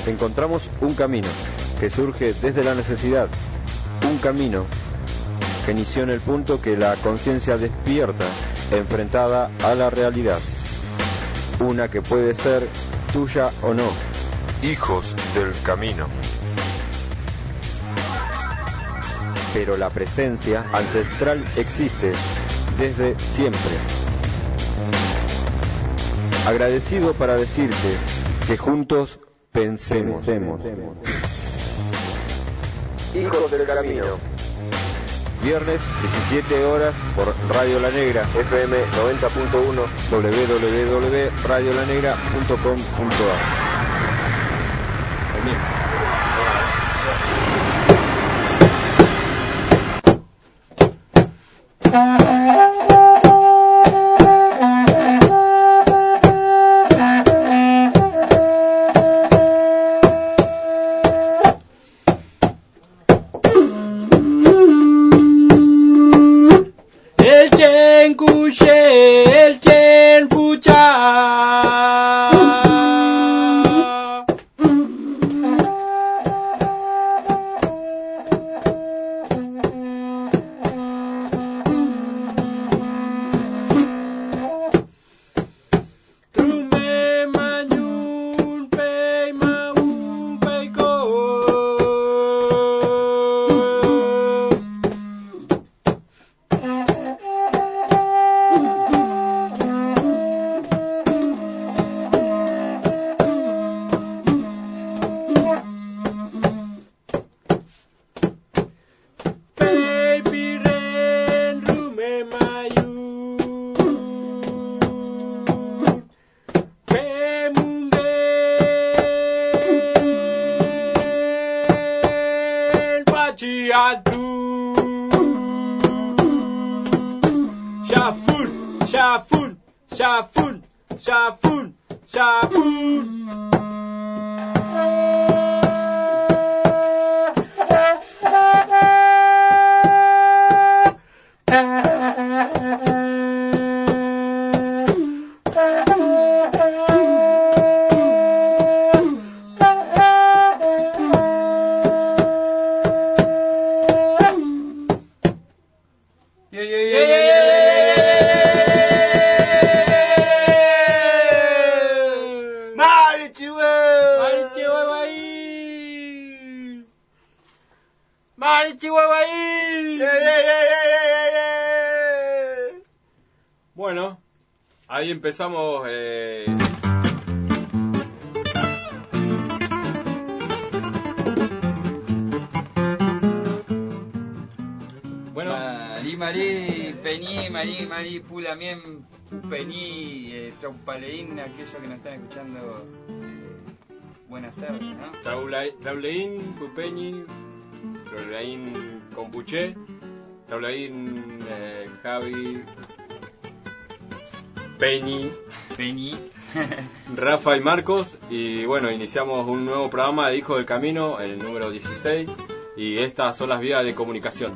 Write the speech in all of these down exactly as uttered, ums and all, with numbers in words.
encontramos un camino que surge desde la necesidad, un camino que inició en el punto que la conciencia despierta enfrentada a la realidad, una que puede ser tuya o no. Hijos del camino. Pero la presencia ancestral existe desde siempre. Agradecido para decirte que juntos pensemos. Hijos del camino. Viernes, diecisiete horas, por Radio La Negra, F M noventa punto uno, w w w punto radio la negra punto com punto a r. Bueno, ahí empezamos. Eh... Bueno, Marí, Marí, Pení, Marí, Marí, Pulamien, Pení, eh, Traupaleín, aquellos que nos están escuchando. Eh, buenas tardes, ¿no? Traula- Trauleín, Pupeñi, Trauleín Compuché, Trauleín eh, Javi. Peñi, Peñi, Rafa y Marcos, y bueno, iniciamos un nuevo programa de Hijos del Camino, el número dieciséis, y estas son las vías de comunicación.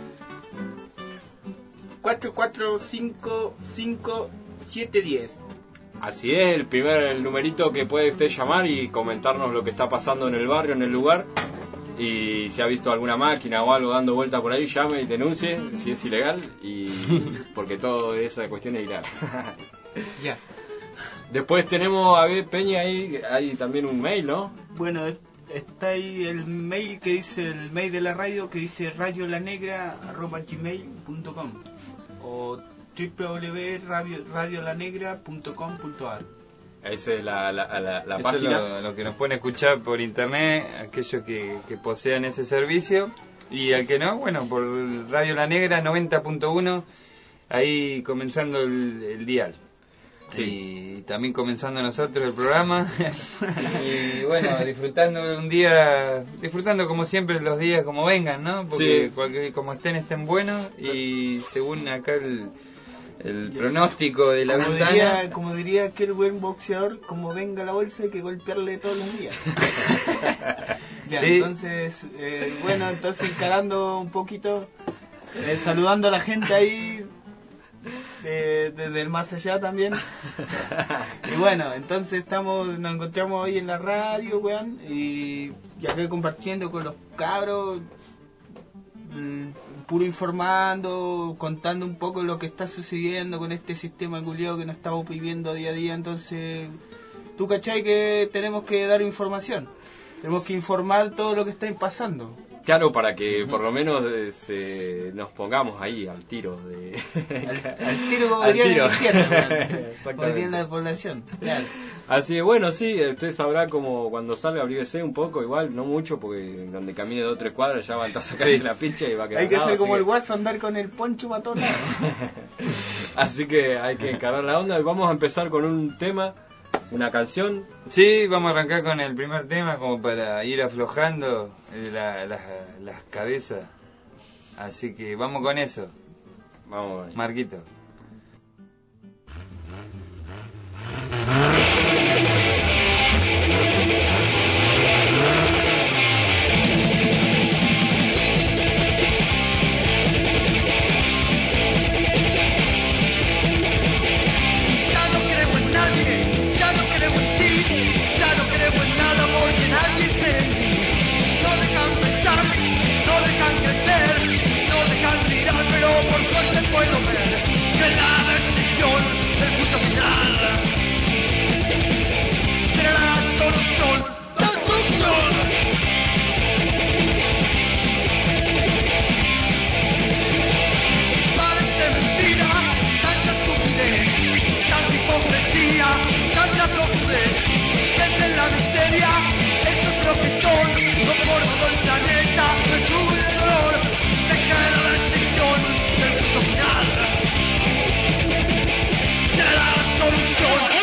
cuatro cuatro cinco cinco siete diez. Así es, el primer el numerito que puede usted llamar y comentarnos lo que está pasando en el barrio, en el lugar, y si ha visto alguna máquina o algo dando vuelta por ahí, llame y denuncie si es ilegal, y porque todo esa cuestión es ilegal. Ya. Después tenemos, a ver, Peña, ahí hay también un mail, ¿no? Bueno, está ahí el mail que dice, el mail de la radio que dice radio la negra arroba gmail punto com o w w w punto radio la negra punto com punto a r. Esa es la, la, la, la Eso página. es lo, lo que nos pueden escuchar por internet, aquellos que, que posean ese servicio. Y al que no, bueno, por Radio La Negra noventa punto uno, ahí comenzando el, el dial. Sí. Y también comenzando nosotros el programa. Y bueno, disfrutando de un día, disfrutando como siempre los días como vengan, ¿no? Porque sí. cualquier, como estén, estén buenos. Y según acá el, el pronóstico de la como ventana. Diría, como diría aquel buen boxeador, como venga la bolsa hay que golpearle todos los días. Ya, sí. Entonces, eh, bueno, entonces encarando un poquito, eh, saludando a la gente ahí. de, desde el más allá también. Y bueno, entonces estamos, nos encontramos hoy en la radio, weón, y, y acá compartiendo con los cabros, mmm, puro informando, contando un poco lo que está sucediendo con este sistema culiao que nos estamos viviendo día a día. Entonces, tú cachai que tenemos que dar información, tenemos que informar todo lo que está pasando. Claro, para que por lo menos eh, se, nos pongamos ahí al tiro de al, al tiro como al diría tiro. en la izquierda, como diría en la población. Claro. Así que bueno, sí, usted sabrá como cuando salga, abríguese un poco, igual, no mucho, porque donde camine dos o tres cuadras ya va a estar sacarse la pincha y va a quedar. Hay que nada, hacer como que... el guaso, andar con el poncho matón. Así que hay que encarar la onda y vamos a empezar con un tema. ¿Una canción? Sí, vamos a arrancar con el primer tema como para ir aflojando la, la, las cabezas. Así que vamos con eso. Vamos, Marquito. Puedo ver que la restricción del punto final será la solución, destrucción. Parece mentira, tanta estupidez, tanta hipocresía, tanta tosudez, que en la miseria, eso es lo que son, no por todo el planeta, no lluvia de dolor, se cae la restricción del punto final. Será la solución.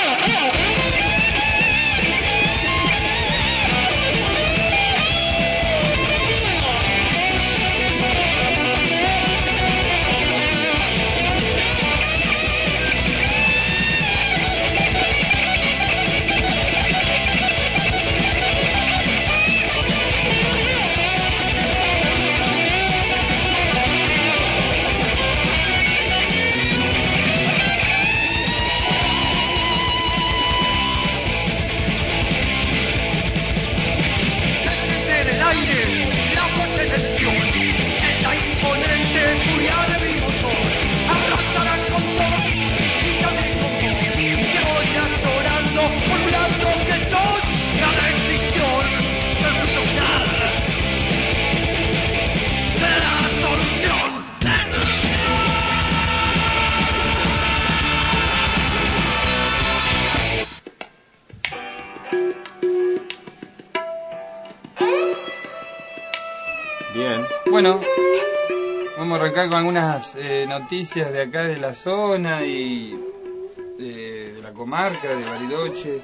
Bueno, vamos a arrancar con algunas eh, noticias de acá de la zona y eh, de la comarca, de Bariloche.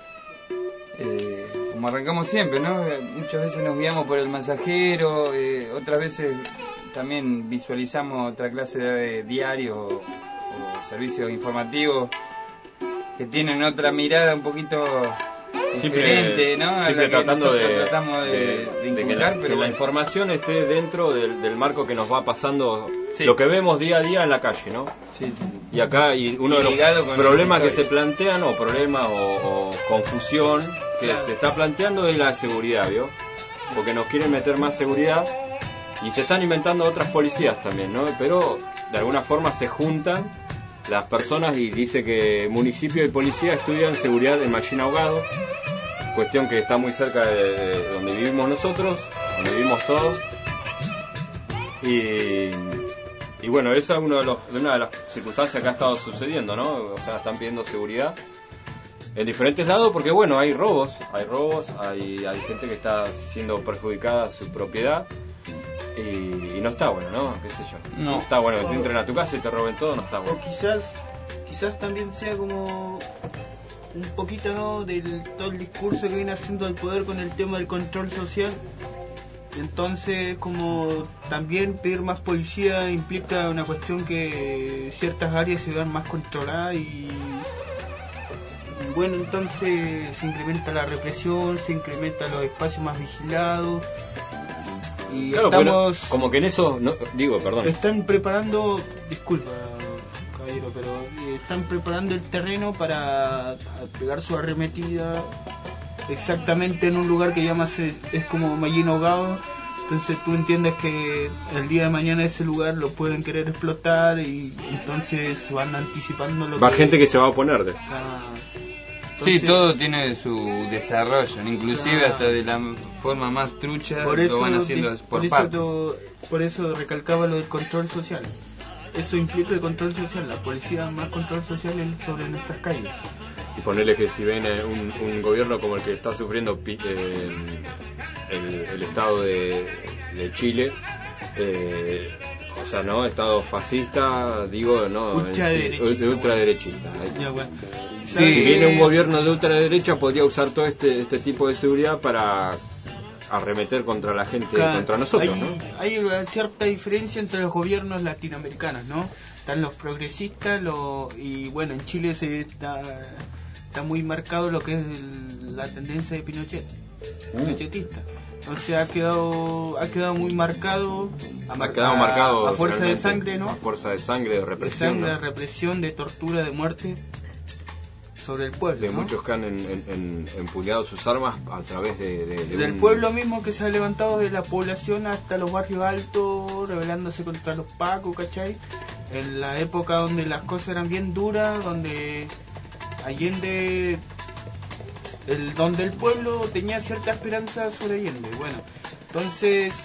Eh, como arrancamos siempre, ¿no? Muchas veces nos guiamos por el mensajero, eh, otras veces también visualizamos otra clase de diarios o, o servicios informativos que tienen otra mirada un poquito diferente, ¿no? Siempre tratando de, tratamos de, de, de, de que, la, inculcar, que pero la bueno. información esté dentro del, del marco que nos va pasando, Sí. lo que vemos día a día en la calle, ¿no? Sí, sí, sí. Y acá y uno Y de ligado los con problemas los que se plantean, o problemas o, o confusión que Claro. se está planteando es la seguridad, ¿vio? Porque nos quieren meter más seguridad y se están inventando otras policías también, ¿no? Pero de alguna forma se juntan las personas y dice que municipio y policía estudian seguridad en Machín Ahogado, cuestión que está muy cerca de, de donde vivimos nosotros, donde vivimos todos. Y, y bueno, esa es uno de los, una de las circunstancias que ha estado sucediendo, ¿no? O sea, están pidiendo seguridad en diferentes lados porque, bueno, hay robos, hay robos, hay, hay gente que está siendo perjudicada su propiedad y, y no está bueno, ¿no? ¿Qué sé yo? No. está bueno que te entren a tu casa y te roben todo, no está O bueno. quizás, quizás también sea como un poquito, ¿no?, del todo el discurso que viene haciendo el poder con el tema del control social. Entonces, como también pedir más policía implica una cuestión que ciertas áreas se vean más controladas y bueno, entonces se incrementa la represión, se incrementa los espacios más vigilados y Claro, estamos pero como que en eso, no, digo, perdón. están preparando, disculpa caballero, pero eh, están preparando el terreno para pegar su arremetida exactamente en un lugar que llama es como Mallín Ahogado. Entonces tú entiendes que el día de mañana ese lugar lo pueden querer explotar y entonces van anticipando lo va que... gente que se va a oponer. De... Ah, sí, todo tiene su desarrollo, inclusive claro. hasta de la forma más trucha por eso, lo van haciendo dis, por, por parte. eso to, por eso recalcaba lo del control social. Eso implica el control social, la policía más control social sobre nuestras calles. Y ponerle que si ven eh, un, un gobierno como el que está sufriendo eh, el, el estado de, de Chile, eh, o sea, no, estado fascista, digo, no, ultraderechista, de ultraderechista. Ya, bueno. Sí, si viene un gobierno de ultraderecha, podría usar todo este este tipo de seguridad para arremeter contra la gente, claro, contra nosotros, hay, ¿no? Hay una cierta diferencia entre los gobiernos latinoamericanos, ¿no? Están los progresistas lo, y bueno, en Chile se está, está muy marcado lo que es el, la tendencia de Pinochet, mm. pinochetista. Entonces ha quedado ha quedado muy marcado, ha, ha quedado marcado a fuerza de sangre, ¿no? A fuerza de sangre, de represión, de, sangre, ¿no? de represión, de tortura, de muerte sobre el pueblo, de ¿no? muchos que han en, en, en, empuñado sus armas a través de, de, de del un... pueblo mismo que se ha levantado de la población hasta los barrios altos, rebelándose contra los pacos, ¿cachai? En la época donde las cosas eran bien duras, donde Allende, el donde el pueblo tenía cierta esperanza sobre Allende. Bueno, entonces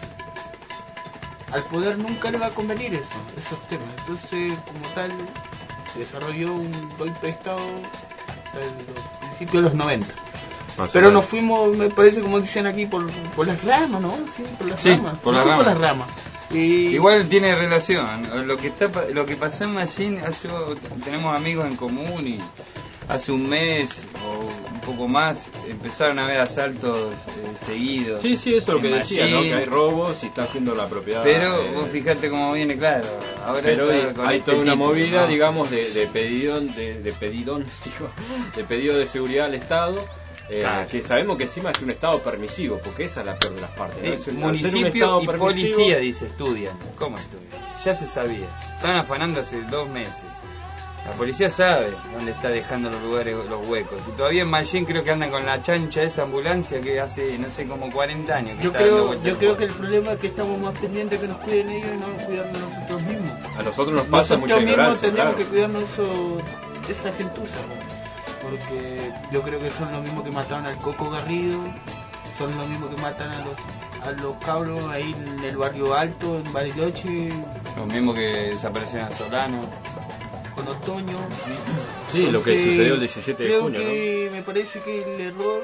al poder nunca le va a convenir eso, esos temas. Entonces, como tal, se desarrolló un golpe de Estado hasta el principio de los noventa. Más Pero nos fuimos, me parece, como dicen aquí, por, por las ramas, ¿no? Sí, por las sí, ramas. Por, la rama. por las ramas. Y... Igual tiene relación. Lo que está, lo que pasó en Mallín, yo, tenemos amigos en común y hace un mes o un poco más empezaron a haber asaltos eh, seguidos. Sí, sí, eso es lo que Mallín. decía, ¿no? Que hay robos y está haciendo la propiedad. Pero eh, vos fijate cómo viene, claro. Ahora pero hay, con hay este toda una tipo, movida, ¿no? digamos, de, de pedidón, de, de pedidón, digo, de pedido de seguridad al Estado. Eh, claro. Que sabemos que encima es un estado permisivo, porque esa es la peor de las partes, ¿no? Eh, Es un, municipio un y permisivo. policía, dice, estudian. ¿Cómo estudian? Ya se sabía. Estaban afanando hace dos meses. La policía sabe dónde está dejando los lugares, los huecos. Y todavía en Mallín creo que andan con la chancha de esa ambulancia que hace, no sé, como cuarenta años. Que yo está creo, dando yo creo que el problema es que estamos más pendientes que nos cuiden ellos y no cuidarnos nosotros mismos. A nosotros nos pasa nosotros mucha ignorancia. Nosotros mismos tenemos claro. que cuidarnos eso, esa gentuza, ¿no? Porque yo creo que son los mismos que mataron al Coco Garrido, son los mismos que matan a los a los cabros ahí en el barrio alto, en Bariloche. Los mismos que desaparecieron a Solano. Con Otoño. Sí, entonces, lo que sucedió el diecisiete de junio, creo que ¿no? me parece que el error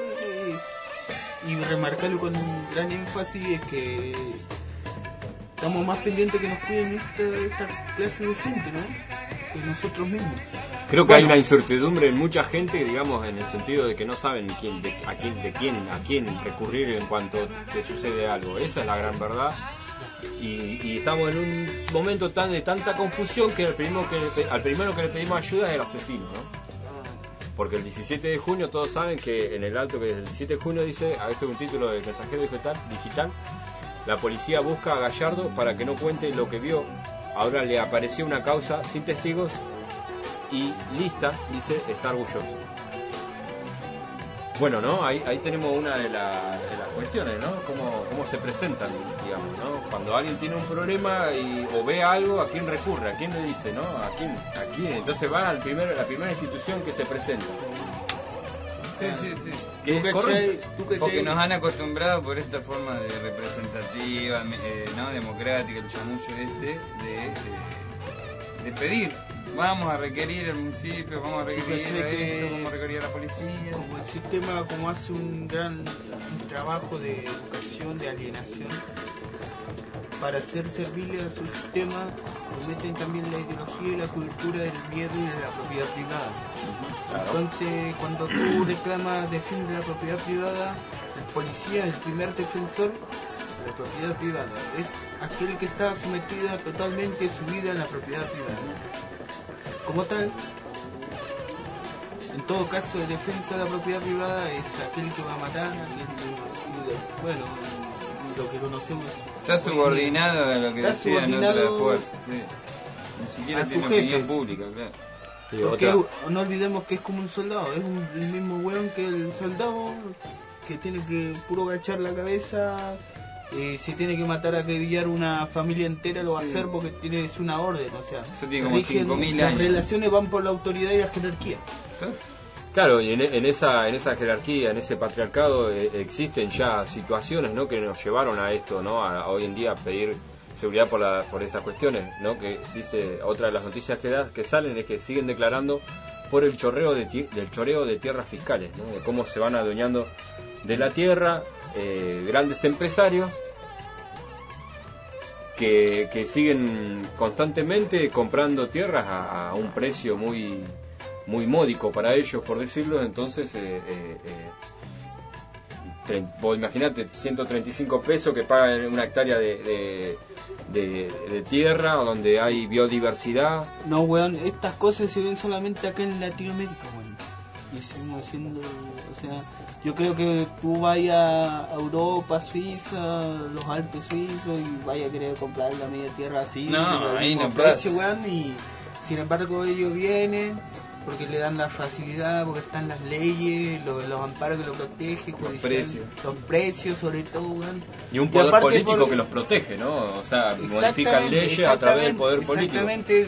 es, y remarcarlo con gran énfasis, es que estamos más pendientes que nos cuiden esta, esta clase de gente, ¿no? Que nosotros mismos. Creo que bueno, hay una incertidumbre en mucha gente, digamos, en el sentido de que no saben quién, de, a quién, de quién, a quién recurrir en cuanto te sucede algo. Esa es la gran verdad. Y, y estamos en un momento tan de tanta confusión que, el primero que le, al primero que le pedimos ayuda es el asesino, ¿no? Porque el diecisiete de junio todos saben que en el alto que el diecisiete de junio dice, a esto es un título del Mensajero digital, digital, la policía busca a Gallardo para que no cuente lo que vio. Ahora le apareció una causa sin testigos y lista, dice, está orgulloso. Bueno, ¿no? Ahí, ahí tenemos una de, la, de las cuestiones, ¿no? Cómo, cómo se presentan, digamos, ¿no? Cuando alguien tiene un problema y, o ve algo, ¿a quién recurre? ¿A quién le dice, no? ¿A quién? ¿A quién? Entonces va al primer, a la primera institución que se presenta. Sí, sí, sí. Que ¿Tú es cachai, tú cachai? Porque nos han acostumbrado por esta forma de representativa, eh, ¿no? Democrática, el chamullo este, de, de, de pedir. Vamos a requerir al municipio, vamos a requerir a esto, vamos a requerir a la policía. Como el sistema, como hace un gran un trabajo de educación, de alienación, para ser serviles a su sistema, meten también la ideología y la cultura del miedo y de la propiedad privada. Uh-huh, claro. Entonces, cuando tú reclamas, defiendes la propiedad privada, el policía es el primer defensor de la propiedad privada. Es aquel que está sometido totalmente su vida a la propiedad privada. Como tal, en todo caso, de defensa de la propiedad privada es aquel que va a matar, aquel que, bueno, lo que conocemos. Está subordinado a lo que decían otras fuerzas. Sí. Ni siquiera a tiene su jefe. opinión pública, claro. Sí, Porque otra- no olvidemos que es como un soldado, es un- el mismo weón que el soldado que tiene que puro agachar la cabeza, eh, si tiene que matar a acribillar una familia entera lo va a Sí. hacer porque tiene es una orden, o sea, Eso tiene como rigen- cinco mil las años. relaciones van por la autoridad y la jerarquía. Claro, y en, en esa en esa jerarquía, en ese patriarcado eh, existen ya situaciones, ¿no?, que nos llevaron a esto, ¿no?, a, a hoy en día pedir seguridad por la, por estas cuestiones, ¿no?, que dice otra de las noticias que da, que salen es que siguen declarando por el chorreo de ti- del choreo de tierras fiscales, ¿no?, de cómo se van adueñando de la tierra eh, grandes empresarios que, que siguen constantemente comprando tierras a, a un precio muy muy módico para ellos, por decirlo. Entonces eh, eh, eh, tre- vos imaginate ciento treinta y cinco pesos que pagan una hectárea de, de, de, de tierra donde hay biodiversidad. No, weón, estas cosas se ven solamente acá en Latinoamérica, weón. Y seguimos siendo, o sea, yo creo que tú vayas a Europa, Suiza, los Alpes suizos y vayas a querer comprar la media tierra así, No, por el ahí mismo no precio, pasa. weón, y sin embargo ellos vienen porque le dan la facilidad, porque están las leyes, los, los amparos que los protegen, Los judicial- precios. los precios sobre todo, weón. Y un Y poder aparte político por- que los protege, ¿no? O sea, modifican Exactamente, leyes a través del poder político. Exactamente.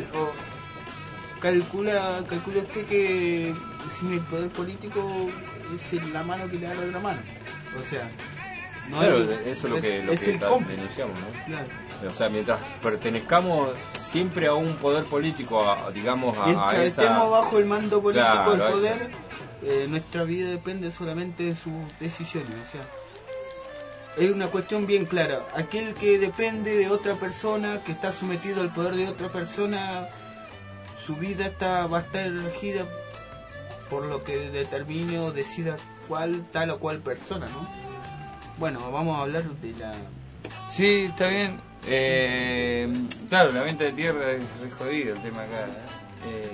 O calcula, calcula usted que sin el poder político es la mano que le da la otra mano. O sea, no Claro, es, eso es lo que, lo es que el ta- cómplice. denunciamos, ¿no? Claro. O sea, mientras pertenezcamos siempre a un poder político, a, digamos, a, a Mientras esa... estemos bajo el mando político Claro, del ahí poder, eh, nuestra vida depende solamente de sus decisiones. O sea, es una cuestión bien clara. Aquel que depende de otra persona, que está sometido al poder de otra persona, su vida está va a estar regida por lo que determine o decida cuál tal o cual persona, ¿no? Bueno, vamos a hablar de la... Sí, está bien. Eh, claro, la venta de tierra es re jodido el tema acá. Eh,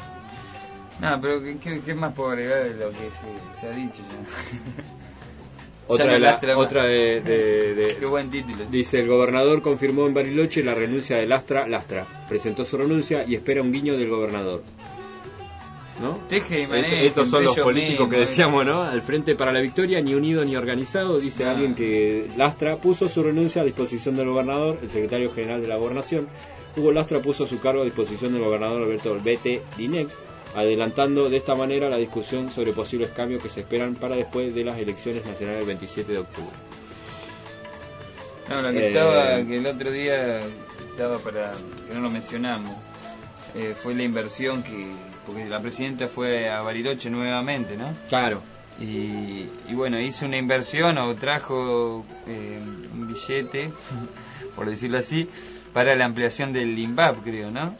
no, pero ¿qué, qué, qué más puedo agregar de lo que se, se ha dicho ya? Otra, Ya no de la- lastra más. otra de, de- de- Qué buen título. dice: el gobernador confirmó en Bariloche la renuncia de Lastra. Lastra presentó su renuncia y espera un guiño del gobernador, ¿no? Teje y maneje, Est- estos son los entre ellos políticos que mismos, decíamos, ¿no? Al Frente para la Victoria, ni unido ni organizado, dice No. alguien que Lastra puso su renuncia a disposición del gobernador. El secretario general de la Gobernación, Hugo Lastra, puso su cargo a disposición del gobernador Alberto Bete Dinec, adelantando de esta manera la discusión sobre posibles cambios que se esperan para después de las elecciones nacionales del veintisiete de octubre. No, lo que Eh, estaba, que el otro día estaba para, que no lo mencionamos, eh, fue la inversión que, porque la presidenta fue a Bariloche nuevamente, ¿no? Claro. Y, y bueno, hizo una inversión o trajo eh, un billete, por decirlo así, para la ampliación del INVAP, creo, ¿no?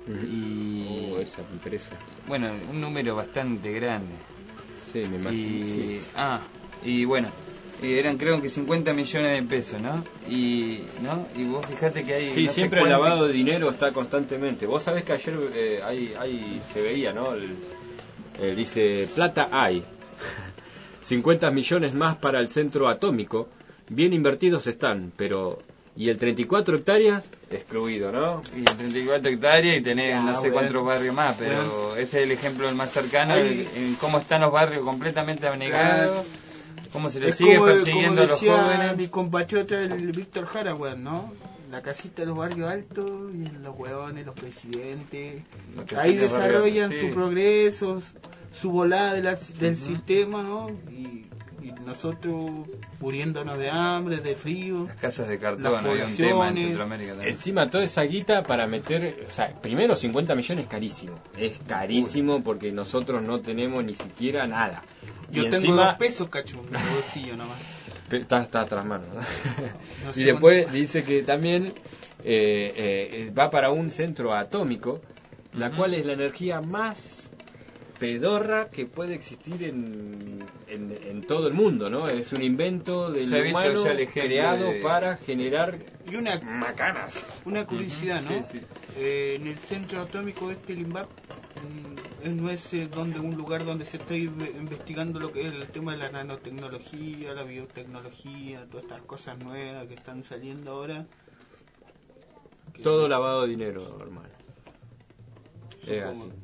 Y Oh, esa empresa. bueno, un número bastante grande. Sí, me imagino. Y, sí. ah, y bueno, eh, eran creo que cincuenta millones de pesos, ¿no? Y, ¿no? Y vos fijate que hay... Sí, no sé siempre el cuánto- lavado de dinero está constantemente. Vos sabés que ayer eh, ahí, ahí se veía, ¿no? El, eh, dice, plata hay. cincuenta millones más para el centro atómico. Bien invertidos están, pero... Y el treinta y cuatro hectáreas, excluido, ¿no? Y treinta y cuatro hectáreas y tenés Ya, no sé bueno. cuántos barrios más, pero ese es el ejemplo el más cercano Ahí- en, en cómo están los barrios completamente abnegados, cómo se les Es sigue como, persiguiendo como a los decía jóvenes. mi compatriota el Víctor Jara, weón, ¿no? La casita de los barrios altos y los hueones, los presidentes. Las casitas Ahí de los barrios desarrollan altos, su sí. progreso, su volada de la- del Ujú. sistema, ¿no? Y, y nosotros muriéndonos de hambre, de frío. Las casas de Las cartón, había un tema en poblaciones. Centroamérica también. Encima toda esa guita para meter, o sea, primero cincuenta millones es carísimo. Es carísimo porque nosotros no tenemos ni siquiera nada. Yo y tengo encima, dos pesos, cacho, en el bolsillo nomás. Pe- Está, está tras manos. ¿no? No Y sé después dice que también eh, eh, va para un centro atómico, la Ujú. cuál es la energía más pedorra que puede existir en, en, en todo el mundo, ¿no? Es un invento del Se ha visto humano ya el ejemplo creado de- para generar Y una, macanas. una curiosidad, Ujú, ¿no? sí, sí. Eh, en el centro atómico este, el INVAP, mm, eh, no es eh, donde un lugar donde se está inve- investigando lo que es el tema de la nanotecnología, la biotecnología, todas estas cosas nuevas que están saliendo ahora. Que- Todo lavado de dinero, hermano. Es supongo. así.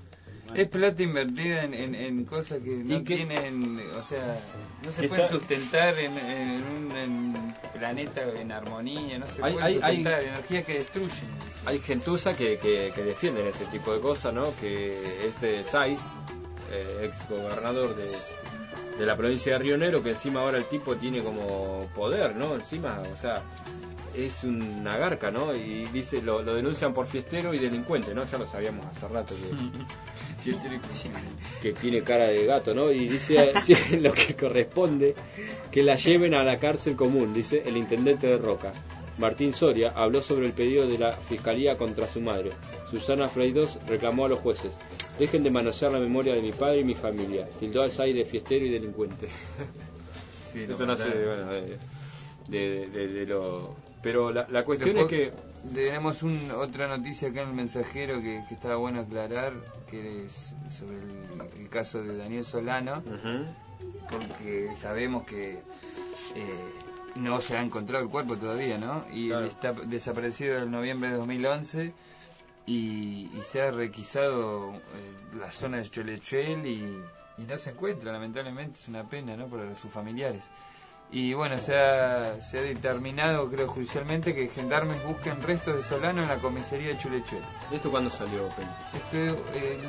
Es plata invertida en, en, en cosas que no que, tienen, o sea, no se pueden está, sustentar en, en un en planeta en armonía, no se hay, pueden hay, sustentar, hay, energías que destruyen. Hay gentuza que, que, que defienden ese tipo de cosas, ¿no? Que este Sáiz, eh, ex gobernador de, de la provincia de Río Negro, que encima ahora el tipo tiene como poder, ¿no? Encima, o sea, es una garca, ¿no? Y dice, lo, lo denuncian por fiestero y delincuente, ¿no? Ya lo sabíamos hace rato que, que tiene cara de gato, ¿no? Y dice sí, lo que corresponde, que la lleven a la cárcel común, dice el intendente de Roca. Martín Soria habló sobre el pedido de la Fiscalía contra su madre. Susana Freidós reclamó a los jueces: dejen de manosear la memoria de mi padre y mi familia. Tildó al S A I de fiestero y delincuente. Sí, esto no sé, bueno, de, de, de, de lo... Pero la, la cuestión Después, es que... Tenemos un, otra noticia acá en el mensajero que, que estaba bueno aclarar, que es sobre el, el caso de Daniel Solano, uh-huh. porque sabemos que... Eh, no se ha encontrado el cuerpo todavía, ¿no? Y claro. Está desaparecido en noviembre de dos mil once y, y se ha requisado eh, la zona de Cholechuel y, y no se encuentra, lamentablemente. Es una pena, ¿no? Para sus familiares. Y bueno, se ha, se ha determinado, creo, judicialmente que gendarmes busquen restos de Solano en la comisaría de Cholechuel. ¿Esto cuándo salió, Penny? Esto, el...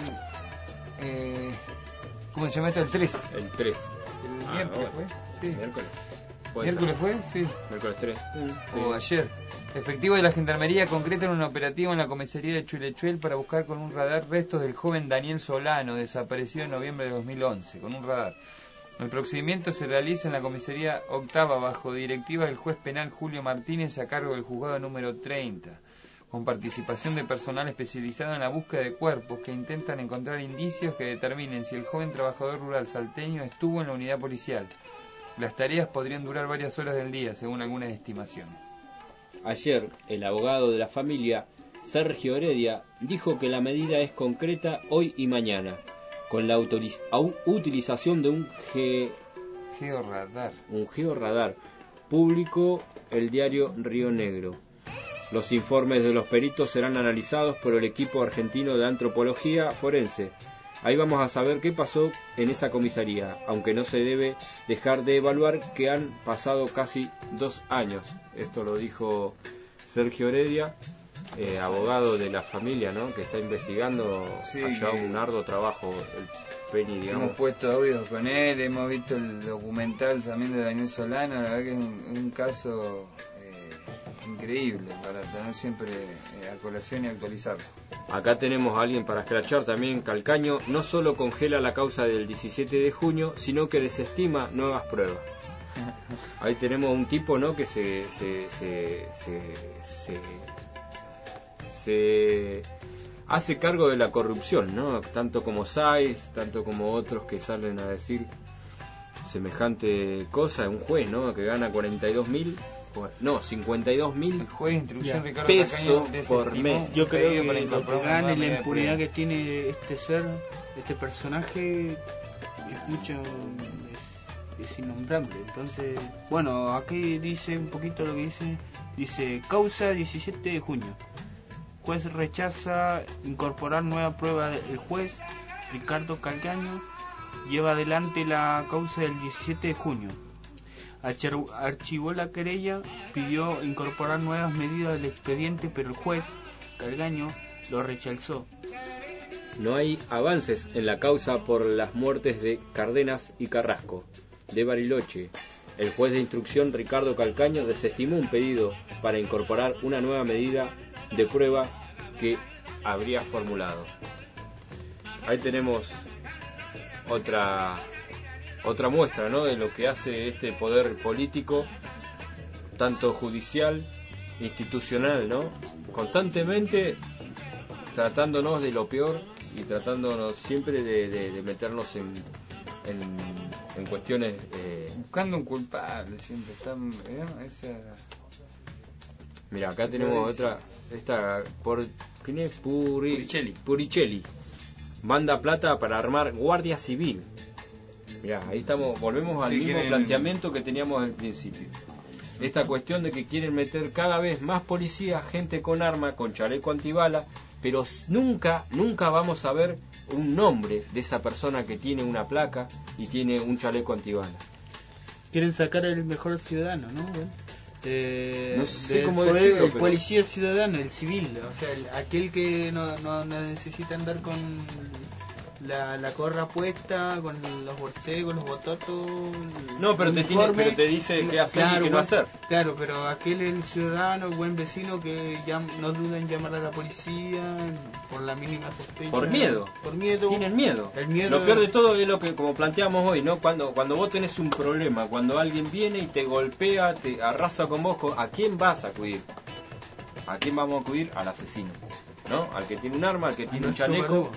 Eh, ¿Cómo se llama esto? El tres. El tres. El ah, miércoles, bueno. ¿fue? Sí. Miércoles. ¿Miércoles fue? Sí. Miércoles tres. Sí. O ayer. Efectivos de la Gendarmería concretan un operativo en la comisaría de Chulechuel para buscar con un radar restos del joven Daniel Solano, desaparecido en noviembre de dos mil once, con un radar. El procedimiento se realiza en la comisaría octava bajo directiva del juez penal Julio Martínez a cargo del juzgado número treinta, con participación de personal especializado en la búsqueda de cuerpos que intentan encontrar indicios que determinen si el joven trabajador rural salteño estuvo en la unidad policial. Las tareas podrían durar varias horas del día, según algunas estimaciones. Ayer, el abogado de la familia, Sergio Heredia, dijo que la medida es concreta hoy y mañana, con la autoriz- utilización de un ge- georradar. Un georradar. Publicó el diario Río Negro. Los informes de los peritos serán analizados por el equipo argentino de antropología forense. Ahí vamos a saber qué pasó en esa comisaría, aunque no se debe dejar de evaluar que han pasado casi dos años. Esto lo dijo Sergio Heredia, eh, abogado de la familia, ¿no? Que está investigando sí, allá que... un arduo trabajo, el Penny, digamos. Hemos puesto audios con él, hemos visto el documental también de Daniel Solano, la verdad que es un, un caso eh, increíble para tener siempre eh, a colación y actualizarlo. Acá tenemos a alguien para escrachar también. Calcaño no solo congela la causa del diecisiete de junio, sino que desestima nuevas pruebas. Ahí tenemos un tipo, ¿no? Que se se se se, se, se hace cargo de la corrupción, ¿no? Tanto como Sáiz, tanto como otros que salen a decir semejante cosa. Un juez, ¿no? Que gana cuarenta y dos mil, no, cincuenta y dos mil el juez de instrucción Ricardo pesos por mes. Yo creo que lo que gana y la impunidad que tiene este ser, este personaje, es mucho, es, es innombrable. Entonces, bueno, aquí dice un poquito lo que dice. Dice, causa diecisiete de junio. Juez rechaza incorporar nueva prueba. El juez Ricardo Calcaño lleva adelante la causa del diecisiete de junio. Archivó la querella, pidió incorporar nuevas medidas del expediente, pero el juez Calcaño lo rechazó. No hay avances en la causa por las muertes de Cárdenas y Carrasco. De Bariloche, el juez de instrucción Ricardo Calcaño desestimó un pedido para incorporar una nueva medida de prueba que habría formulado. Ahí tenemos otra otra muestra, ¿no? De lo que hace este poder político, tanto judicial, institucional, ¿no? Constantemente tratándonos de lo peor y tratándonos siempre de, de, de meternos en, en, en cuestiones eh... buscando un culpable siempre están, ¿eh? Esa... Mira, acá tenemos otra, esta por ¿quién es? Puri... Puricelli. Puricelli manda plata para armar guardia civil. Mirá, ahí estamos, volvemos al sí, mismo quieren... planteamiento que teníamos al principio. Esta cuestión de que quieren meter cada vez más policía, gente con arma, con chaleco antibala, pero nunca, nunca vamos a ver un nombre de esa persona que tiene una placa y tiene un chaleco antibala. Quieren sacar el mejor ciudadano, ¿no? Bueno, eh, no sé del cómo poder, decirlo, el pero... policía ciudadano, el civil, o sea, el, aquel que no, no, no necesita andar con la, la corra puesta, con los borcegos, los bototos. No, pero te, tiene, pero te dice qué hacer claro, y qué no bueno, hacer. Claro, pero aquel es el ciudadano, el buen vecino que ya no duda en llamar a la policía por la mínima sospecha. Por miedo. Por miedo. Tienen miedo. El miedo. Lo peor de todo es lo que, como planteamos hoy, ¿no? Cuando cuando vos tenés un problema, cuando alguien viene y te golpea, te arrasa con vos, ¿a quién vas a acudir? ¿A quién vamos a acudir? Al asesino, ¿no? Al que tiene un arma, al que tiene un chaleco.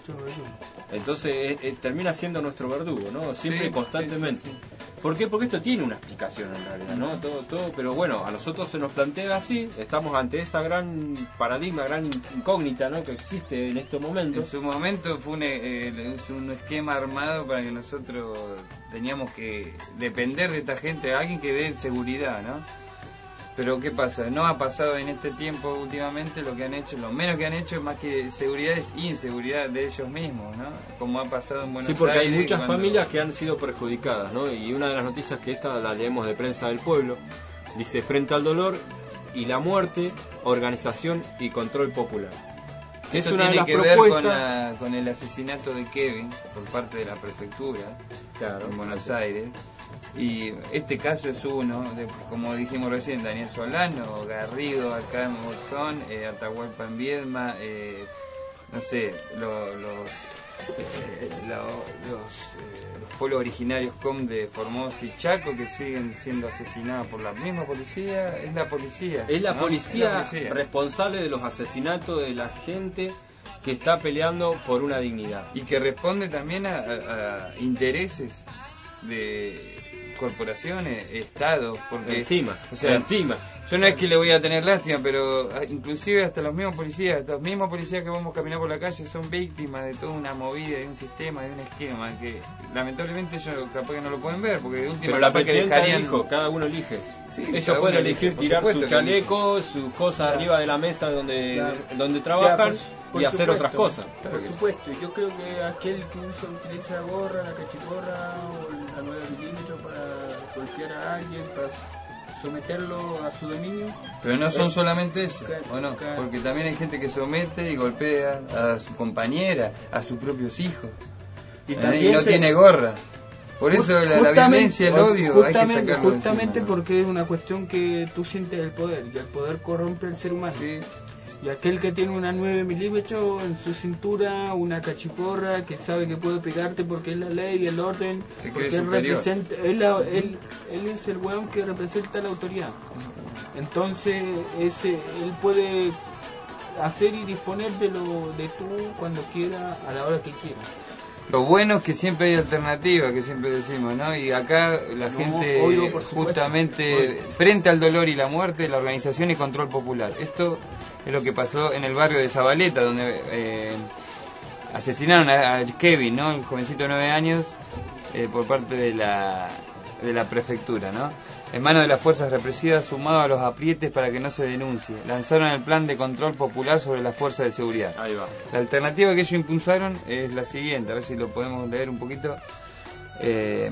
Entonces eh, eh, termina siendo nuestro verdugo, ¿no? Siempre, sí, constantemente. Sí, sí, sí. ¿Por qué? Porque esto tiene una explicación en realidad, ¿no? Todo, todo, pero bueno, a nosotros se nos plantea así, estamos ante esta gran paradigma, gran incógnita, ¿no? Que existe en estos momentos. En su momento fue un, eh, un esquema armado para que nosotros teníamos que depender de esta gente, alguien que dé seguridad, ¿no? Pero ¿qué pasa? No ha pasado en este tiempo últimamente lo que han hecho, lo menos que han hecho más que seguridad es inseguridad de ellos mismos, ¿no? Como ha pasado en Buenos Aires. Sí, porque hay muchas cuando... familias que han sido perjudicadas, ¿no? Y una de las noticias que esta la leemos de Prensa del Pueblo, dice: frente al dolor y la muerte, organización y control popular. Que es Eso una de tiene las que propuestas... ver con, la, con el asesinato de Kevin por parte de la prefectura, claro, en Buenos Aires. Y este caso es uno, de, como dijimos recién, Daniel Solano, Garrido acá en Bolsón, eh, Atahualpa en Viedma, eh, no sé, lo, los, eh, lo, los, eh, los pueblos originarios com de Formosa y Chaco que siguen siendo asesinados por la misma policía. Es la policía. Es la, ¿no? policía, es la policía responsable de los asesinatos de la gente que está peleando por una dignidad. Y que responde también a, a, a intereses de corporaciones, estados, porque encima, o sea, encima. Yo no es que le voy a tener lástima, pero inclusive hasta los mismos policías, estos mismos policías que vamos a caminar por la calle son víctimas de toda una movida, de un sistema, de un esquema que lamentablemente ellos capaz que no lo pueden ver, porque de última pero la capaz que presidenta dejarían... dijo, cada uno elige. Sí, ellos pueden elegir elige, tirar su chaleco, elige. sus cosas claro. arriba de la mesa donde claro. donde trabajan, ya, por, por y hacer supuesto, otras cosas. Por supuesto, yo creo que aquel que usa, utiliza la gorra, la cachiporra o la nueve milímetros para golpear a alguien, para someterlo a su dominio. Pero no son eh, solamente eso, claro, ¿o no? claro. Porque también hay gente que somete y golpea a su compañera, a sus propios hijos, y, ¿eh? y no se... tiene gorra. Por eso la, la violencia, el odio, hay que sacarlo justamente encima, ¿no? Porque es una cuestión que tú sientes el poder, y el poder corrompe al ser humano. Sí. Y aquel que tiene una nueve milímetros en su cintura, una cachiporra, que sabe que puede pegarte porque es la ley y el orden, se porque cree él, superior. representa, él, él, él es el weón que representa la autoridad. Entonces ese él puede hacer y disponer de lo de tú cuando quiera, a la hora que quiera. Lo bueno es que siempre hay alternativa, que siempre decimos, ¿no? Y acá la no, gente, obvio, por justamente, supuesto. frente al dolor y la muerte, la organización y control popular. Esto es lo que pasó en el barrio de Zabaleta, donde eh, asesinaron a, a Kevin, ¿no? El jovencito de nueve años, eh, por parte de la, de la prefectura, ¿no? En manos de las fuerzas represivas, sumado a los aprietes para que no se denuncie. Lanzaron el plan de control popular sobre las fuerzas de seguridad. Ahí va. La alternativa que ellos impulsaron es la siguiente, a ver si lo podemos leer un poquito. Eh,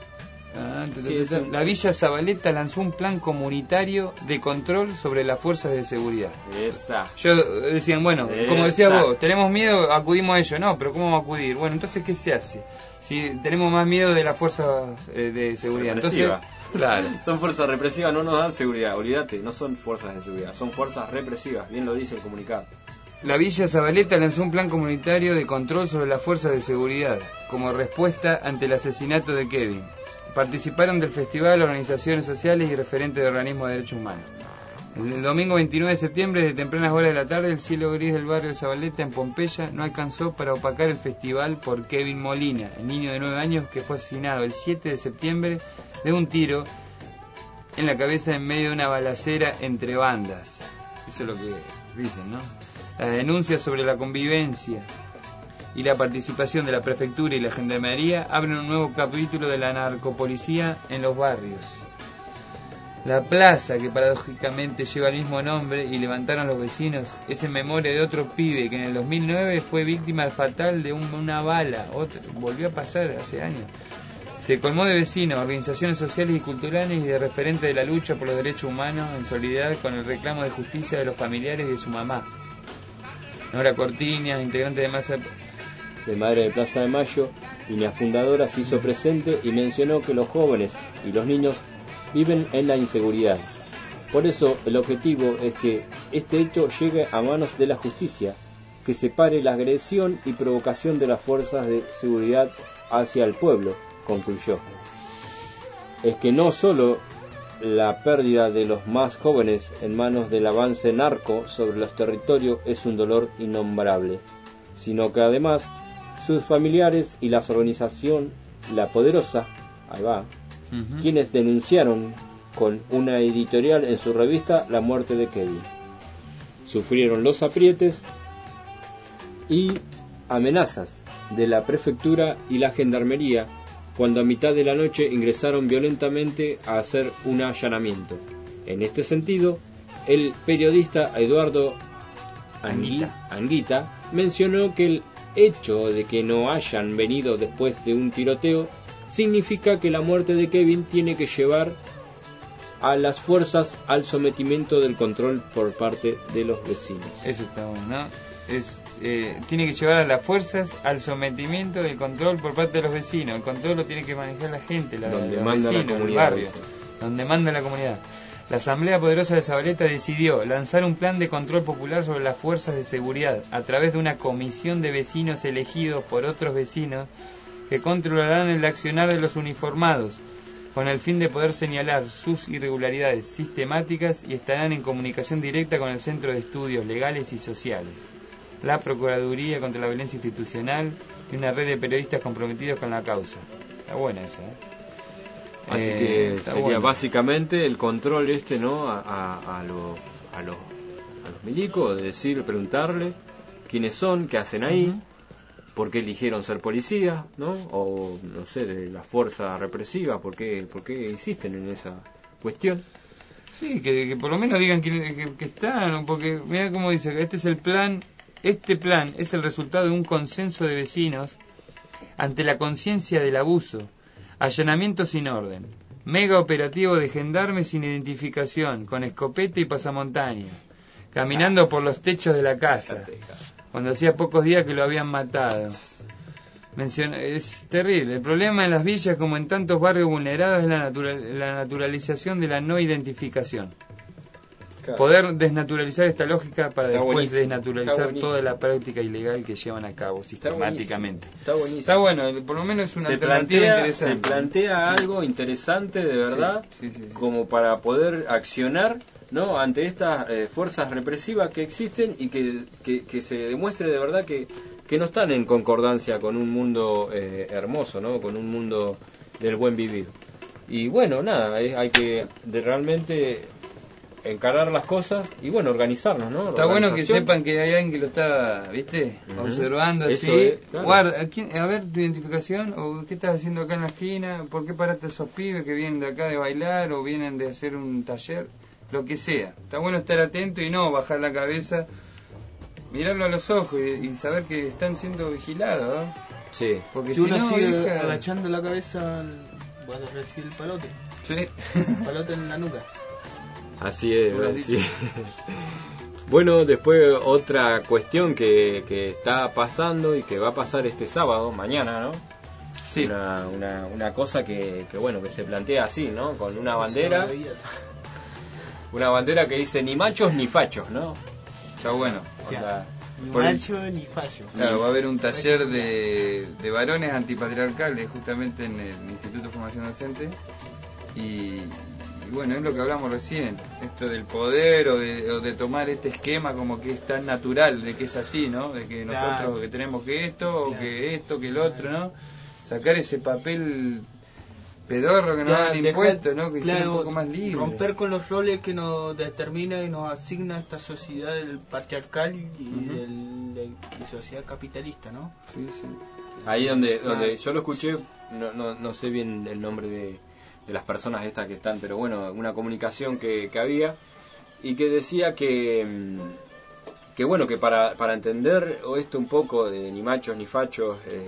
sí, sí. La Villa Zabaleta lanzó un plan comunitario de control sobre las fuerzas de seguridad. Esa. Yo decían, bueno, Esa. como decía vos, tenemos miedo, acudimos a ello. No, pero ¿cómo vamos a acudir? Bueno, entonces, ¿qué se hace? Si tenemos más miedo de las fuerzas eh, de seguridad. Represiva. Entonces, claro. Son fuerzas represivas, no nos dan seguridad, olvídate, no son fuerzas de seguridad, son fuerzas represivas, bien lo dice el comunicado. La Villa Zabaleta lanzó un plan comunitario de control sobre las fuerzas de seguridad, como respuesta ante el asesinato de Kevin. Participaron del festival organizaciones sociales y referentes de organismos de derechos humanos. El domingo veintinueve de septiembre, de tempranas horas de la tarde, el cielo gris del barrio de Zabaleta, en Pompeya, no alcanzó para opacar el festival por Kevin Molina, el niño de nueve años que fue asesinado el siete de septiembre de un tiro en la cabeza en medio de una balacera entre bandas. Eso es lo que dicen, ¿no? La denuncia sobre la convivencia y la participación de la prefectura y la gendarmería abren un nuevo capítulo de la narcopolicía en los barrios. La plaza, que paradójicamente lleva el mismo nombre y levantaron los vecinos, es en memoria de otro pibe que en el dos mil nueve fue víctima fatal de un, una bala. Otro, volvió a pasar hace años. Se colmó de vecinos, organizaciones sociales y culturales y de referentes de la lucha por los derechos humanos en solidaridad con el reclamo de justicia de los familiares de su mamá. Nora Cortiñas, integrante de Masa de Madre de Plaza de Mayo y la fundadora, se hizo presente y mencionó que los jóvenes y los niños viven en la inseguridad. Por eso el objetivo es que este hecho llegue a manos de la justicia, que separe la agresión y provocación de las fuerzas de seguridad hacia el pueblo, concluyó. Es que no solo la pérdida de los más jóvenes en manos del avance narco sobre los territorios es un dolor innombrable, sino que además sus familiares y las organizaciones La Poderosa, ahí va, uh-huh. quienes denunciaron con una editorial en su revista la muerte de Kevin. Sufrieron los aprietes y amenazas de la prefectura y la gendarmería cuando a mitad de la noche ingresaron violentamente a hacer un allanamiento. En este sentido, el periodista Eduardo Anguita, Anguita mencionó que el hecho de que no hayan venido después de un tiroteo significa que la muerte de Kevin tiene que llevar a las fuerzas al sometimiento del control por parte de los vecinos. Eso está bueno, ¿no? Es, eh, tiene que llevar a las fuerzas al sometimiento del control por parte de los vecinos. El control lo tiene que manejar la gente, la, donde los manda vecinos, la comunidad, el barrio, eso. Donde manda la comunidad. La Asamblea Poderosa de Zabaleta decidió lanzar un plan de control popular sobre las fuerzas de seguridad a través de una comisión de vecinos elegidos por otros vecinos que controlarán el accionar de los uniformados con el fin de poder señalar sus irregularidades sistemáticas y estarán en comunicación directa con el Centro de Estudios Legales y Sociales, la Procuraduría contra la Violencia Institucional y una red de periodistas comprometidos con la causa. Está buena esa, ¿eh? Así eh, que sería bueno. Básicamente el control este, ¿no? A, a, a, lo, a, los, a los milicos, de decir, preguntarle quiénes son, qué hacen ahí, uh-huh. por qué eligieron ser policías, ¿no? O, no sé, de la fuerza represiva, por qué, por qué insisten en esa cuestión. Sí, que, que por lo menos digan que, que, que están, porque mira cómo dice, que este es el plan, este plan es el resultado de un consenso de vecinos ante la conciencia del abuso. Allanamiento sin orden, mega operativo de gendarmes sin identificación, con escopeta y pasamontaña, caminando por los techos de la casa, cuando hacía pocos días que lo habían matado. Menciona, es terrible. El problema en las villas, como en tantos barrios vulnerados, es la, natural, la naturalización de la no identificación. Claro. Poder desnaturalizar esta lógica para está después desnaturalizar toda la práctica ilegal que llevan a cabo sistemáticamente. Está buenísimo. Está bueno, por lo menos es una se alternativa plantea, interesante. Se plantea algo interesante de verdad, sí, sí, sí, sí. como para poder accionar, ¿no? Ante estas eh, fuerzas represivas que existen y que, que, que se demuestre de verdad que, que no están en concordancia con un mundo eh, hermoso, ¿no? Con un mundo del buen vivir. Y bueno, nada, eh, hay que de realmente encarar las cosas y bueno, organizarnos, ¿no? Está bueno que sepan que hay alguien que lo está, ¿viste? Uh-huh. Observando así. Es, claro. Guarda, ¿quién, a ver tu identificación, o qué estás haciendo acá en la esquina, por qué paraste esos pibes que vienen de acá de bailar o vienen de hacer un taller, lo que sea. Está bueno estar atento y no bajar la cabeza, mirarlo a los ojos y, y saber que están siendo vigilados, ¿no? Sí. Porque si, si uno no, sigue hija... agachando la cabeza, van a recibir el palote. Sí. El palote en la nuca. Así es, así es. Bueno, después otra cuestión que, que está pasando y que va a pasar este sábado, mañana, ¿no? Sí. Una, una, una cosa que, que, bueno, que se plantea así, ¿no? Con una bandera. Una bandera que dice ni machos ni fachos, ¿no? Está bueno. O sea, ni macho el... ni facho. Claro, va a haber un taller de, de varones antipatriarcales justamente en el Instituto de Formación Docente. Y... Y bueno, es lo que hablamos recién, esto del poder o de, o de tomar este esquema como que es tan natural, de que es así, ¿no? De que nosotros claro. que tenemos que esto, claro. o que esto, que el otro, ¿no? Sacar ese papel pedorro que nos claro, han impuesto, ¿no? Que claro, sea un poco más libre. Romper con los roles que nos determina y nos asigna esta sociedad del patriarcal y uh-huh. del, de la sociedad capitalista, ¿no? Sí, sí. Ahí donde, donde yo lo escuché, no, no, no sé bien el nombre de... de las personas estas que están, pero bueno, una comunicación que, que había, y que decía que, que bueno, que para, para entender esto un poco de ni machos ni fachos, eh,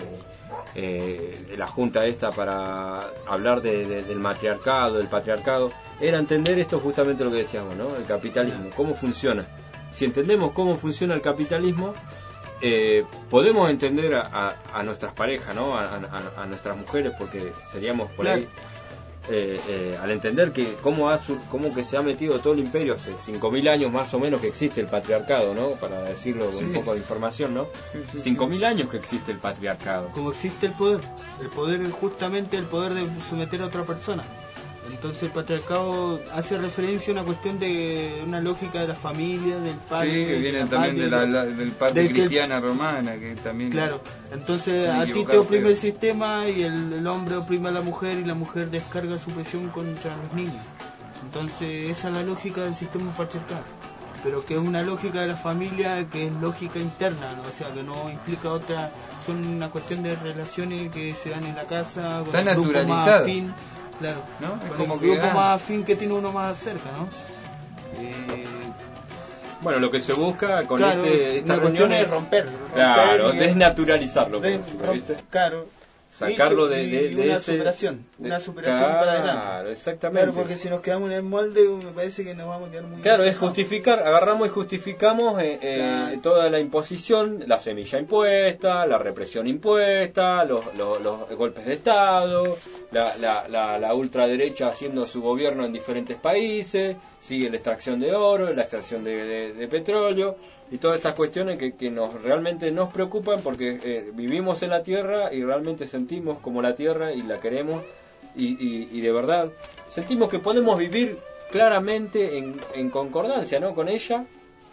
eh, de la junta esta para hablar de, de, del matriarcado, del patriarcado, era entender esto justamente lo que decíamos, ¿no? El capitalismo, cómo funciona. Si entendemos cómo funciona el capitalismo, eh, podemos entender a, a, a nuestras parejas, ¿no? A, a, a nuestras mujeres, porque seríamos por claro. ahí, eh, eh, al entender que cómo, ha, cómo que se ha metido todo el imperio, hace cinco mil años más o menos que existe el patriarcado, ¿no? Para decirlo con sí. un poco de información, ¿no? Sí, sí, cinco mil sí. años que existe el patriarcado. Como existe el poder, el poder es justamente el poder de someter a otra persona. Entonces el patriarcado hace referencia a una cuestión de una lógica de la familia, del padre. Sí, que viene de también de la, la, del parte del cristiana el, romana, que también... Claro, entonces a ti te oprime el sistema y el, el hombre oprime a la mujer y la mujer descarga su presión contra los niños. Entonces esa es la lógica del sistema patriarcal. Pero que es una lógica de la familia que es lógica interna, ¿no? O sea, que no implica otra... Son una cuestión de relaciones que se dan en la casa, con está un grupo más afín. Claro, ¿no? Es con como el que grupo ah. más afín que tiene uno más cerca, ¿no? Eh, bueno, lo que se busca con claro, este, esta una reunión es es romper, romper claro, y, desnaturalizarlo, de, ¿viste? Claro, sacarlo y, de, de, y de una ese superación, de, una superación claro, para adelante. Exactamente. Claro, porque si nos quedamos en el molde, me parece que nos vamos a quedar muy... Claro, es justificar, agarramos y justificamos eh, eh, claro. toda la imposición, la semilla impuesta, la represión impuesta, los, los, los golpes de Estado, la, la, la, la ultraderecha haciendo su gobierno en diferentes países, sigue la extracción de oro, la extracción de, de, de petróleo, y todas estas cuestiones que, que nos realmente nos preocupan porque eh, vivimos en la Tierra y realmente sentimos como la Tierra y la queremos y, y, y de verdad sentimos que podemos vivir claramente en, en concordancia, ¿no? Con ella,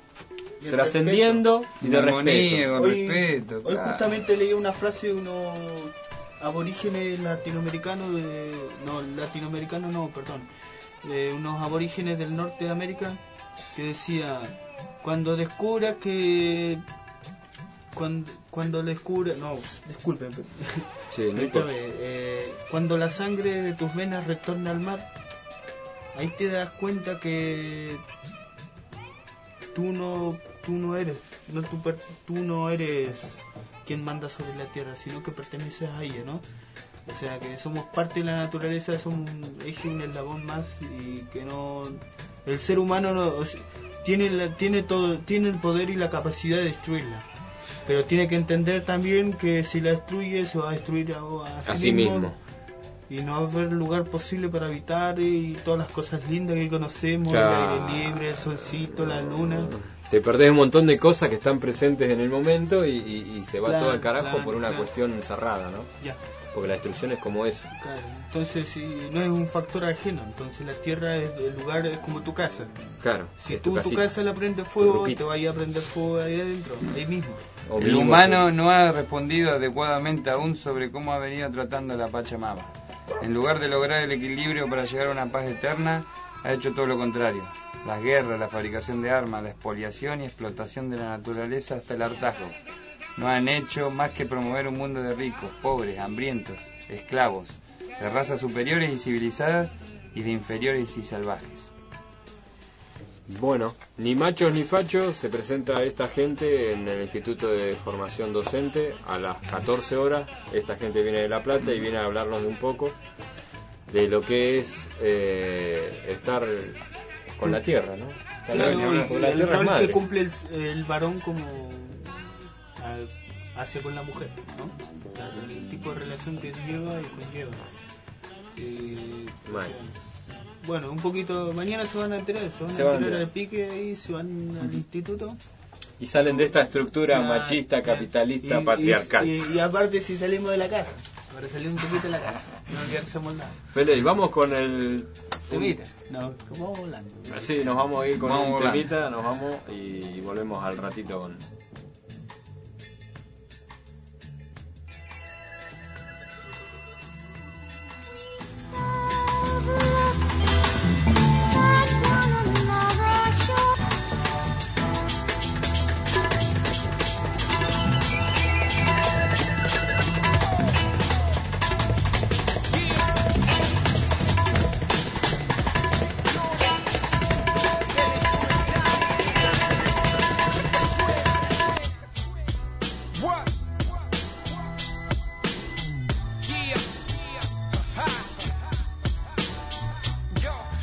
trascendiendo y de armonía, respeto. Con hoy, respeto hoy claro. justamente leí una frase de unos aborígenes latinoamericanos, de, no, latinoamericanos no, perdón, de unos aborígenes del norte de América que decía: cuando descubras que cuando cuando descubras no disculpen sí, no eh, cuando la sangre de tus venas retorna al mar, ahí te das cuenta que tú no tú no eres no tú, tú no eres quien manda sobre la tierra, sino que perteneces a ella, ¿no? O sea, que somos parte de la naturaleza, somos un eje, un eslabón más, y que no el ser humano no, o sea, tiene la, tiene todo tiene el poder y la capacidad de destruirla, pero tiene que entender también que si la destruye se va a destruir a, a sí, a sí mismo, mismo y no va a haber lugar posible para habitar y todas las cosas lindas que conocemos, claro. el aire libre, el solcito, la luna. Te perdés un montón de cosas que están presentes en el momento y, y, y se va claro, todo al carajo claro, por una claro. cuestión cerrada, ¿no? Ya. Porque la destrucción es como eso. Claro. Entonces, si no es un factor ajeno, entonces la tierra es el lugar, es como tu casa. Claro. Si es tú tu, tu casa la prendes fuego, te vayas a prender fuego ahí adentro, ahí mismo. O el humano que... no ha respondido adecuadamente aún sobre cómo ha venido tratando la Pachamama. En lugar de lograr el equilibrio para llegar a una paz eterna, ha hecho todo lo contrario. Las guerras, la fabricación de armas, la expoliación y explotación de la naturaleza hasta el hartazgo no han hecho más que promover un mundo de ricos, pobres, hambrientos, esclavos, de razas superiores y civilizadas y de inferiores y salvajes. Bueno, ni machos ni fachos, se presenta esta gente en el Instituto de Formación Docente a las catorce horas. Esta gente viene de La Plata y viene a hablarnos de un poco de lo que es eh, estar con la tierra, ¿no? Claro, bien, y, la el tierra rol es madre. que cumple el, el varón como a, hace con la mujer, ¿no? O sea, el tipo de relación que lleva y conlleva. Eh, o sea, bueno, un poquito, mañana se van a enterar, se van se a van enterar a... al pique y se van al instituto. Y salen de esta estructura ya, machista, ya. capitalista, Y, patriarcal. Y, y, y aparte si salimos de la casa, para salir un poquito de la casa, no quedarse moldado. Feliz, vamos con el... Temita, no, vamos volando. Sí, nos vamos a ir con vamos un volando. temita, nos vamos y volvemos al ratito con...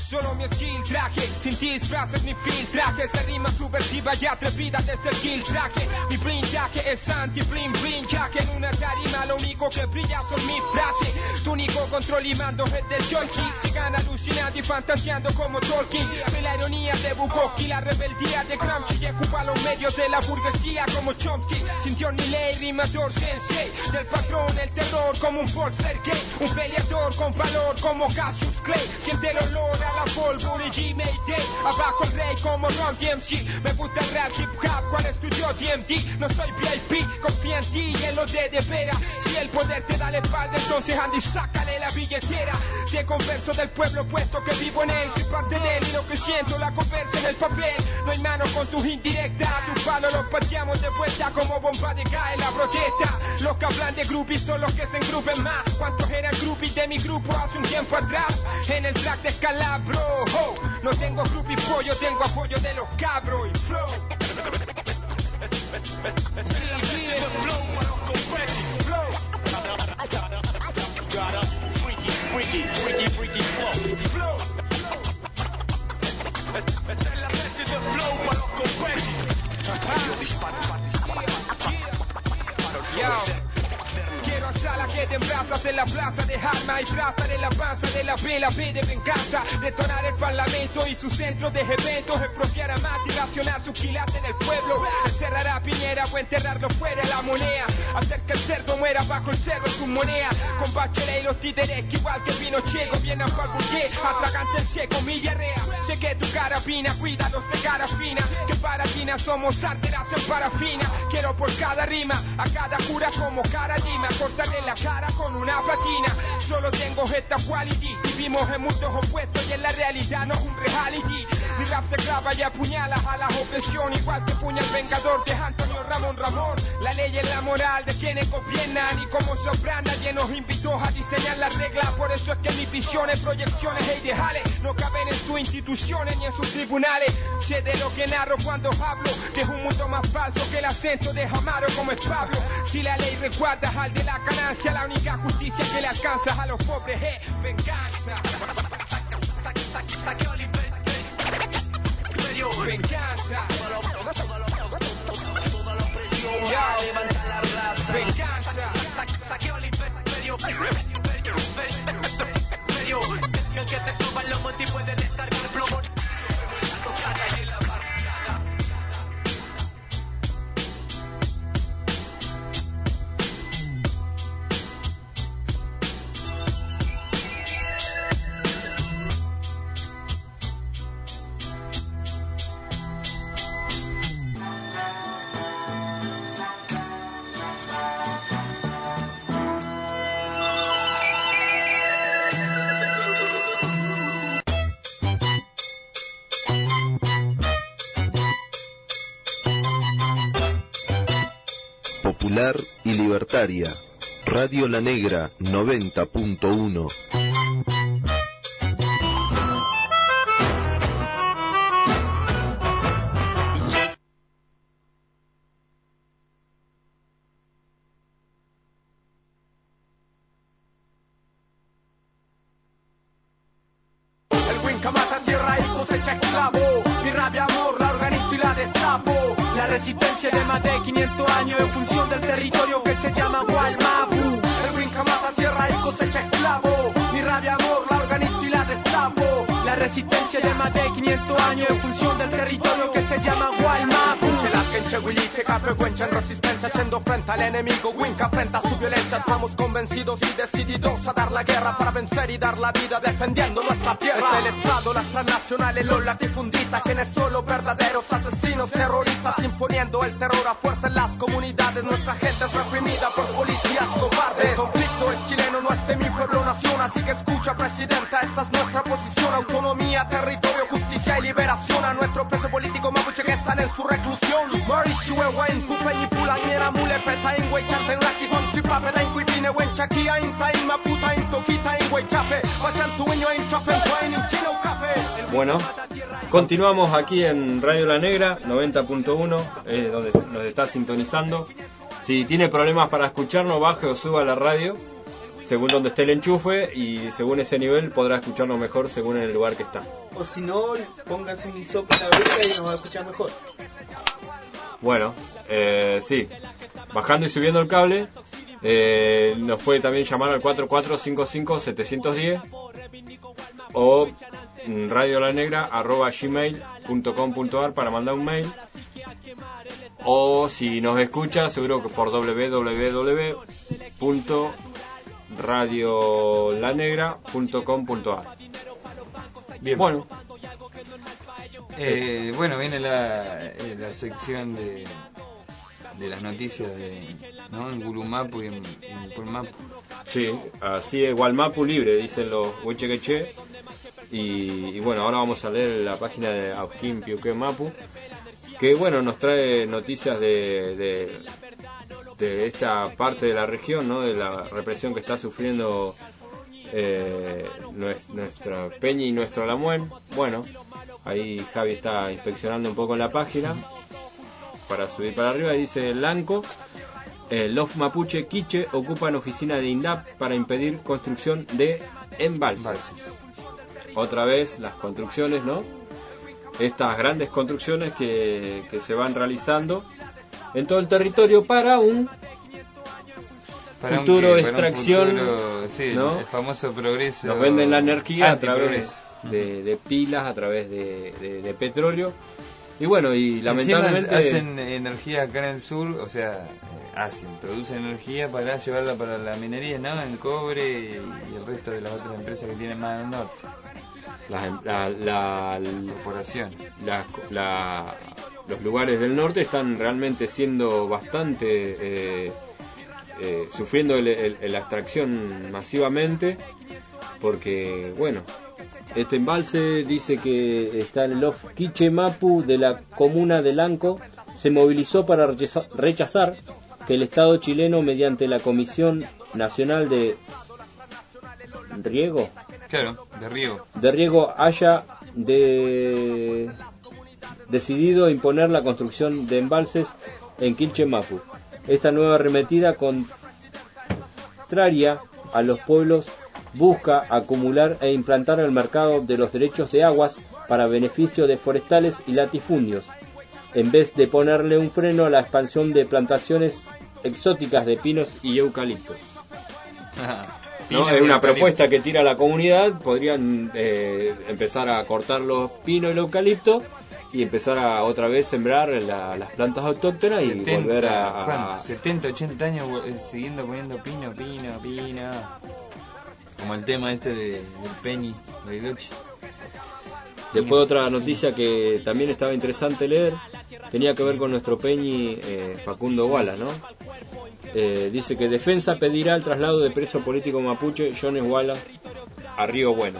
solo mi skill traje, sin disfraces ni filtrajes, la rima subversiva y atrevida desde el kill traje, mi blindaje es anti-bling bling, ya que en una tarima lo único que brilla son mis frases, tu único control y mando es del joystick, sigan alucinando y fantaseando como Tolkien, soy la ironía de Bukowski, la rebeldía de Gramsci, y ocupa los medios de la burguesía como Chomsky, sintió ni ley, rimador sensei, del patrón el terror como un bolster gay, un peleador con valor como Cassius Clay, siente el olor a la pólvora y G Mayday, abajo el rey como Ron D M C, me gusta el rap hip hop, cual estudió D M D, no soy V I P, confía en ti y en lo de de veras, si el poder te da la espalda, entonces Andy, sácale la billetera, te converso del pueblo puesto que vivo en él, soy parte de él y lo que siento la converso en el papel, no hay mano con tus indirectas, tus palos los pateamos de vuelta como bomba de gas en la protesta, los que hablan de groupies son los que se engrupen más, ¿cuántos eran groupies de mi grupo hace un tiempo atrás? En el track de Escalabro, oh, no tengo groupies pollo, tengo apoyo de los cabros y flow. Freaky, freaky, freaky flow. Flow. Esta es la tesis de flow para los confetis. Quiero hacer la que te embrazas en la plaza de armas y trazar en la panza de la B, la B de venganza, detonar el parlamento y sus centros de eventos, expropiar a Mati, racionar su quilate en el pueblo, encerrar a Piñera o enterrarlo fuera de la moneda, hacer que el cerdo muera bajo el cerro su moneda, con Bachelet y los títeres que igual que Pinochet gobiernan para Burgués, atragante el seco, mi diarrea, sé que tu carabina, cuídalos de cara fina, que para China somos arteras en parafina, quiero por cada rima, a cada cura como Caradima, cortarle la cara con una platina, solo tengo esta quality, vivimos en mundos opuestos y en la realidad no es un reality, mi rap se clava y apuñala a la opresión, igual que puña el vengador de Antonio Ramón Ramón, la ley es la moral de quienes gobiernan y como sobran nadie nos invitó a diseñar las reglas, por eso es que mis visiones, proyecciones e ideales no caben en sus instituciones ni en sus tribunales, sé de lo que narro cuando hablo, que es un mundo más falso que el acento de Amaro como es Pablo, si la ley recuerda al de la ganancia, la única justicia que le alcanza a los pobres es venganza. Saqueo el imperio. Venganza. Toda la opresión levanta la raza. Venganza. Saqueo el imperio. El que te suba los motivos puede descargar el plomo. Popular y libertaria, Radio La Negra noventa punto uno. El Winca mata tierra y cosecha esclavo, mi rabia amor la organizo y la destapo. La resistencia de más de quinientos años en función del territorio que se llama Gualmapu. El Winca mata tierra y cosecha esclavo, mi rabia amor la organizo y la destapo. La resistencia de más de quinientos años en función del territorio que se llama Gualmapu. Chelasken, Chehuiliche, Capregüencha en resistencia haciendo frente al enemigo. Winca frente a su violencia, estamos convencidos y decididos a dar la guerra para vencer y dar la vida defendiendo nuestra tierra. Es el Estado, las transnacionales, los latifundistas, quienes son los verdaderos asesinos terroristas, imponiendo el terror a fuerza en las comunidades. Nuestra gente es reprimida por policías cobardes. El conflicto es chileno, no es de mi pueblo nación, así que escucha, presidenta, esta es nuestra posición. Autonomía, territorio, justicia y liberación a nuestro preso político mapuche que están en su reclusión. Mauricio Ewain, Pupeñi, Pulañera, Mule, Petain, Huaychafe, Raki, Juan, Chipape, Dain, Cuipine, Huenchaquia, Intain, Maputain, Toquita, Huaychafe, Huachantueño, Inchafe, Huain, Chino, Café. Bueno, continuamos aquí en Radio La Negra noventa punto uno, eh, donde nos está sintonizando. Si tiene problemas para escucharnos, baje o suba la radio. según donde esté el enchufe, y según ese nivel podrá escucharnos mejor según el lugar que está. O si no, póngase un hisopo en la oreja y nos va a escuchar mejor. Bueno, eh, sí, bajando y subiendo el cable, eh, nos puede también llamar al cuatro cuatro cinco cinco siete uno cero o radiolanegra arroba gmail punto com punto ar para mandar un mail, o si nos escucha seguro que por doble u doble u doble u punto radiolanegra punto com punto ar. Bien. Bueno, Eh, bueno, viene la, eh, la sección de, de las noticias de, ¿no? En Gulumapu y en, en Pulmapu. sí, así es, Gualmapu libre, dicen los huechequeche. Y, y bueno, ahora vamos a leer la página de Auquín Piuqué Mapu, que bueno, nos trae noticias de, de, de esta parte de la región, ¿no? De la represión que está sufriendo eh, nuestra Peña y nuestro Lamuén. Bueno, ahí Javi está inspeccionando un poco la página para subir para arriba y dice: Lanco, eh, los mapuche quiche ocupan oficina de INDAP para impedir construcción de embalses. Embalses. Otra vez las construcciones, ¿no? Estas grandes construcciones que, que se van realizando en todo el territorio para un Para futuro un, de que- para un extracción, futuro, sí, ¿no? el famoso progreso. Nos venden la energía a través antiprogreso. de, de pilas, a través de, de, de petróleo. Y bueno, y Encima lamentablemente hacen energía acá en el sur, o sea, eh, hacen, producen energía para llevarla para la minería, ¿no? El cobre y, y el resto de las otras empresas que tienen más al norte. las- la- la- Corporación. la- la- los lugares del norte están realmente siendo bastante eh, eh, sufriendo el- el- la extracción masivamente, porque bueno, este embalse dice que está en el Lof Quiche Mapu de la comuna de Lanco, se movilizó para rechaza- rechazar que el Estado chileno, mediante la Comisión Nacional de Riego Claro, de riego. de riego haya de... decidido imponer la construcción de embalses en Quilchemapu. Esta nueva arremetida contraria a los pueblos busca acumular e implantar el mercado de los derechos de aguas para beneficio de forestales y latifundios, en vez de ponerle un freno a la expansión de plantaciones exóticas de pinos y eucaliptos. ¿No? Es una propuesta que tira la comunidad. Podrían eh, empezar a cortar los pinos y el eucalipto y empezar a otra vez sembrar la- las plantas autóctonas y volver a, a- ¿cuánto? setenta, ochenta años eh, siguiendo poniendo pino, pino, pino. Como el tema este de, del Peñi, de Ilochi. Después otra noticia que también estaba interesante leer, tenía que ver con nuestro Peñi eh, Facundo Guala, ¿no? Eh, dice que Defensa pedirá el traslado de preso político mapuche Jones Guala a Río Bueno.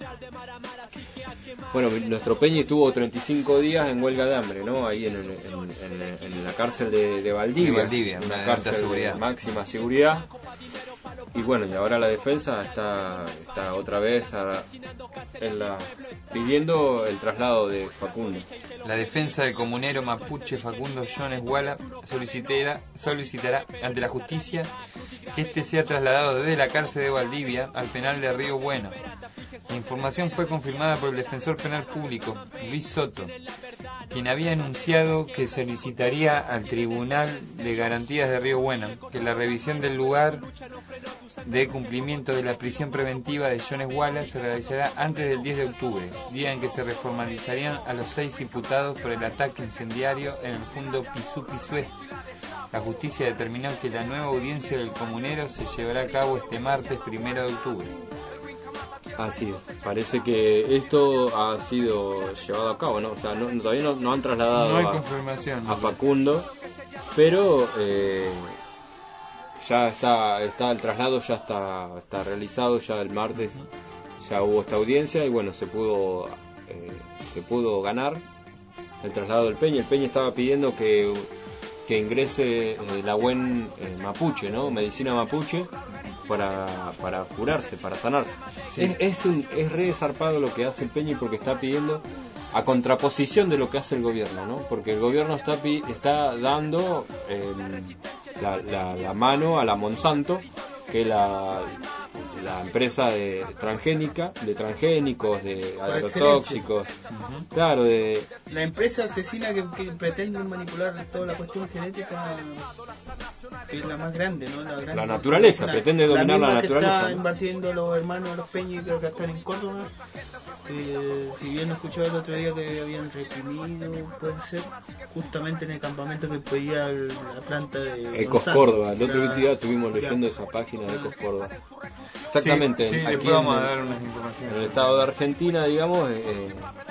Bueno, nuestro Peñi estuvo treinta y cinco días en huelga de hambre, ¿no? Ahí en, en, en- en la cárcel de, de Valdivia, De Valdivia, una una de alta cárcel seguridad. de máxima seguridad. Y bueno, y ahora la defensa está está otra vez a- en la, pidiendo el traslado de Facundo. La defensa del comunero mapuche Facundo Jones Guala solicitará, solicitará ante la justicia que este sea trasladado desde la cárcel de Valdivia al penal de Río Bueno. La información fue confirmada por el defensor penal público, Luis Soto, quien había anunciado que solicitaría al Tribunal de Garantías de Río Bueno que la revisión del lugar de cumplimiento de la prisión preventiva de Jones Guala se realizará antes del diez de octubre, día en que se reformalizarían a los seis imputados por el ataque incendiario en el fondo Pisú Pisué. La justicia determinó que la nueva audiencia del comunero se llevará a cabo este martes primero de octubre. Así es, parece que esto ha sido llevado a cabo, ¿no? O sea, no, todavía no, no han trasladado No hay a, confirmación. a Facundo, pero eh, ya está, está el traslado, ya está, está realizado, ya el martes ya hubo esta audiencia y bueno, se pudo, eh, se pudo ganar el traslado del Peña. El Peña estaba pidiendo que, que ingrese eh, la buen eh, mapuche, ¿no? Medicina mapuche. Para, para curarse, para sanarse. Sí. Es, es, un, es re zarpado lo que hace el Peñi porque está pidiendo a contraposición de lo que hace el gobierno, ¿no? Porque el gobierno está pi, está dando eh, la, la, la mano a la Monsanto, que es la, la empresa de transgénica, de transgénicos, de agrotóxicos, uh-huh. claro, de la empresa asesina que, que pretende manipular toda la cuestión genética, que es la más grande, ¿no? La, gran la naturaleza, la, pretende dominar la, la naturaleza. Está ¿no? invadiendo los hermanos de los Peñi que acá están en Córdoba. Que, si bien escuchaba el otro día que habían reprimido, puede ser, justamente en el campamento que pedía el, la planta de Ecos Córdoba. El otro la, día estuvimos leyendo ya. esa página de Ecos Córdoba. Exactamente, sí, sí, aquí vamos en, a dar unas informaciones. En el estado de Argentina, digamos, eh,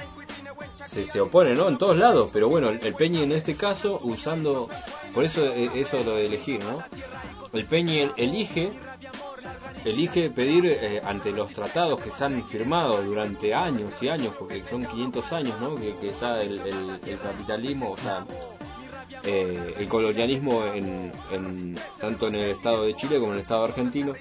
se, se opone, ¿no? En todos lados, pero bueno, el, el Peñi en este caso, usando, por eso eh, eso lo de elegir, ¿no? El Peñi elige elige pedir eh, ante los tratados que se han firmado durante años y años, porque son quinientos años, ¿no? Que, que está el, el, el capitalismo, o sea, eh, el colonialismo en, en tanto en el estado de Chile como en el estado argentino.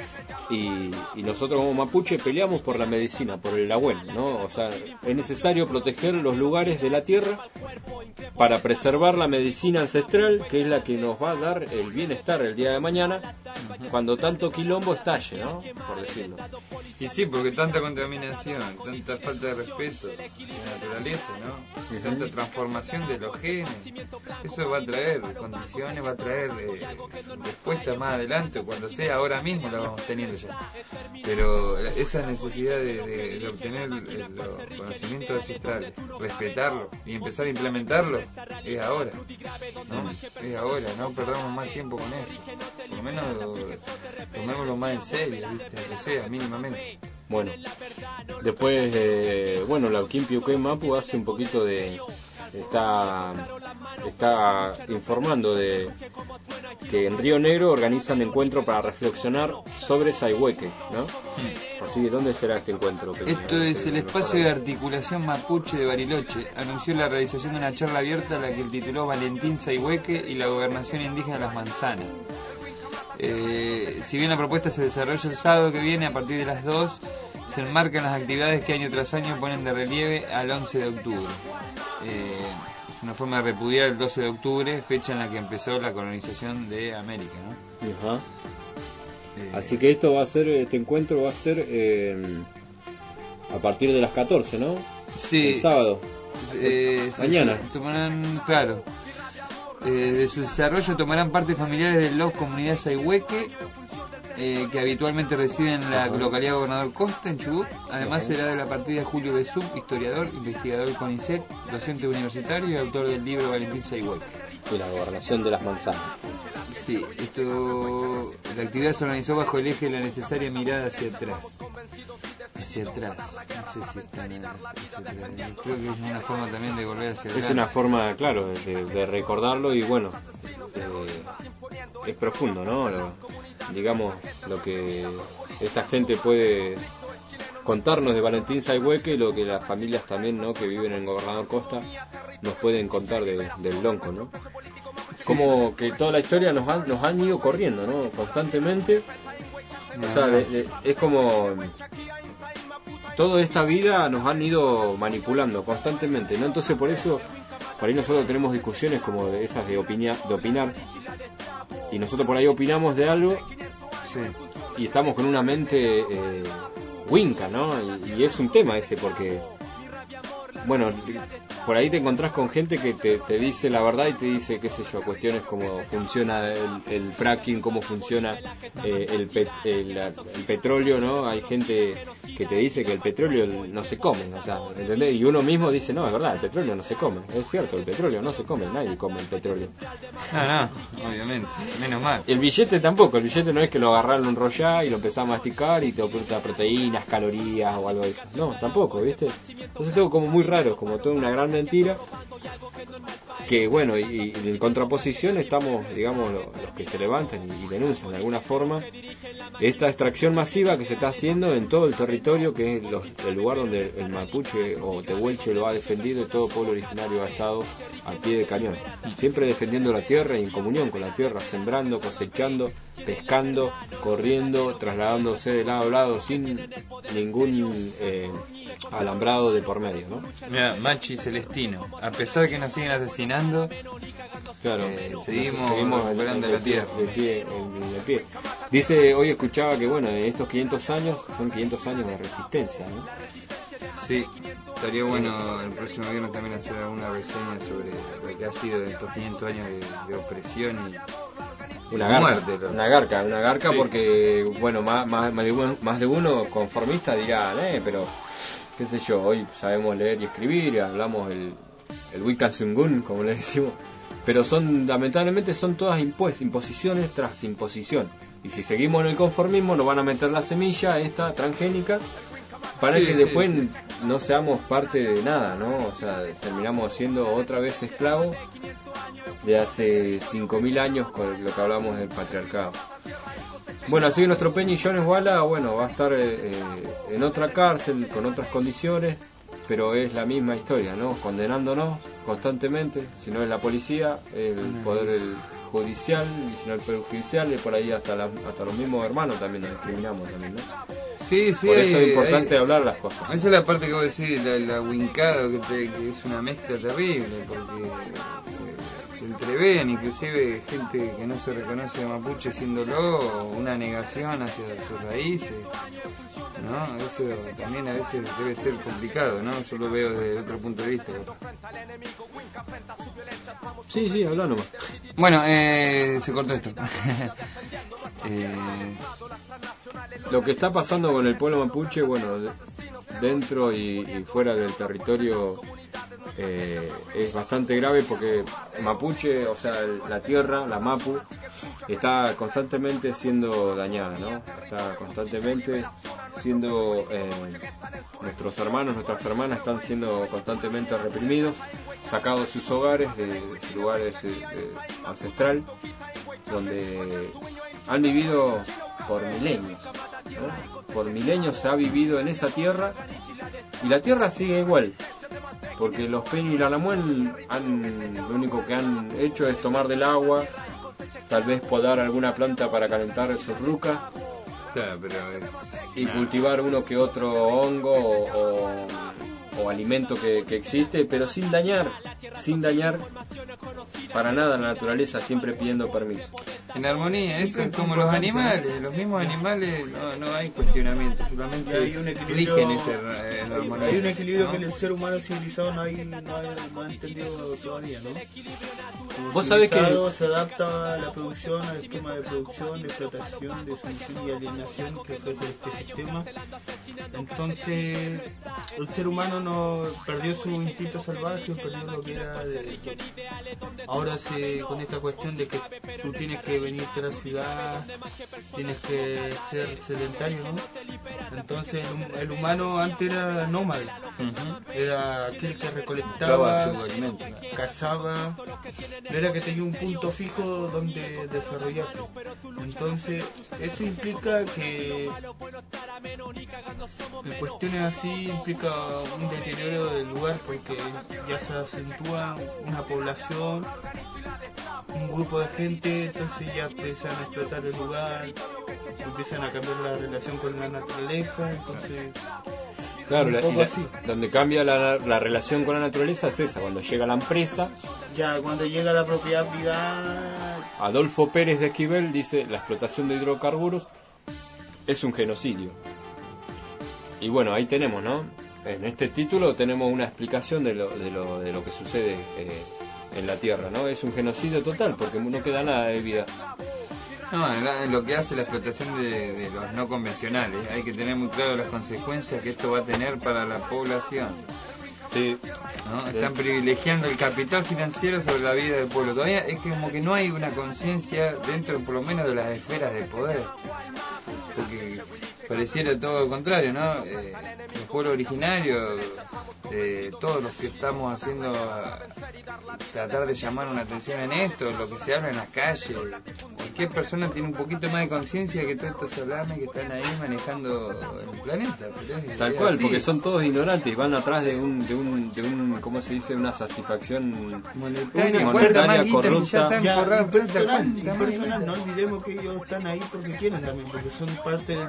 Y, y nosotros como mapuche peleamos por la medicina, por el abuelo, ¿no? O sea, es necesario proteger los lugares de la tierra para preservar la medicina ancestral, que es la que nos va a dar el bienestar el día de mañana, cuando tanto quilombo estalle, ¿no? Por decirlo. Y sí, porque tanta contaminación, tanta falta de respeto de la naturaleza, ¿no? Uh-huh. Tanta transformación de los genes, eso va a traer condiciones, va a traer eh, respuestas más adelante, cuando sea, ahora mismo la vamos teniendo ya. Pero esa necesidad de, de, de obtener el, el, los conocimientos ancestrales, respetarlo y empezar a implementarlo, es ahora, ¿no? Es ahora, no perdamos más tiempo con eso. Por lo menos tomémoslo más en serio, ¿viste? Que sea, mínimamente. Bueno, después, eh, bueno, la Quimpiuquén Mapu hace un poquito de... Está, está informando de que en Río Negro organizan encuentro para reflexionar sobre Sayhueque, ¿no? Mm. Así que, ¿dónde será este encuentro? Esto es el espacio de articulación mapuche de Bariloche. Anunció la realización de una charla abierta a la que tituló Valentín Sayhueque y la gobernación indígena de las manzanas. Eh, si bien la propuesta se desarrolla el sábado que viene a partir de las dos, se enmarcan las actividades que año tras año ponen de relieve al once de octubre. Eh, es una forma de repudiar el doce de octubre, fecha en la que empezó la colonización de América, ¿no? Ajá. Eh, Así que esto va a ser, este encuentro va a ser eh, a partir de las catorce, ¿no? Sí. El sábado. Eh, Mañana. Se, se tomarán, claro. Eh, de su desarrollo tomarán parte familiares de los comunidades Sayhueque, eh, que habitualmente residen en la Ajá. localidad de Gobernador Costa, en Chubut. Además Ajá. será de la partida de Julio Besú, historiador, investigador del CONICET, docente universitario y autor del libro Valentín Sayhueque. Y la gobernación de las manzanas. Sí, esto, la actividad se organizó bajo el eje de la necesaria mirada hacia atrás. Hacia atrás, no sé si están hacia atrás. Creo que es una forma también de volver hacia atrás. Es una forma, claro, de, de recordarlo y bueno, eh, es profundo, ¿no? Lo, digamos, lo que esta gente puede contarnos de Valentín Sayhueque y lo que las familias también, ¿no? Que viven en Gobernador Costa nos pueden contar de, del Lonco, ¿no? Como que toda la historia nos han, nos han ido corriendo, ¿no? Constantemente. O sea, de, de, es como toda esta vida nos han ido manipulando constantemente, ¿no? Entonces por eso por ahí nosotros tenemos discusiones como de esas de opinar, de opinar y nosotros por ahí opinamos de algo sí. y estamos con una mente eh, winca, ¿no? Y, y es un tema ese porque bueno, por ahí te encontrás con gente que te, te dice la verdad y te dice, qué sé yo, cuestiones como funciona el, el fracking, cómo funciona eh, el, pet, el, el petróleo, ¿no? Hay gente que te dice que el petróleo no se come, o sea, ¿entendés? Y uno mismo dice, no, es verdad, el petróleo no se come. Es cierto, el petróleo no se come, nadie come el petróleo. No, no, obviamente, menos mal. El billete tampoco, el billete no es que lo agarrás, lo enrollás y lo empezás a masticar y te oculta proteínas, calorías o algo de eso. No, tampoco, ¿viste? Entonces todo como muy raro, como toda una gran mentira que bueno, y, y en contraposición estamos, digamos, los, los que se levantan y, y denuncian de alguna forma esta extracción masiva que se está haciendo en todo el territorio, que es los, el lugar donde el mapuche o tehuelche lo ha defendido y todo pueblo originario ha estado al pie de cañón, siempre defendiendo la tierra y en comunión con la tierra, sembrando, cosechando, pescando, corriendo, trasladándose de lado a lado sin ningún eh, alambrado de por medio, ¿no? Mira, Machi Celestino, a pesar que nos siguen asesinando, claro, eh, seguimos, seguimos recuperando en, la en, de tierra. pie, de pie, en, de pie. Dice, hoy escuchaba que bueno, en estos quinientos años son quinientos años de resistencia, ¿no? Sí, estaría bueno el próximo viernes también hacer alguna reseña sobre lo que ha sido de estos quinientos años de, de opresión y una y garca, muerte. ¿No? una garca, una garca Sí. porque bueno, más, más, más, de uno, más de uno conformista dirá, eh, pero qué sé yo, hoy sabemos leer y escribir, hablamos el el Wiccasungun, como le decimos, pero son lamentablemente son todas impues, imposiciones tras imposición. Y si seguimos en el conformismo nos van a meter la semilla esta transgénica para Sí, que sí, después sí. no seamos parte de nada, ¿no? O sea, terminamos siendo otra vez esclavos de hace cinco mil años con lo que hablamos del patriarcado. Bueno, así que nuestro Peñi Jones Walla, bueno, va a estar eh, en otra cárcel con otras condiciones, pero es la misma historia, ¿no? Condenándonos constantemente, si no es la policía, el poder el judicial, y si no el poder judicial, y por ahí hasta la, hasta los mismos hermanos también nos discriminamos también, ¿no? Sí, sí, Por eso hay- es importante hay- hablar las cosas. Esa es la parte que vos decís, la, la wincada, que, te- que es una mezcla terrible, porque se, se entrevean inclusive gente que no se reconoce de mapuche siéndolo, o una negación hacia sus raíces, ¿no? Eso también a veces debe ser complicado, ¿no? Yo lo veo desde otro punto de vista. Sí, sí, habla nomás. Bueno, eh, se cortó esto. eh, Lo que está pasando con el pueblo mapuche, bueno, de- dentro y, y fuera del territorio eh, es bastante grave porque mapuche, o sea, el- la tierra, la mapu, está constantemente siendo dañada, ¿no? Está constantemente siendo, eh, nuestros hermanos, nuestras hermanas están siendo constantemente reprimidos, sacados de sus hogares, de, de sus lugares eh, eh, ancestral, donde han vivido por milenios, ¿no? Por milenios se ha vivido en esa tierra y la tierra sigue igual, porque los Peñi y la Lamuel han, lo único que han hecho es tomar del agua, tal vez podar alguna planta para calentar sus rucas claro, pero es, y nah. cultivar uno que otro hongo o, o, o alimento que, que existe, pero sin dañar, sin dañar para nada la naturaleza, siempre pidiendo permiso. En armonía, eso es como los animales, los mismos animales no, no hay cuestionamiento, solamente Y hay un equilibrio- rigen ese, eh, la armonía. Hay un equilibrio ¿no? que el ser humano civilizado no, hay, no, ha, no ha entendido todavía, ¿no? Como Vos sabés que- civilizado se adapta a la producción, al esquema de producción, de explotación, de sumisión y alienación que ofrece este sistema. Entonces, el ser humano no perdió su instinto salvaje, perdió lo que era de... Ahora se, con esta cuestión de que tú tienes que venirte a la ciudad, tienes que ser sedentario, ¿no? Entonces el, el humano antes era nómade, Ujú. era aquel que Buscaba recolectaba, su alimento. cazaba, no era que tenía un punto fijo donde desarrollarse. Entonces eso implica que, que cuestiones así implica un deterioro del lugar porque ya se acentúa una población, un grupo de gente, entonces ya empiezan a explotar el lugar, empiezan a cambiar la relación con la naturaleza, entonces Claro, un la- poco y la- así. donde cambia la, la relación con la naturaleza es esa, cuando llega la empresa. Ya cuando llega la propiedad privada, Adolfo Pérez de Esquivel dice, la explotación de hidrocarburos es un genocidio. Y bueno, ahí tenemos, ¿no? En este título tenemos una explicación de lo, de lo, de lo que sucede eh, en la Tierra, ¿no? Es un genocidio total, porque no queda nada de vida. No, la- lo que hace la explotación de, de los no convencionales, hay que tener muy claro las consecuencias que esto va a tener para la población. Sí. ¿No? Están privilegiando el capital financiero sobre la vida del pueblo. Todavía es que como que no hay una conciencia dentro, por lo menos, de las esferas de poder. Porque pareciera todo lo contrario, ¿no? Eh, el pueblo originario, eh, todos los que estamos haciendo, tratar de llamar una atención en esto, lo que se habla en las calles. Cualquier persona tiene un poquito más de conciencia que todos estos salames que están ahí manejando el planeta. Pero es- Tal es cual, así. porque son todos ignorantes y van atrás de un, de un, de un ¿cómo se dice? Una satisfacción Monetaria, una ¿cuánta más monetaria guita si ya corrupta. están ya forrados? impersonal, ¿Cuánta más impersonal, guita? no olvidemos que ellos están ahí porque quieren también, porque son parte del poder y los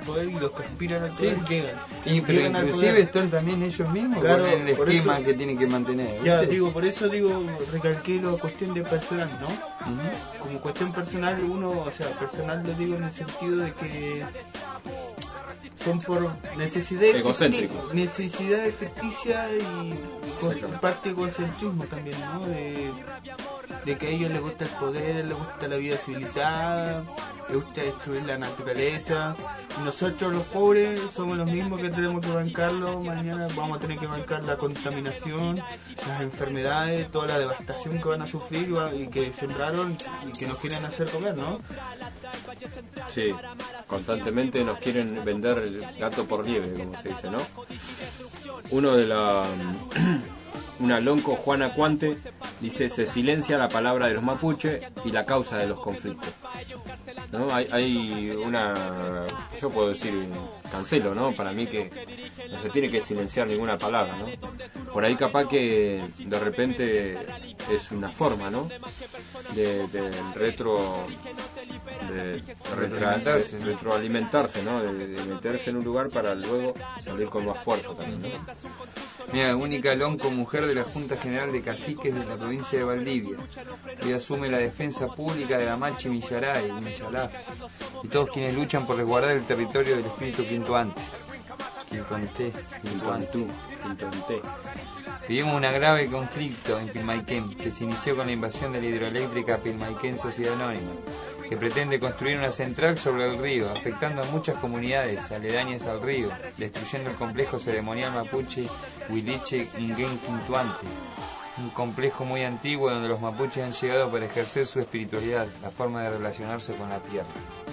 los que aspiran al poder Sí. llegan. Y, pero Llegan al inclusive poder. están también ellos mismos Claro, con el por esquema eso- que tienen que mantener. Ya, ¿viste? digo, por eso digo, recalqué la cuestión de personal, ¿no? Ujú. Como cuestión personal, uno, o sea, personal lo digo en el sentido de que son por necesidades Egocéntricos. ficti- necesidades ficticias y cos- Exacto. parte de egocentrismo también, ¿no? De, de que a ellos les gusta el poder, les gusta la vida civilizada, les gusta destruir la naturaleza. Y nosotros los pobres somos los mismos que tenemos que bancarlo. Mañana vamos a tener que bancar la contaminación, las enfermedades, toda la devastación que van a sufrir y va- y que sembraron y que nos quieren hacer comer, ¿no? Sí, constantemente nos quieren vender el gato por liebre, como se dice, ¿no? Uno de la... Una lonco Juana Cuante dice: se silencia la palabra de los mapuches y la causa de los conflictos. ¿No? Hay, hay una... Yo puedo decir, cancelo, ¿no? Para mí que no se tiene que silenciar ninguna palabra, ¿no? Por ahí capaz que de repente es una forma, ¿no? De, de retro... De, Retroalimentarse, de ¿no? retroalimentarse, ¿no? De, de meterse en un lugar para luego salir con más fuerza también, ¿no? Mira, única lonco mujer de la Junta General de Caciques de la provincia de Valdivia. Hoy asume la defensa pública de la Machi Millaray, Minchalá, y todos quienes luchan por resguardar el territorio del espíritu quintoante. Quintoanté, quintoantú, quintoanté. Vivimos un grave conflicto en Pilmaiquén, que se inició con la invasión de la hidroeléctrica Pilmaiquén Sociedad Anónima, que pretende construir una central sobre el río, afectando a muchas comunidades aledañas al río, destruyendo el complejo ceremonial mapuche Huiliche Nguén Quintuante, un complejo muy antiguo donde los mapuches han llegado para ejercer su espiritualidad, la forma de relacionarse con la tierra.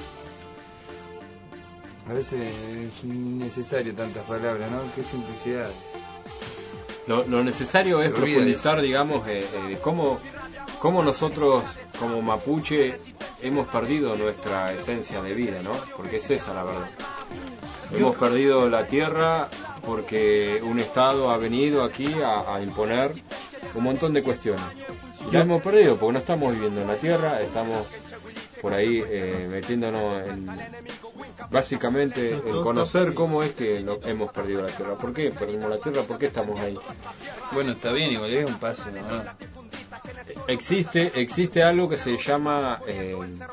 A veces es innecesario tantas palabras, ¿no? Qué simplicidad. Lo, lo necesario es Se olvida profundizar, digamos, eh, eh, de cómo, cómo nosotros, como mapuche, hemos perdido nuestra esencia de vida, ¿no? Porque es esa la verdad. Hemos perdido la tierra porque un Estado ha venido aquí a, a imponer un montón de cuestiones. Y la hemos perdido porque no estamos viviendo en la tierra, estamos por ahí eh, metiéndonos en, básicamente, en conocer cómo es que no, hemos perdido la tierra. ¿Por qué perdimos la tierra? ¿Por qué estamos ahí? Bueno, está bien, igual es un paso, ¿no? Existe, existe algo que se llama eh,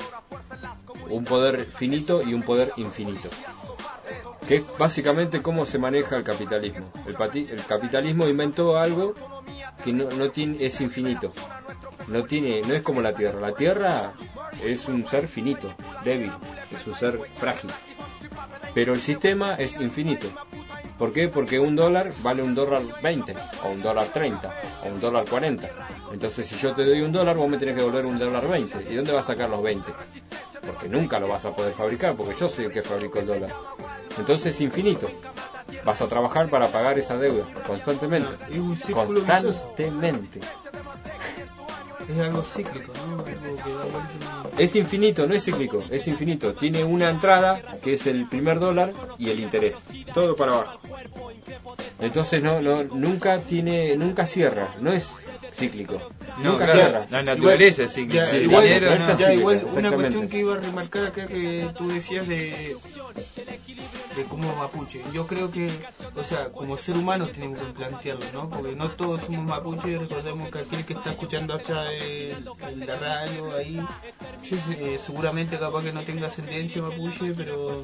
un poder finito y un poder infinito, que es básicamente cómo se maneja el capitalismo. El, pati, el capitalismo inventó algo que no, no tiene, es infinito. No tiene, no es como la Tierra. La Tierra es un ser finito, débil, es un ser frágil. Pero el sistema es infinito. ¿Por qué? Porque un dólar vale un dólar veinte, o un dólar treinta, o un dólar cuarenta. Entonces, si yo te doy un dólar, vos me tenés que devolver un dólar veinte. ¿Y dónde vas a sacar los veinte? Porque nunca lo vas a poder fabricar, porque yo soy el que fabrico el dólar. Entonces es infinito. Vas a trabajar para pagar esa deuda constantemente. Es un círculo vicioso. Constantemente. Es algo cíclico, ¿no? Algo que da vuelta Es infinito, no es cíclico, es infinito. Tiene una entrada que es el primer dólar y el interés. Todo para abajo. Entonces no, no, nunca tiene, nunca cierra, no es cíclico. No, nunca claro, cierra. la naturaleza es ya, cíclica. sí, El igual, dinero esa no. sí. ya, igual una exactamente. cuestión que iba a remarcar acá que tú decías de de cómo mapuche. Yo creo que, o sea, como ser humanos tenemos que plantearlo, ¿no? Porque no todos somos mapuches. Recordemos que aquel que está escuchando acá de, de la radio ahí, eh, seguramente capaz que no tenga ascendencia mapuche, pero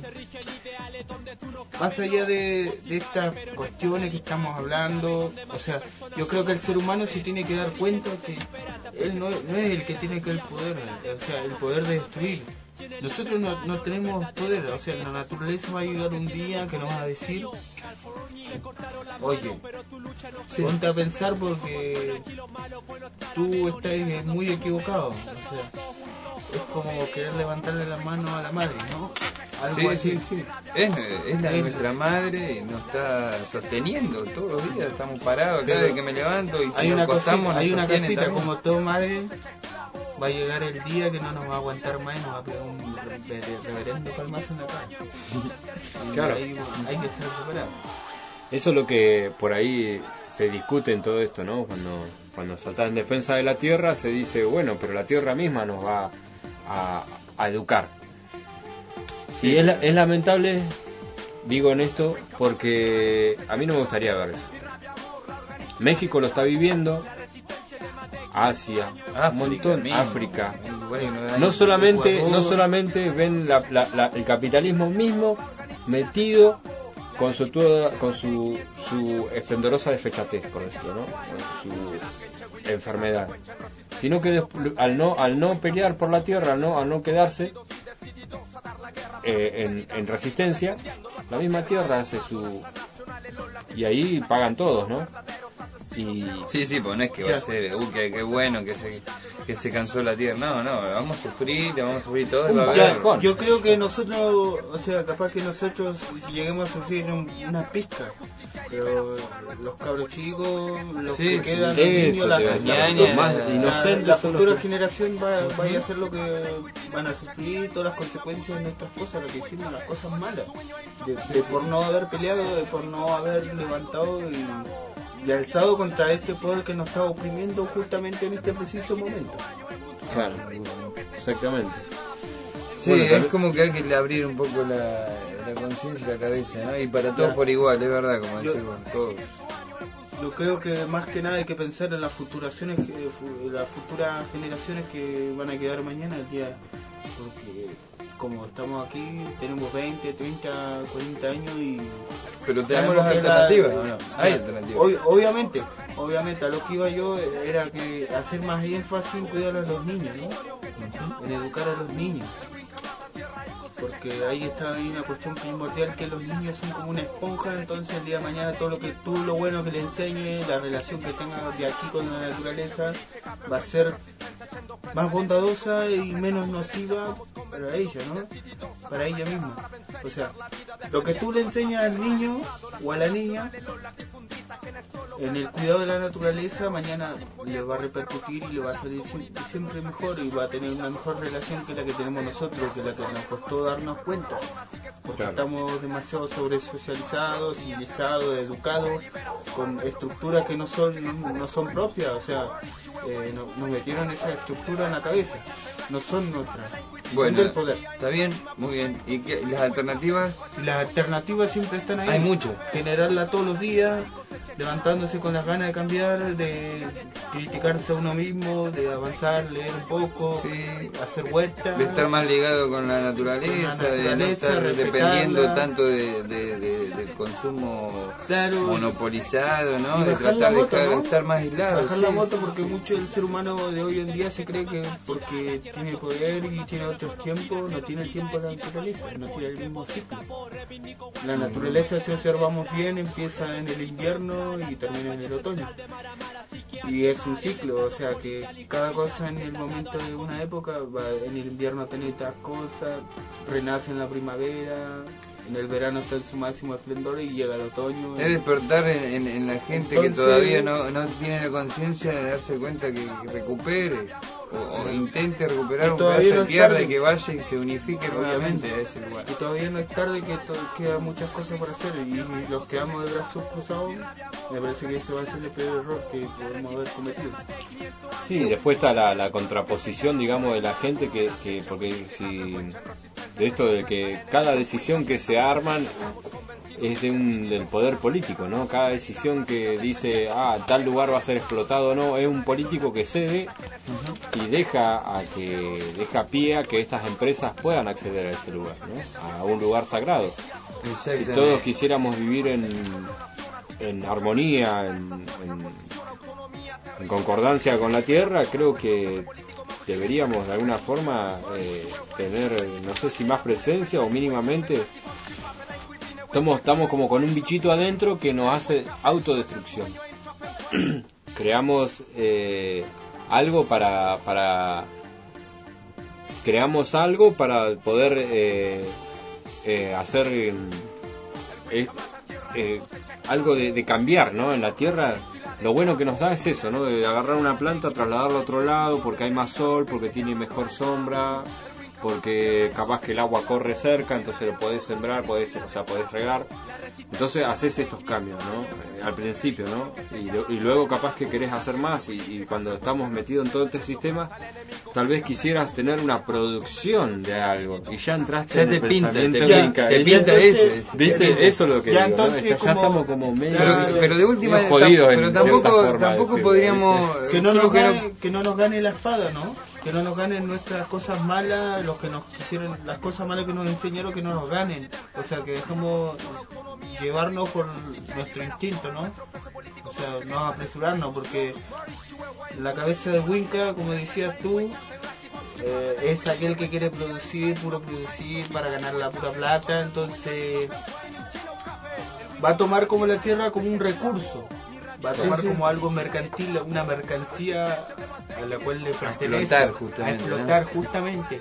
más allá de, de estas cuestiones que estamos hablando, o sea, yo creo que el ser humano se tiene que dar cuenta que él no, no es el que tiene que el poder, o sea, el poder de destruir. Nosotros no, no tenemos poder, o sea, la naturaleza va a llegar un día que nos va a decir, oye, sí, ponte a pensar porque tú estás muy equivocado, o sea, es como querer levantarle la mano a la madre, ¿no? Algo Sí, así. sí, sí. Es, es la, Es- nuestra madre y nos está sosteniendo todos los días. Estamos parados acá Pero desde que me levanto y si Hay nos una acostamos cosita, nos hay una sostiene casita, también. como todo madre, va a llegar el día que no nos va a aguantar más y nos va a pegar un re- reverendo palmazo en la cara. Y Claro. ahí hay que estar preparado. Eso es lo que por ahí se discute en todo esto, ¿no? Cuando, cuando se está en defensa de la tierra, se dice, bueno, pero la tierra misma nos va a, a educar. Y es, la- es lamentable digo en esto porque a mí no me gustaría ver eso. México lo está viviendo, Asia, África, un montón, mismo. África. Bueno, No solamente, Ecuador. no solamente ven la, la, la, el capitalismo mismo metido con su toda, con su, su esplendorosa desfechatez, por decirlo, ¿no? Su enfermedad, sino que desp- al no al no pelear por la tierra, al no al no quedarse eh, en, en resistencia, la misma tierra hace su y ahí pagan todos, ¿no? Y Sí, sí, pues no es que va a ser, uh, que, que bueno que se, que se cansó la tierra. No, no, vamos a sufrir, le vamos a sufrir todo. y va a Ya, haber- yo creo que nosotros, o sea, capaz que nosotros lleguemos a sufrir un- una pizca, pero los cabros chicos, los Sí, que sí, quedan, eso los niños, la, te iba a la- decir, los la- más la- inocentes la son los futura que- generación va, vaya a hacer lo que van a sufrir, todas las consecuencias de nuestras cosas, lo que hicimos, las cosas malas, de, de por no haber peleado, de por no haber levantado y, y alzado contra este poder que nos está oprimiendo justamente en este preciso momento. claro, exactamente. Sí, Bueno, es tal- como que hay que abrir un poco la, la conciencia y la cabeza, ¿no? Y para todos Ya. por igual, es verdad, como Yo- decimos, todos. Yo creo que más que nada hay que pensar en las futuras, eh, fu- las futuras generaciones que van a quedar mañana, el día, porque como estamos aquí, tenemos veinte, treinta, cuarenta años y... Pero tenemos las sabemos que la- alternativas, ¿o no? Hay Ya, alternativas. ob- obviamente, obviamente, a lo que iba yo era que hacer más énfasis en cuidar a los niños, ¿no? En educar a los niños. Porque ahí está ahí una cuestión primordial, que los niños son como una esponja, entonces el día de mañana todo lo que tú, lo bueno que le enseñes, la relación que tenga de aquí con la naturaleza, va a ser más bondadosa y menos nociva para ella, ¿no? Para ella misma. O sea, lo que tú le enseñas al niño o a la niña en el cuidado de la naturaleza, mañana le va a repercutir y le va a salir sie- siempre mejor y va a tener una mejor relación que la que tenemos nosotros, que la que nos costó darnos cuenta, porque Claro. estamos demasiado sobresocializados, civilizados, educados, con estructuras que no son no, no son propias, o sea, eh, no- nos metieron esa estructura en la cabeza, no son nuestras, son Bueno, del poder. está bien, muy bien. ¿Y qué, las alternativas? Y las alternativas siempre están ahí. Hay mucho. Generarla todos los días, levantándose con las ganas de cambiar, de criticarse a uno mismo, de avanzar, leer un poco, Sí. hacer huerta. De estar más ligado con la naturaleza, Con la de no naturaleza, estar respetarla. dependiendo tanto de, de- de- del consumo Claro. monopolizado, ¿no? Y De bajar la tratar de moto, estar, ¿no? estar más aislado. Bajar sí, la moto, sí, porque sí. mucho del ser humano de hoy en día se cree que porque tiene poder y tiene otros tiempos, no tiene el tiempo de la naturaleza, no tiene el mismo ciclo. La naturaleza, si observamos bien, empieza en el invierno y termina en el otoño. Y es un ciclo, o sea que cada cosa en el momento de una época, va, en el invierno tiene otras cosas, renace en la primavera, en el verano está en su máximo esplendor y llega el otoño. Es despertar en, en- en la gente Entonces- que todavía no, no tiene la conciencia de darse cuenta que, que recupere o, o intente recuperar Y un todavía pedazo no de es tierra tarde. y que vaya y se unifique nuevamente Obviamente. a ese lugar. Y todavía no es tarde, que to- quedan muchas cosas por hacer y los que quedamos de brazos cruzados, me parece que ese va a ser el peor error que podemos haber cometido. Sí, después está la, la contraposición, digamos, de la gente que, que porque si de esto de que cada decisión que se arman es de un del poder político, ¿no? Cada decisión que dice, ah, tal lugar va a ser explotado o no, es un político que cede y deja a que deja pie a que estas empresas puedan acceder a ese lugar, ¿no? A un lugar sagrado. Si Exactamente. todos quisiéramos vivir en, en armonía, en, en, en concordancia con la tierra, creo que deberíamos de alguna forma eh, tener, no sé si más presencia o mínimamente, estamos, estamos como con un bichito adentro que nos hace autodestrucción. Creamos eh, algo para, para creamos algo para poder eh, eh, hacer eh, eh, algo de, de cambiar, ¿no? En la tierra lo bueno que nos da es eso, ¿no? De agarrar una planta, trasladarla a otro lado porque hay más sol, porque tiene mejor sombra, porque capaz que el agua corre cerca, entonces lo podés sembrar, podés, o sea, podés regar. Entonces haces estos cambios, ¿no? Eh, al principio, ¿no? Y, lo- y luego capaz que querés hacer más y, y cuando estamos metidos en todo este sistema tal vez quisieras tener una producción de algo y ya entraste Ya en te el pinta, pensamiento te de pinta, Inca. te Y pinta entonces, ese. ¿viste? Eso es lo que Ya, digo, ¿no? entonces, Está- ya como- estamos como medio, Pero, pero de última medio jodidos pero en tampoco cierta forma de tampoco decirlo, podríamos que no, yo nos lo que no- gane, que no nos gane la espada, ¿no? Que no nos ganen nuestras cosas malas, los que nos quisieron, las cosas malas que nos enseñaron, que no nos ganen. O sea, que dejemos llevarnos por nuestro instinto, ¿no? O sea, no apresurarnos, porque la cabeza de Winca, como decías tú, eh, es aquel que quiere producir, puro producir, para ganar la pura plata. Entonces va a tomar como la tierra como un recurso, va a tomar Sí, sí. como algo mercantil, una mercancía a la cual le pertenece, explotar, justamente, a explotar ¿no? justamente,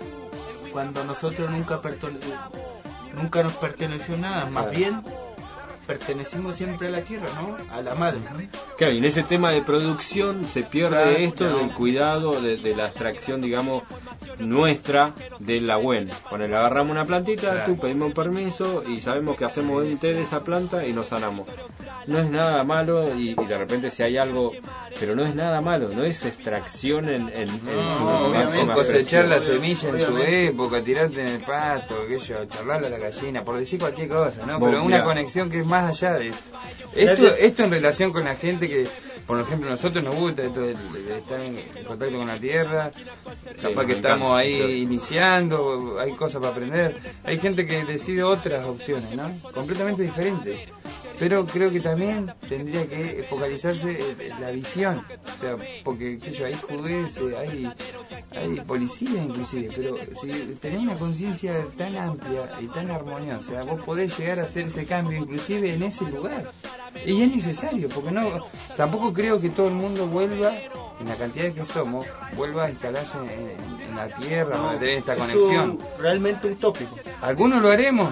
cuando nosotros nunca pertone- nunca nos perteneció nada, más Claro. bien pertenecimos siempre a la tierra, ¿no? A la madre. Claro, y en ese tema de producción se pierde Claro, esto no. del cuidado, de, de la extracción, digamos, nuestra de la buena. Cuando le agarramos una plantita, Claro. tú pedimos un permiso y sabemos que hacemos un té de esa planta y nos sanamos. No es nada malo y, y de repente si hay algo, pero no es nada malo, no es extracción en, en, en su No, obviamente, máxima cosechar expresión. la semilla en su Obviamente. época, tirarte en el pasto, aquello, charlarle a la gallina, por decir cualquier cosa, ¿no? Vos, Pero una mirá. conexión que es más allá de esto. Esto, esto en relación con la gente que, por ejemplo, nosotros nos gusta esto de, de estar en contacto con la tierra, capaz nos que estamos encanta, ahí sí. iniciando, hay cosas para aprender, hay gente que decide otras opciones, ¿no? Completamente diferentes. Pero creo que también tendría que focalizarse en la visión, o sea, porque qué sé yo, hay jueces, hay, hay policías inclusive, pero si tenés una conciencia tan amplia y tan armoniosa, vos podés llegar a hacer ese cambio inclusive en ese lugar. Y es necesario, porque no tampoco creo que todo el mundo vuelva, en la cantidad que somos, vuelva a instalarse en, en- en la tierra para tener esta Eso conexión. realmente utópico. Algunos lo haremos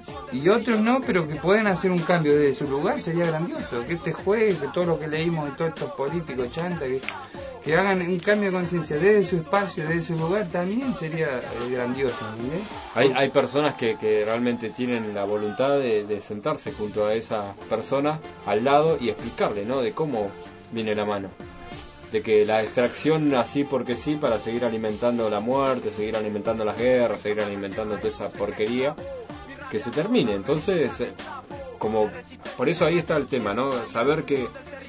y otros no, pero que pueden hacer un cambio desde su lugar sería grandioso. Que este juez, que todo lo que leímos y todos estos políticos chanta, que, que hagan un cambio de conciencia desde su espacio, desde su lugar, también sería eh, grandioso, ¿entendés? Hay, hay personas que, que realmente tienen la voluntad de, de sentarse junto a esas personas al lado y explicarle, ¿no? De cómo viene la mano. De que la extracción así porque sí, para seguir alimentando la muerte, seguir alimentando las guerras, seguir alimentando toda esa porquería, que se termine. Entonces, eh, como por eso ahí está el tema, ¿no? Saber que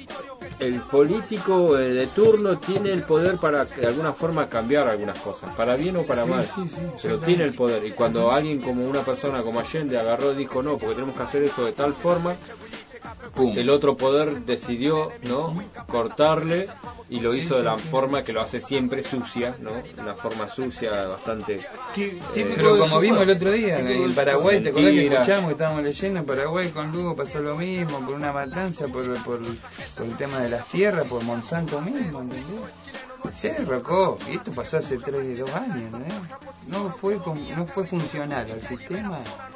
el político eh, de turno tiene el poder para de alguna forma cambiar algunas cosas, para bien o para Sí, mal, sí, sí, pero exactamente. tiene el poder. Y cuando alguien como una persona como Allende agarró y dijo no, porque tenemos que hacer esto de tal forma, Pum. el otro poder decidió no cortarle y lo hizo de la forma que lo hace siempre, sucia, ¿no? Una forma sucia, bastante... Tí- típico Pero de como su vimos el pueblo. otro día, Típico de en su Paraguay, ¿te acordás que Mentira. escuchamos que estábamos leyendo? En Paraguay con Lugo pasó lo mismo, por una matanza, por, por, por el tema de las tierras, por Monsanto mismo, ¿entendés? Se derrocó, y esto pasó hace tres, dos años, ¿entendés? No fue, con- no fue funcional al sistema.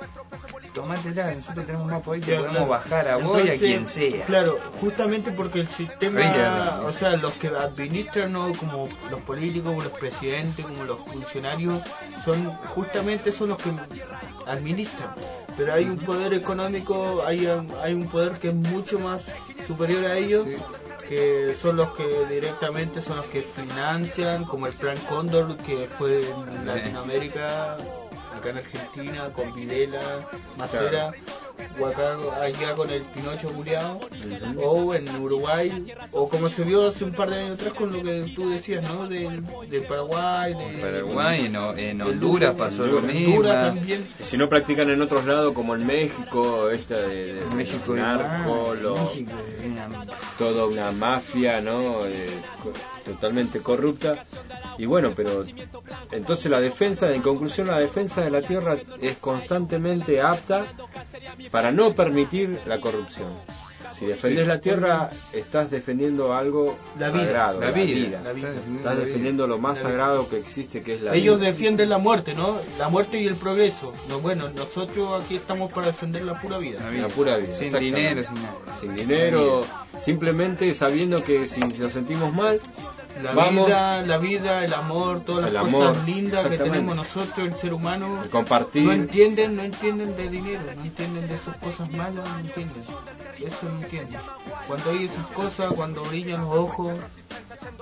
Tomátela, nosotros tenemos más poder que Ya, podemos claro. bajar a vos y a Entonces, quien sea. Claro, justamente porque el sistema, Oiga, o sea, los que administran, ¿no? Como los políticos, como los presidentes, como los funcionarios, son justamente son los que administran. Pero hay un poder económico, hay, hay un poder que es mucho más superior a ellos, Sí. que son los que directamente son los que financian, como el Plan Cóndor, que fue en Latinoamérica, acá en Argentina, con Videla, Macera, o acá allá con el Pinocho Culeado, o en Uruguay, o como se vio hace un par de años atrás con lo que tú decías, ¿no? Del, del Paraguay, de Paraguay, en, en de Honduras Lu- pasó en lo Honduras mismo. también. Y si no practican en otros lados como en México, esta de, de México y narco, más, lo- México es una- toda una mafia, ¿no? Eh, co- totalmente corrupta. Y bueno, pero entonces la defensa, en conclusión, la defensa de la tierra es constantemente apta para no permitir la corrupción. Si defendés Sí. la tierra, estás defendiendo algo La vida, sagrado, la vida, la vida. Estás defendiendo lo más La vida. sagrado que existe, que es la Ellos vida. defienden la muerte, ¿no? La muerte y el progreso. No, bueno, nosotros aquí estamos para defender la pura vida. La vida. La pura vida. Sin exactamente. dinero, sin nada. Sin dinero, simplemente sabiendo que si nos sentimos mal, La vamos vida, la vida, el amor, todas El las amor, cosas lindas que exactamente. tenemos nosotros, el ser humano, a compartir. no entienden, no entienden de dinero, no entienden de sus cosas malas, no entienden. Eso no entienden. Cuando hay esas cosas, cuando brillan los ojos,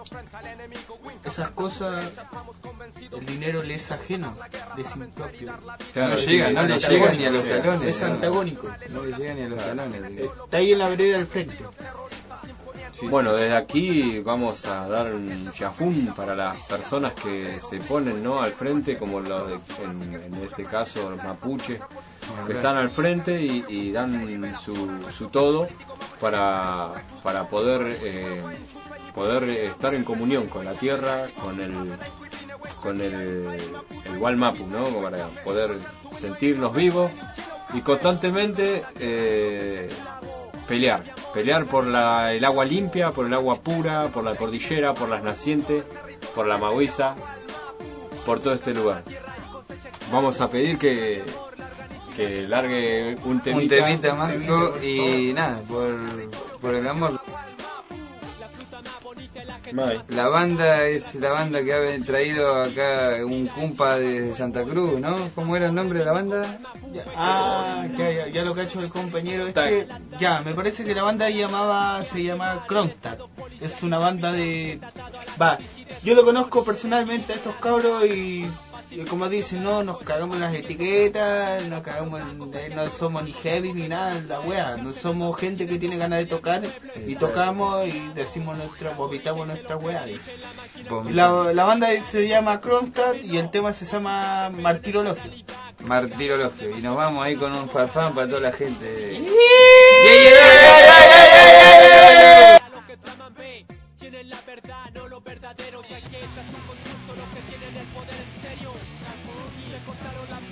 esas cosas, el dinero le es ajeno, le es impropio. Claro, no llega, no le llega ni a los talones. Es antagónico. No le llega ni a los talones. Está ahí en la vereda del frente. Sí, bueno, desde aquí vamos a dar un chafún para las personas que se ponen, ¿no?, al frente, como los de, en, en este caso los mapuches, que están al frente y, y dan su, su todo para, para poder eh, poder estar en comunión con la tierra, con el con el, el Walmapu, ¿no?, para poder sentirnos vivos y constantemente eh, pelear, pelear por la, el agua limpia, por el agua pura, por la cordillera, por las nacientes, por la Mahuiza, por todo este lugar. Vamos a pedir que que largue un temita, un temita Marco, y nada, por, por el amor. La banda es la banda que ha traído acá un cumpa de Santa Cruz, ¿no? ¿Cómo era el nombre de la banda? Ah, ya, ya, ya lo cacho el compañero este. Ya, me parece que la banda llamaba, se llama Kronstadt. Es una banda de... Va, yo lo conozco personalmente a estos cabros y... Y como dicen, no, nos cagamos las etiquetas, no cagamos, no somos ni heavy ni nada, la wea, no somos gente que tiene ganas de tocar y tocamos y decimos nuestra, vomitamos nuestra wea, dice. La, la banda se llama Kronstadt y el tema se llama Martirologio. Martirologio, y nos vamos ahí con un farfán para toda la gente. Tienen la verdad, no los verdaderos. Y aquí está su conjunto, los que tienen el poder en serio. Y le cortaron la...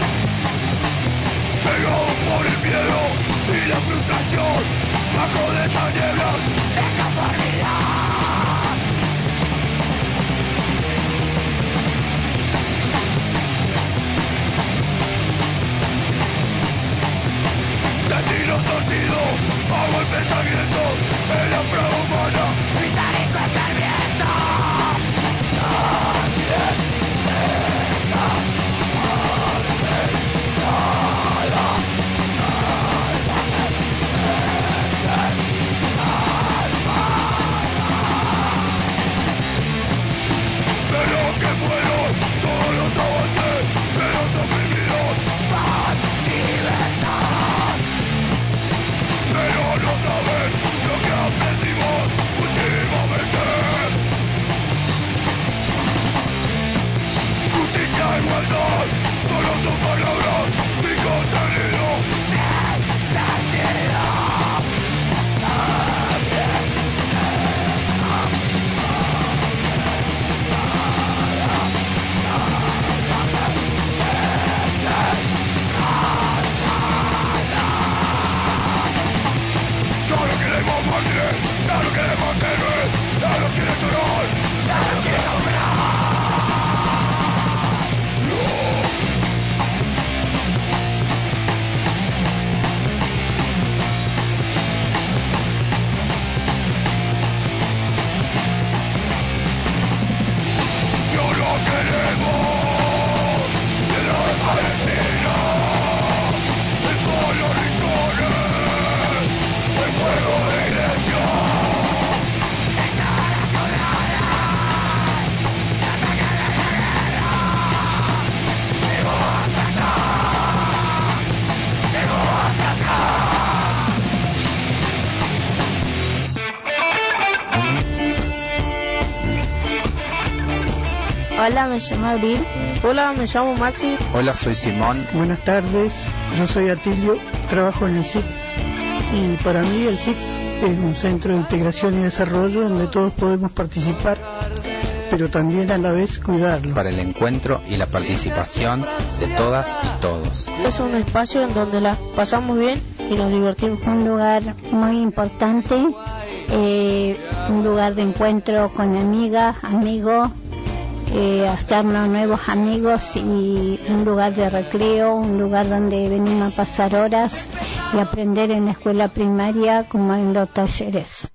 Bajo de Hola, me llamo Abril. Hola, me llamo Maxi. Hola, soy Simón. Buenas tardes, yo soy Atilio, trabajo en el S I C y para mí el S I C es un centro de integración y desarrollo donde todos podemos participar, pero también a la vez cuidarlo. Para el encuentro y la participación de todas y todos. Es un espacio en donde la pasamos bien y nos divertimos. Un lugar muy importante, eh, un lugar de encuentro con amigas, amigos, eh, hacernos nuevos amigos y un lugar de recreo, un lugar donde venimos a pasar horas y aprender en la escuela primaria como en los talleres.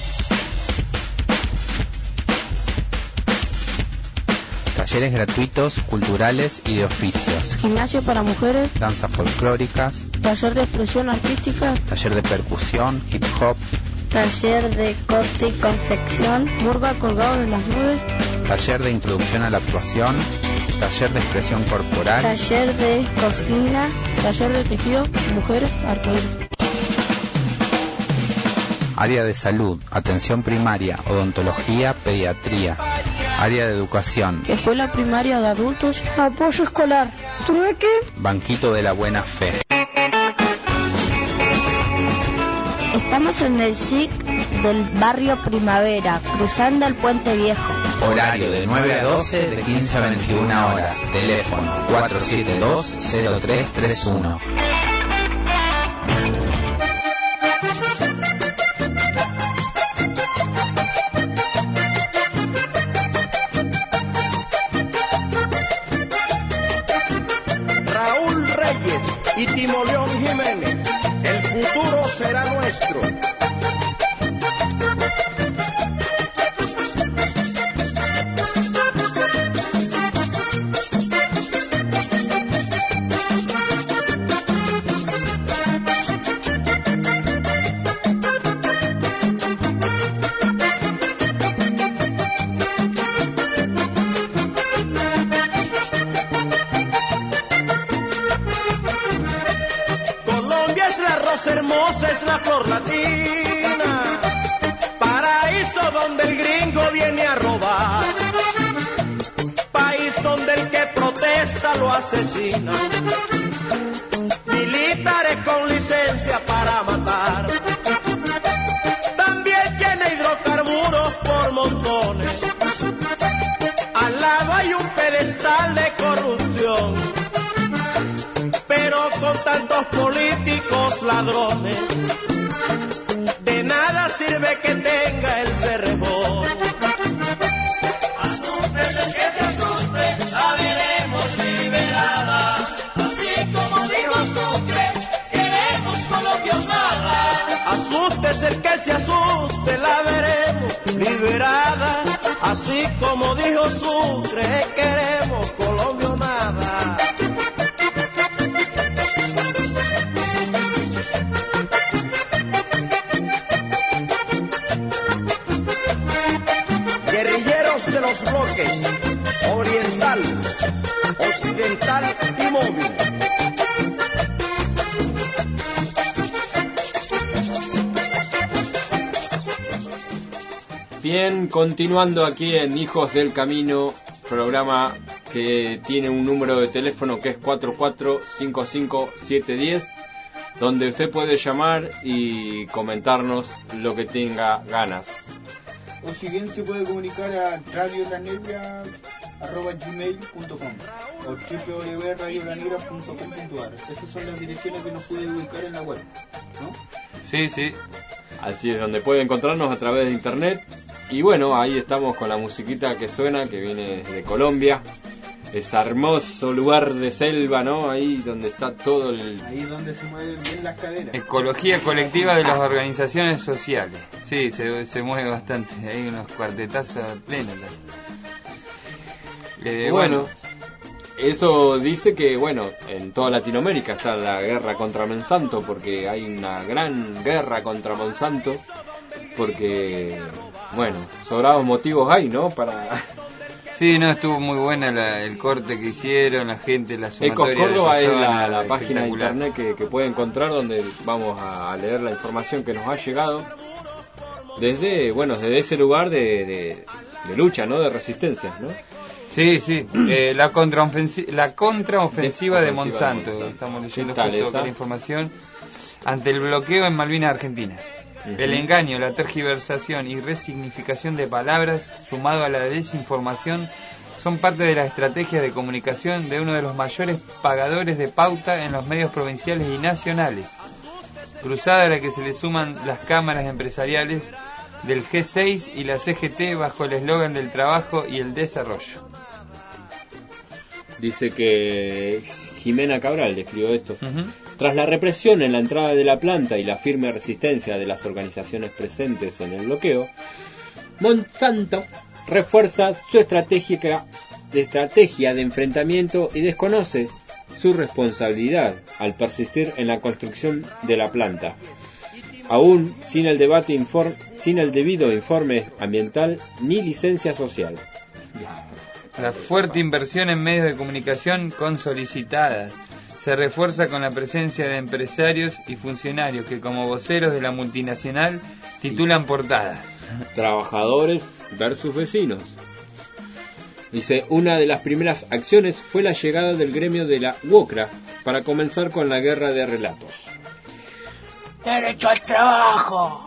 Talleres gratuitos, culturales y de oficios. Gimnasio para mujeres. Danzas folclóricas. Taller de expresión artística. Taller de percusión, hip hop. Taller de corte y confección. Murga colgado de las nubes. Taller de introducción a la actuación. Taller de expresión corporal. Taller de cocina. Taller de tejido, mujeres, arcoíris. Área de salud, atención primaria, odontología, pediatría. Área de educación. Escuela primaria de adultos. Apoyo escolar. Trueque. Banquito de la buena fe. Estamos en el S I C del barrio Primavera, cruzando el Puente Viejo. Horario de nueve a doce, de quince a veintiuna horas. Teléfono cuatro siete dos, cero tres tres uno. Raúl Reyes y Timoleón Jiménez, el futuro será nuestro. Hermosa es la flor latina, paraíso donde el gringo viene a robar, país donde el que protesta lo asesina, militares con licencia para matar, también tiene hidrocarburos por montones, al lado hay un pedestal de corrupción, pero con tantos políticos ladrones, de nada sirve que tenga el Cerrejón. Asústese que se asuste, la veremos liberada. Así como dijo Sucre, queremos Colombia usada. Asústese el que se asuste, la veremos liberada. Así como dijo Sucre, queremos Colombia usada. De los bloques oriental, occidental y móvil. Bien, continuando aquí en Hijos del Camino, programa que tiene un número de teléfono que es cuatro cuatro cinco cinco siete uno cero, donde usted puede llamar y comentarnos lo que tenga ganas. O si bien se puede comunicar a radio la negra arroba gmail punto com o w w w punto radio la negra punto com punto a r. Esas son las direcciones que nos puede ubicar en la web, ¿no? Sí, sí. Así es, donde puede encontrarnos a través de internet. Y bueno, ahí estamos con la musiquita que suena, que viene de Colombia. Ese hermoso lugar de selva, ¿no? Ahí donde está todo el... Ahí donde se mueven bien las caderas. Ecología colectiva de las organizaciones sociales. Sí, se, se mueve bastante. Hay unos cuartetazos plenos. Eh, bueno, bueno, eso dice que, bueno, en toda Latinoamérica está la guerra contra Monsanto, porque hay una gran guerra contra Monsanto, porque, bueno, sobrados motivos hay, ¿no? Para... Sí, no, estuvo muy buena la, el corte que hicieron, la gente, la sumatoria. Ecos Córdoba de personas, es la, la página de internet que, que puede encontrar, donde vamos a leer la información que nos ha llegado desde, bueno, desde ese lugar de, de, de lucha, ¿no? De resistencia, ¿no? Sí, sí, eh, la contraofensiva, la contraofensiva de Monsanto. de Monsanto. Estamos leyendo ¿Qué tal justo esa? la información ante el bloqueo en Malvinas Argentinas. Uh-huh. El engaño, la tergiversación y resignificación de palabras, sumado a la desinformación, son parte de la estrategia de comunicación de uno de los mayores pagadores de pauta en los medios provinciales y nacionales. Cruzada a la que se le suman las cámaras empresariales del G seis y la C G T bajo el eslogan del trabajo y el desarrollo. Dice que Jimena Cabral describió esto. Uh-huh. Tras la represión en la entrada de la planta y la firme resistencia de las organizaciones presentes en el bloqueo, Monsanto refuerza su estrategia de, estrategia de enfrentamiento y desconoce su responsabilidad al persistir en la construcción de la planta, aún sin el debate inform, sin el debido informe ambiental ni licencia social. La fuerte inversión en medios de comunicación con solicitadas se refuerza con la presencia de empresarios y funcionarios que, como voceros de la multinacional, titulan portadas. Trabajadores versus vecinos. Dice, una de las primeras acciones fue la llegada del gremio de la UOCRA para comenzar con la guerra de relatos. ¡Derecho al trabajo!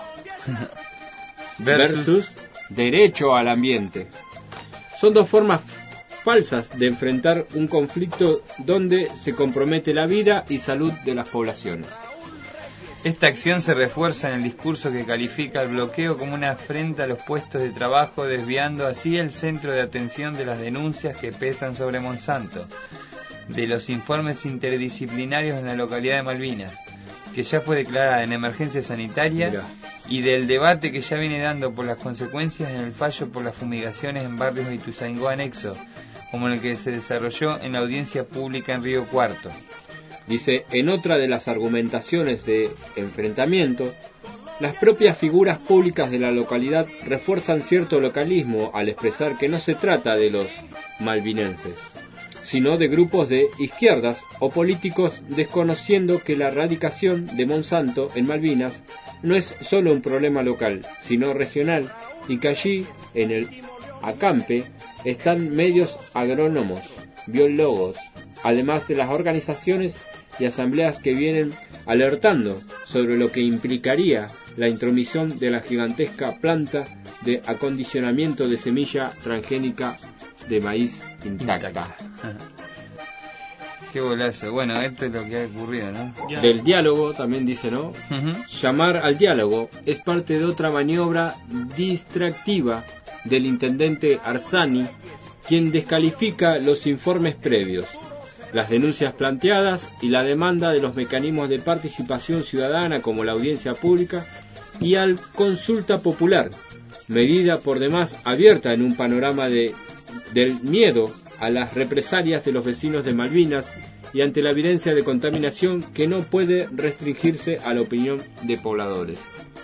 Versus, versus derecho al ambiente. Son dos formas falsas de enfrentar un conflicto donde se compromete la vida y salud de las poblaciones. Esta acción se refuerza en el discurso que califica el bloqueo como una afrenta a los puestos de trabajo, desviando así el centro de atención de las denuncias que pesan sobre Monsanto, de los informes interdisciplinarios en la localidad de Malvinas, que ya fue declarada en emergencia sanitaria, Mira. y del debate que ya viene dando por las consecuencias en el fallo por las fumigaciones en barrios de Ituzaingó anexo, como el que se desarrolló en la audiencia pública en Río Cuarto. Dice, en otra de las argumentaciones de enfrentamiento, las propias figuras públicas de la localidad refuerzan cierto localismo al expresar que no se trata de los malvinenses, sino de grupos de izquierdas o políticos, desconociendo que la radicación de Monsanto en Malvinas no es solo un problema local, sino regional, y que allí, en el acampe, están medios agrónomos, biólogos, además de las organizaciones y asambleas que vienen alertando sobre lo que implicaría la intromisión de la gigantesca planta de acondicionamiento de semilla transgénica de maíz intacta. Qué golazo. Bueno, esto es lo que ha ocurrido, ¿no? Ya. Del diálogo también dice, ¿no? Uh-huh. Llamar al diálogo es parte de otra maniobra distractiva del intendente Arzani, quien descalifica los informes previos, las denuncias planteadas y la demanda de los mecanismos de participación ciudadana como la audiencia pública y al consulta popular, medida por demás abierta en un panorama de, del miedo a las represalias de los vecinos de Malvinas y ante la evidencia de contaminación que no puede restringirse a la opinión de pobladores.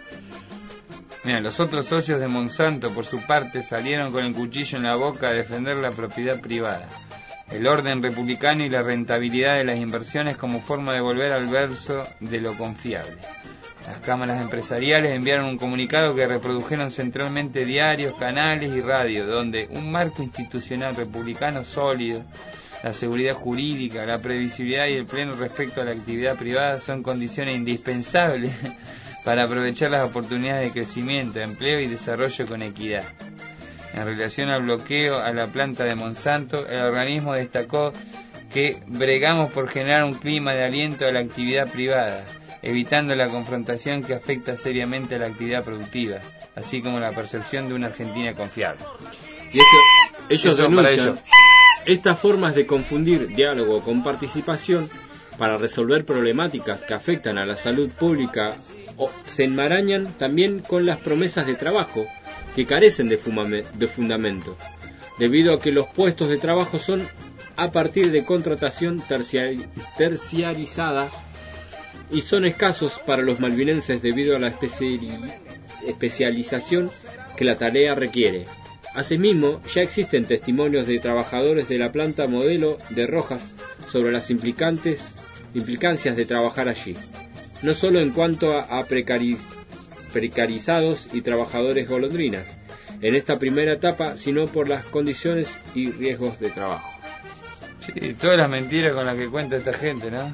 Mira, los otros socios de Monsanto, por su parte, salieron con el cuchillo en la boca a defender la propiedad privada, el orden republicano y la rentabilidad de las inversiones como forma de volver al verso de lo confiable. Las cámaras empresariales enviaron un comunicado que reprodujeron centralmente diarios, canales y radio, donde un marco institucional republicano sólido, la seguridad jurídica, la previsibilidad y el pleno respeto a la actividad privada son condiciones indispensables para aprovechar las oportunidades de crecimiento, empleo y desarrollo con equidad. En relación al bloqueo a la planta de Monsanto, el organismo destacó que bregamos por generar un clima de aliento a la actividad privada, evitando la confrontación que afecta seriamente a la actividad productiva, así como la percepción de una Argentina confiable. Y eso, ellos eso denuncian estas formas de confundir diálogo con participación para resolver problemáticas que afectan a la salud pública o se enmarañan también con las promesas de trabajo que carecen de, fumame, de fundamento, debido a que los puestos de trabajo son a partir de contratación terciari, terciarizada y son escasos para los malvinenses debido a la especiali, especialización que la tarea requiere. Asimismo, ya existen testimonios de trabajadores de la planta modelo de Rojas sobre las implicantes, implicancias de trabajar allí, no solo en cuanto a, a precari, precarizados y trabajadores golondrinas, en esta primera etapa, sino por las condiciones y riesgos de trabajo. Sí, todas las mentiras con las que cuenta esta gente, ¿no?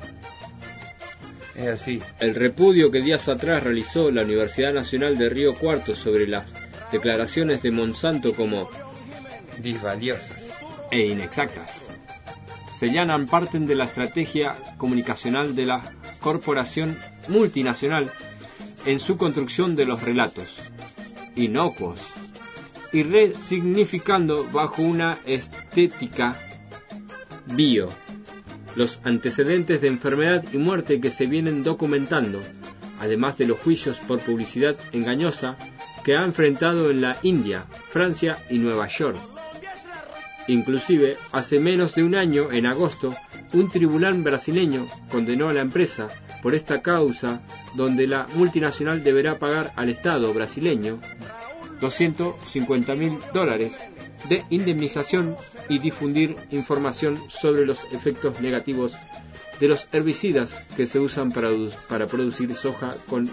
Es así. El repudio que días atrás realizó la Universidad Nacional de Río Cuarto sobre las declaraciones de Monsanto como disvaliosas e inexactas señalan parte de la estrategia comunicacional de la corporación multinacional en su construcción de los relatos inocuos y resignificando bajo una estética bio los antecedentes de enfermedad y muerte que se vienen documentando, además de los juicios por publicidad engañosa que ha enfrentado en la India, Francia y Nueva York. Inclusive, hace menos de un año, en agosto, un tribunal brasileño condenó a la empresa por esta causa, donde la multinacional deberá pagar al Estado brasileño doscientos cincuenta mil dólares de indemnización y difundir información sobre los efectos negativos de los herbicidas que se usan para, para producir soja con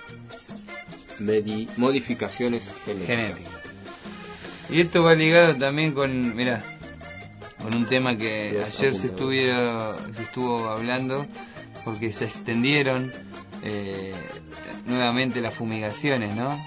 modificaciones genéticas. Genética. Y esto va ligado también con, mira, con un tema que ayer se estuvo, se estuvo hablando, porque se extendieron eh, nuevamente las fumigaciones, ¿no?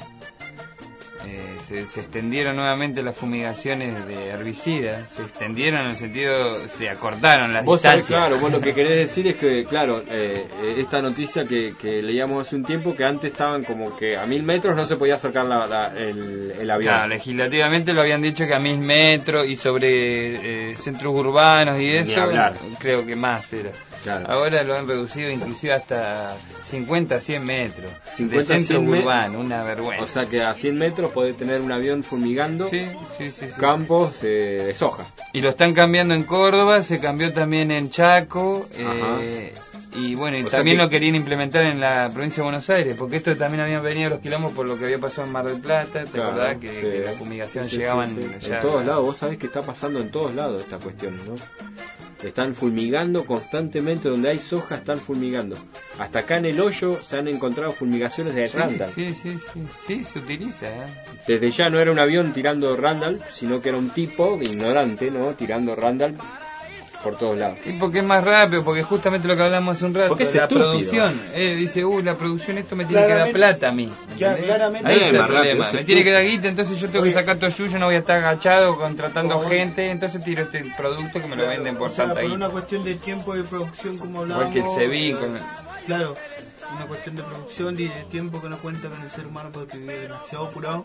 Eh, se, se extendieron nuevamente las fumigaciones de herbicidas, se extendieron en el sentido, se acortaron las vos distancias. Sabés, claro, vos lo que querés decir es que, claro, eh, esta noticia que, que leíamos hace un tiempo, que antes estaban como que a mil metros no se podía acercar la, la, el, el avión. Claro, legislativamente lo habían dicho que a mil metros y sobre eh, centros urbanos y eso, creo que más era. Claro. Ahora lo han reducido inclusive hasta cincuenta, cien metros de centro urbano, una vergüenza. O sea que a cien metros podés tener un avión fumigando sí, sí, sí, sí. campos eh, de soja. Y lo están cambiando en Córdoba, se cambió también en Chaco, eh, y bueno, y o también que... lo querían implementar en la provincia de Buenos Aires, porque esto también habían venido los quilombos por lo que había pasado en Mar del Plata, ¿te claro, acordás? Que, sí, que la fumigación sí, llegaban sí, sí. ya... En todos lados, vos sabés que está pasando en todos lados esta cuestión, ¿no? Están fulmigando constantemente, donde hay soja están fulmigando. Hasta acá en el hoyo se han encontrado fulmigaciones de sí, Randall. Sí, sí, sí, sí, se utiliza. ¿eh? Desde ya no era un avión tirando Randall, sino que era un tipo ignorante, ¿no? Tirando Randall por todos lados. Y porque es más rápido, porque justamente lo que hablamos hace un rato, porque es la estúpido. producción. Eh, dice, uh, la producción, esto me tiene claramente, que dar plata a mí. Ya, claramente. Ahí está el problema. Me tiene que dar guita, entonces yo tengo Oye. que sacar todo suyo, no voy a estar agachado contratando Oye. gente, entonces tiro este producto que me lo claro, venden por o sea, tanta por guita. una cuestión de tiempo de producción, como hablábamos. Igual que el Sebi con el... Claro. Una cuestión de producción y de tiempo que no cuenta con el ser humano porque vive demasiado apurado.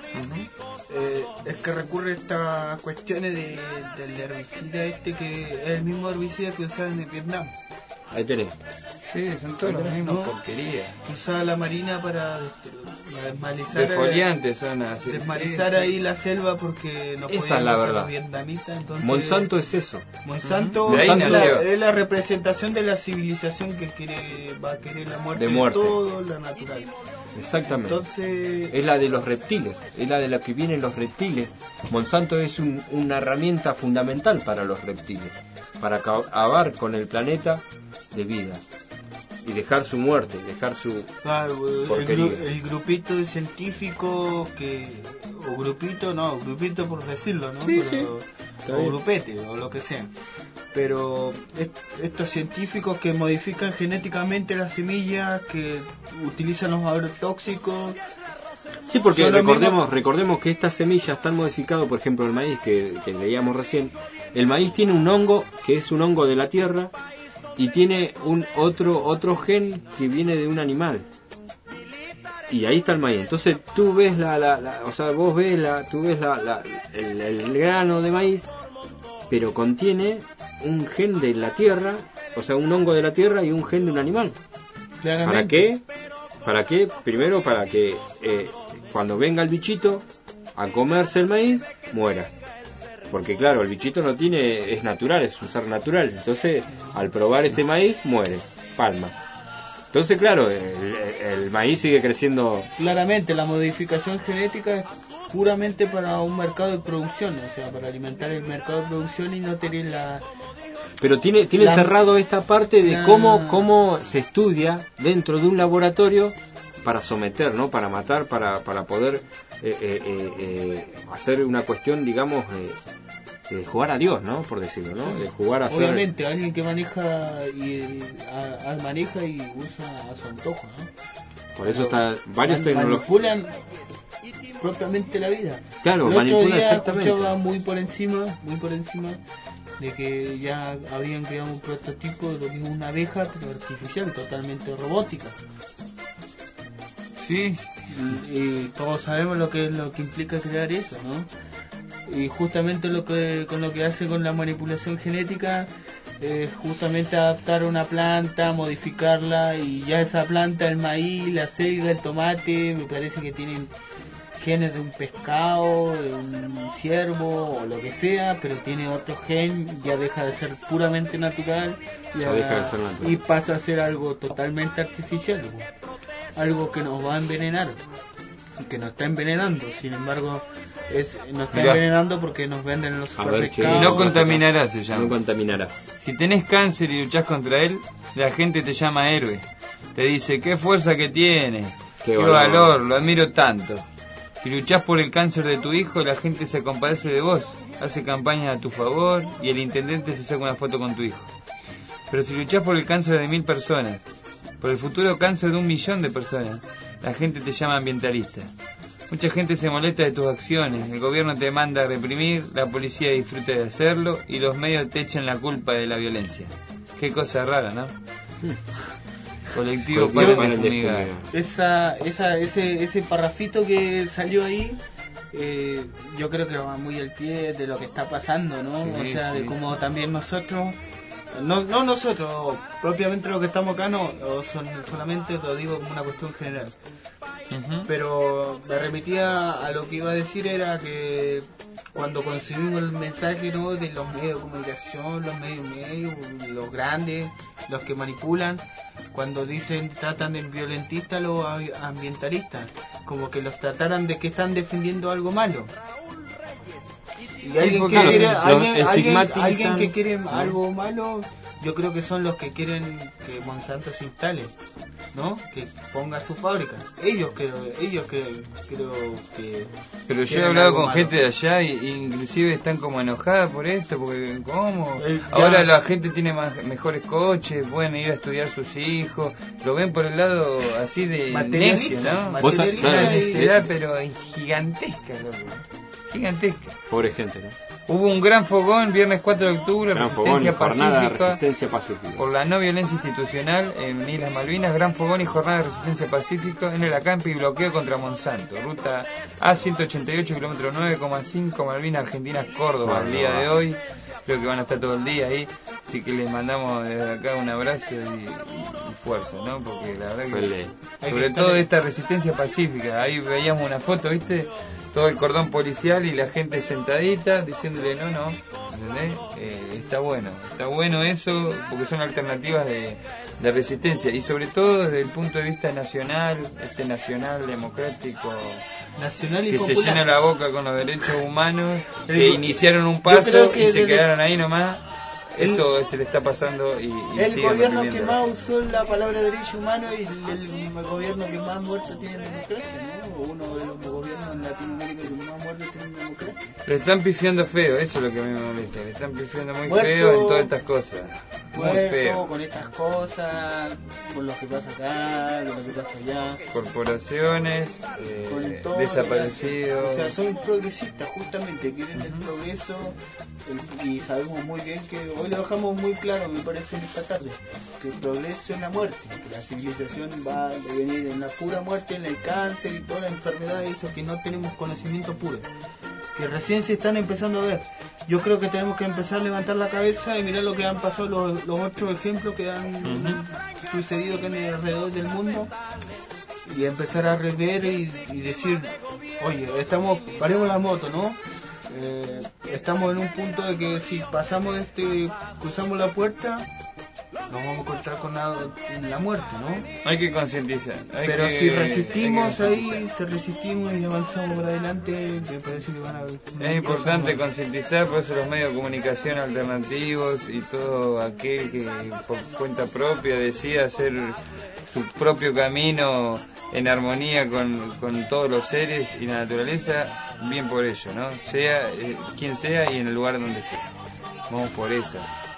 Uh-huh. eh, es que recurre a estas cuestiones de, del herbicida este que es el mismo herbicida que usaban en Vietnam. Ahí tenés. Sí, son todos los mismos ¿no? porquerías. Que usaba la marina para desmalizar. Defoliantes son así. Desmalizar sí, ahí sí. la selva porque no Esa es la verdad. Los vietnamitas. Entonces, Monsanto es eso. Monsanto uh-huh. es, la, es la representación de la civilización que quiere va a querer la muerte de, muerte. de todo lo natural. Exactamente. Entonces, es la de los reptiles, es la de la que vienen los reptiles. Monsanto es un, una herramienta fundamental para los reptiles, para acabar con el planeta de vida y dejar su muerte, dejar su claro, porquería. El, el grupito de científicos que o grupito, no, grupito por decirlo, ¿no? Sí, Pero, sí. o grupete o lo que sea. Pero est- estos científicos que modifican genéticamente las semillas, que utilizan los agrotóxicos. Sí, porque recordemos recordemos que estas semillas están modificadas, por ejemplo el maíz que, que leíamos recién. El maíz tiene un hongo que es un hongo de la tierra y tiene un otro otro gen que viene de un animal. Y ahí está el maíz. Entonces tú ves la, la, la o sea, vos ves la, tú ves la, la el, el grano de maíz, pero contiene un gen de la tierra, o sea, un hongo de la tierra y un gen de un animal. Claramente. ¿Para qué? ¿Para qué? Primero para que eh, cuando venga el bichito a comerse el maíz, muera. Porque claro, el bichito no tiene, es natural, es un ser natural. Entonces, al probar este maíz, muere, palma. Entonces, claro, el, el maíz sigue creciendo. Claramente, la modificación genética es puramente para un mercado de producción, o sea, para alimentar el mercado de producción y no tener la... Pero tiene tiene la, encerrado esta parte de la... cómo cómo se estudia dentro de un laboratorio para someter, ¿no? Para matar, para, para poder eh, eh, eh, eh, hacer una cuestión, digamos, eh, de jugar a Dios, ¿no? Por decirlo, ¿no? De jugar a ser... Obviamente, alguien que maneja y a, a maneja y usa a su antojo, ¿no? Por eso está varios man, tecnológicos manipulan propiamente la vida. Claro, el manipulan otro día exactamente. Escuchaba muy por encima, muy por encima de que ya habían creado un prototipo de lo que es una abeja, pero artificial, totalmente robótica. Sí. Y, y todos sabemos lo que es lo que implica crear eso, ¿no? Y justamente lo que con lo que hace con la manipulación genética es justamente adaptar una planta, modificarla, y ya esa planta, el maíz, la selga, el tomate, me parece que tienen genes de un pescado, de un ciervo o lo que sea, pero tiene otro gen, ya deja de ser puramente natural, ya, ya deja de ser natural y pasa a ser algo totalmente artificial, algo que nos va a envenenar y que nos está envenenando. Sin embargo, es nos está Mirá. envenenando porque nos venden en los supermercados. Y no contaminarás, se llama. No contaminarás. Si tenés cáncer y luchás contra él, la gente te llama héroe. Te dice, qué fuerza que tiene, qué, qué valor. valor, lo admiro tanto. Si luchás por el cáncer de tu hijo, la gente se compadece de vos, hace campañas a tu favor y el intendente se saca una foto con tu hijo. Pero si luchás por el cáncer de mil personas, por el futuro cáncer de un millón de personas, la gente te llama ambientalista. Mucha gente se molesta de tus acciones, el gobierno te manda a reprimir, la policía disfruta de hacerlo y los medios te echan la culpa de la violencia. Qué cosa rara, ¿no? Colectivo para el fumigar. Esa, esa, ese, ese parrafito que salió ahí, eh, yo creo que va muy al pie de lo que está pasando, ¿no? Sí, o sea, de sí. cómo también nosotros, no, no nosotros, propiamente los que estamos acá, no, o son, solamente lo digo como una cuestión general. Uh-huh. Pero me remitía a lo que iba a decir, era que cuando concebimos el mensaje, ¿no?, de los medios de comunicación, los medios medios, los grandes, los que manipulan, cuando dicen, tratan de violentistas a los ambientalistas, como que los trataran de que están defendiendo algo malo. Y alguien que quiere, alguien, alguien, alguien que quiere ¿no? algo malo, yo creo que son los que quieren que Monsanto se instale, ¿no? Que ponga su fábrica. Ellos creo, ellos que creo que. Pero yo he hablado con malo. gente de allá y, y inclusive están como enojadas por esto, porque ¿cómo? Eh, Ahora la gente tiene más, mejores coches, pueden ir a estudiar sus hijos, lo ven por el lado así de necio, ¿no? Vos una necesidad, pero gigantesca, loco. Gigantesca. Pobre gente, ¿no? Hubo un gran fogón viernes cuatro de octubre, gran resistencia, fogón, pacífica, resistencia pacífica por la no violencia institucional en Islas Malvinas, gran fogón y jornada de resistencia pacífica en el acampe y bloqueo contra Monsanto, ruta A ciento ochenta y ocho, kilómetro nueve coma cinco, Malvinas Argentinas, Córdoba, el día de hoy. Creo que van a estar todo el día ahí, así que les mandamos desde acá un abrazo y, y fuerza, ¿no? Porque la verdad que, sobre todo esta resistencia pacífica, ahí veíamos una foto, ¿viste? Todo el cordón policial y la gente sentadita diciéndole no, no, ¿entendés? Eh, está bueno, está bueno eso, porque son alternativas de, de resistencia y sobre todo desde el punto de vista nacional, este nacional democrático, nacional y que popular. Se llena la boca con los derechos humanos, que el, iniciaron un paso y se quedaron ahí nomás. Esto el, se le está pasando y, y el gobierno que más usó la palabra derecho humano y el, el gobierno que más muertos tiene en democracia, ¿no? Uno de los gobiernos en Latinoamérica que más muertos tiene en democracia. Le están pifiando feo, eso es lo que me molesta, le están pifiando muy muerto, feo en todas estas cosas. Muy muerto, feo. Con estas cosas, con lo que pasa acá, con lo que pasa allá. Corporaciones, eh, desaparecidos. O sea, son progresistas, justamente, quieren uh-huh. el progreso el, y sabemos muy bien que hoy lo dejamos muy claro, me parece, en esta tarde, que el progreso es la muerte, que la civilización va a venir en la pura muerte, en el cáncer y todas las enfermedades, eso que no tenemos conocimiento puro, que recién se están empezando a ver. Yo creo que tenemos que empezar a levantar la cabeza y mirar lo que han pasado los, los otros ejemplos que han uh-huh. sucedido acá en el alrededor del mundo y empezar a rever y, y decir, oye, estamos, paremos la moto, ¿no? Eh, estamos en un punto de que si pasamos este, cruzamos la puerta, nos vamos a encontrar con la, la muerte, ¿no? Hay que concientizar. Pero que, si resistimos hay ahí, si resistimos y avanzamos por adelante, me parece que van a... Es importante concientizar, por eso los medios de comunicación alternativos y todo aquel que por cuenta propia decida hacer su propio camino en armonía con, con todos los seres y la naturaleza, bien por ello, ¿no? Sea eh, quien sea y en el lugar donde esté. Vamos por eso.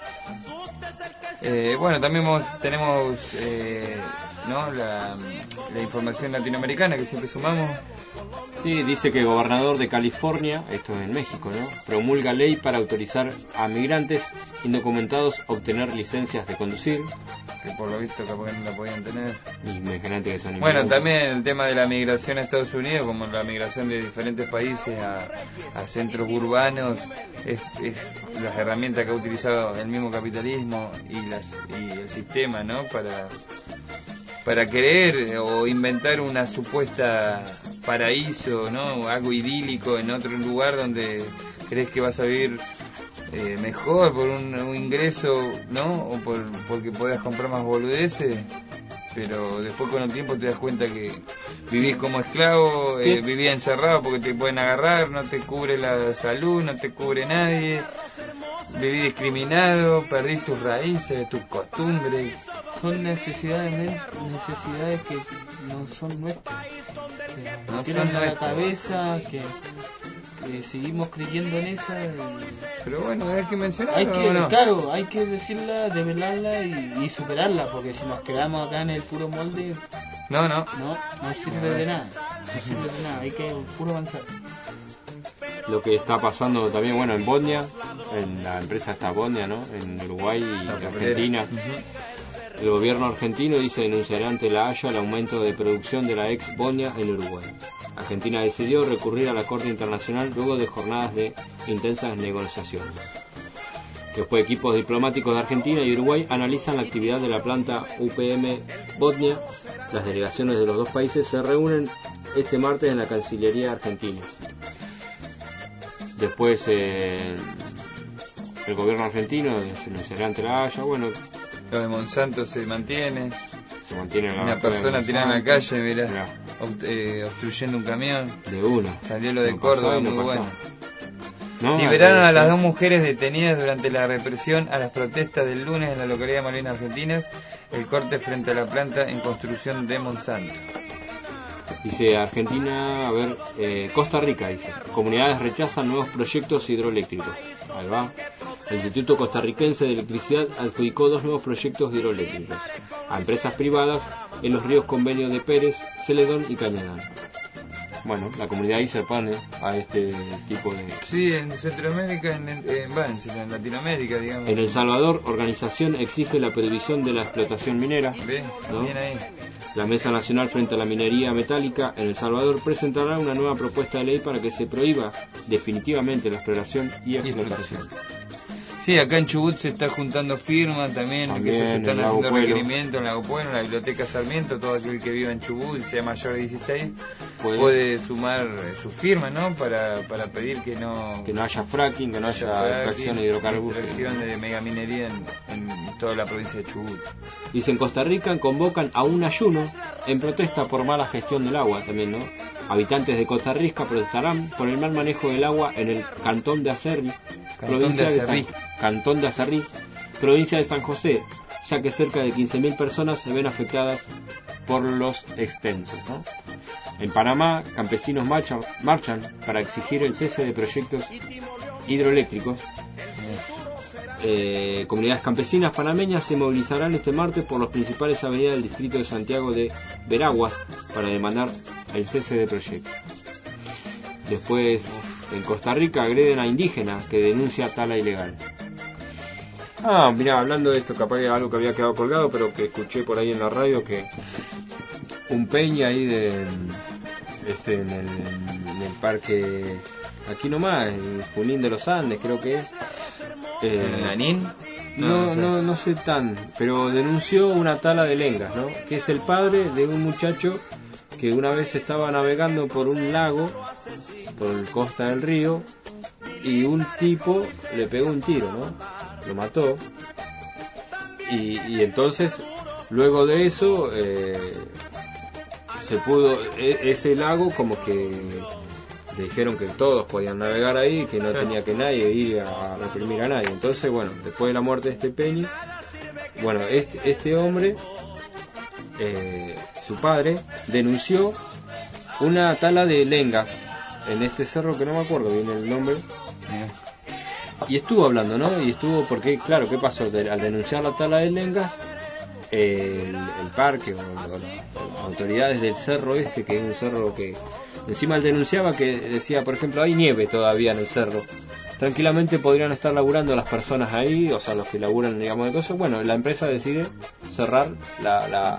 Eh, bueno, también vamos, tenemos eh, ¿no? la, la información latinoamericana que siempre sumamos. Sí, dice que el gobernador de California, esto es en México, ¿no?, promulga ley para autorizar a migrantes indocumentados a obtener licencias de conducir. Que por lo visto capaz que no la podían tener. Imagínate que son Bueno, también el tema de la migración a Estados Unidos, como la migración de diferentes países a, a centros urbanos, es, es las herramientas que ha utilizado el mismo capitalismo y, las, y el sistema, ¿no?, para... para querer o inventar una supuesta paraíso, ¿no?, algo idílico en otro lugar donde crees que vas a vivir eh, mejor por un, un ingreso, ¿no?, o por porque puedas comprar más boludeces, pero después con el tiempo te das cuenta que vivís como esclavo, eh, vivís encerrado porque te pueden agarrar, no te cubre la salud, no te cubre nadie, vivís discriminado, perdís tus raíces, tus costumbres. Son necesidades necesidades que no son nuestras, que no tienen son en la nuestras. cabeza, que, que seguimos creyendo en esa. Y... Pero bueno, hay que mencionarlo. Hay que, ¿no? Claro, hay que decirla, develarla y, y superarla, porque si nos quedamos acá en el puro molde, no, no, no, no sirve de nada, no sirve de nada, hay que puro avanzar. Lo que está pasando también, bueno, en Bosnia, en la empresa está Bosnia, ¿no?, en Uruguay y La Argentina. Uh-huh. El gobierno argentino dice denunciará ante la Haya el aumento de producción de la ex Bosnia en Uruguay. Argentina decidió recurrir a la Corte Internacional luego de jornadas de intensas negociaciones. Después, equipos diplomáticos de Argentina y Uruguay analizan la actividad de la planta U P M Bosnia. Las delegaciones de los dos países se reúnen este martes en la Cancillería argentina. Después, eh, el gobierno argentino denunciará ante la Haya, bueno... Lo de Monsanto se mantiene. Se mantiene la una persona tirada en la calle, mirá, mirá. Ob- eh, obstruyendo un camión. De una. Salió lo de no Córdoba, pasó, no muy pasó. bueno. No, Liberaron eh, a las sí. dos mujeres detenidas durante la represión a las protestas del lunes en la localidad de Malvinas Argentinas, el corte frente a la planta en construcción de Monsanto. Dice Argentina, a ver, eh, Costa Rica, dice, comunidades rechazan nuevos proyectos hidroeléctricos. Ahí va. El Instituto Costarricense de Electricidad adjudicó dos nuevos proyectos hidroeléctricos a empresas privadas en los ríos Convenio de Pérez, Celedón y Cañadán. Bueno, la comunidad ahí se opone a este tipo de... Sí, en Centroamérica, en, en, en, en Latinoamérica, digamos. En El Salvador, organización exige la prohibición de la explotación minera. ¿Ve? ¿No? Bien ahí. La Mesa Nacional frente a la Minería Metálica en El Salvador presentará una nueva propuesta de ley para que se prohíba definitivamente la exploración y explotación. Sí, acá en Chubut se está juntando firmas también, También que se en están Lago haciendo Puelo. requerimientos en Lago Puelo, en la Biblioteca Sarmiento. Todo aquel que viva en Chubut y sea mayor de dieciséis Puede, puede sumar eh, su firma, ¿no? Para, para pedir que no... que no haya fracking, que no haya fracking, extracción de hidrocarburos. extracción de megaminería en, en toda la provincia de Chubut. Dice, en Costa Rica convocan a un ayuno en protesta por mala gestión del agua también, ¿no? Habitantes de Costa Rica protestarán por el mal manejo del agua en el cantón de Acerrí, Cantón provincia de de, Acerrí. San, Cantón de Acerrí, provincia de San José, ya que cerca de quince mil personas se ven afectadas por los extensos, ¿no? En Panamá, campesinos marchan, marchan para exigir el cese de proyectos hidroeléctricos. Eh, comunidades campesinas panameñas se movilizarán este martes por las principales avenidas del distrito de Santiago de Veraguas para demandar el cese de proyectos. Después, en Costa Rica agreden a indígena que denuncia tala ilegal. Ah, mira, hablando de esto, capaz que algo que había quedado colgado, pero que escuché por ahí en la radio, que un peña ahí de este en el, en el parque aquí nomás, en Junín de los Andes, creo que es. Eh, ¿En Lanín? No, no, no sé tan, pero denunció una tala de lengas, ¿no? Que es el padre de un muchacho que una vez estaba navegando por un lago, por el costa del río, y un tipo le pegó un tiro, ¿no? Lo mató. y, y entonces, luego de eso, eh, se pudo, e, ese lago como que le dijeron que todos podían navegar ahí, que no sí. tenía que nadie ir a reprimir a nadie. Entonces, bueno, después de la muerte de este Peñi, bueno, este, este hombre, eh, su padre, denunció una tala de lengas en este cerro que no me acuerdo bien el nombre. Y estuvo hablando, ¿no? Y estuvo porque, claro, ¿qué pasó? De, al denunciar la tala de lengas, eh, el, el parque o, o las autoridades del cerro este, que es un cerro que encima él denunciaba que decía, por ejemplo, hay nieve todavía en el cerro. Tranquilamente podrían estar laburando las personas ahí, o sea, los que laburan, digamos, de cosas. Bueno, la empresa decide cerrar la, la,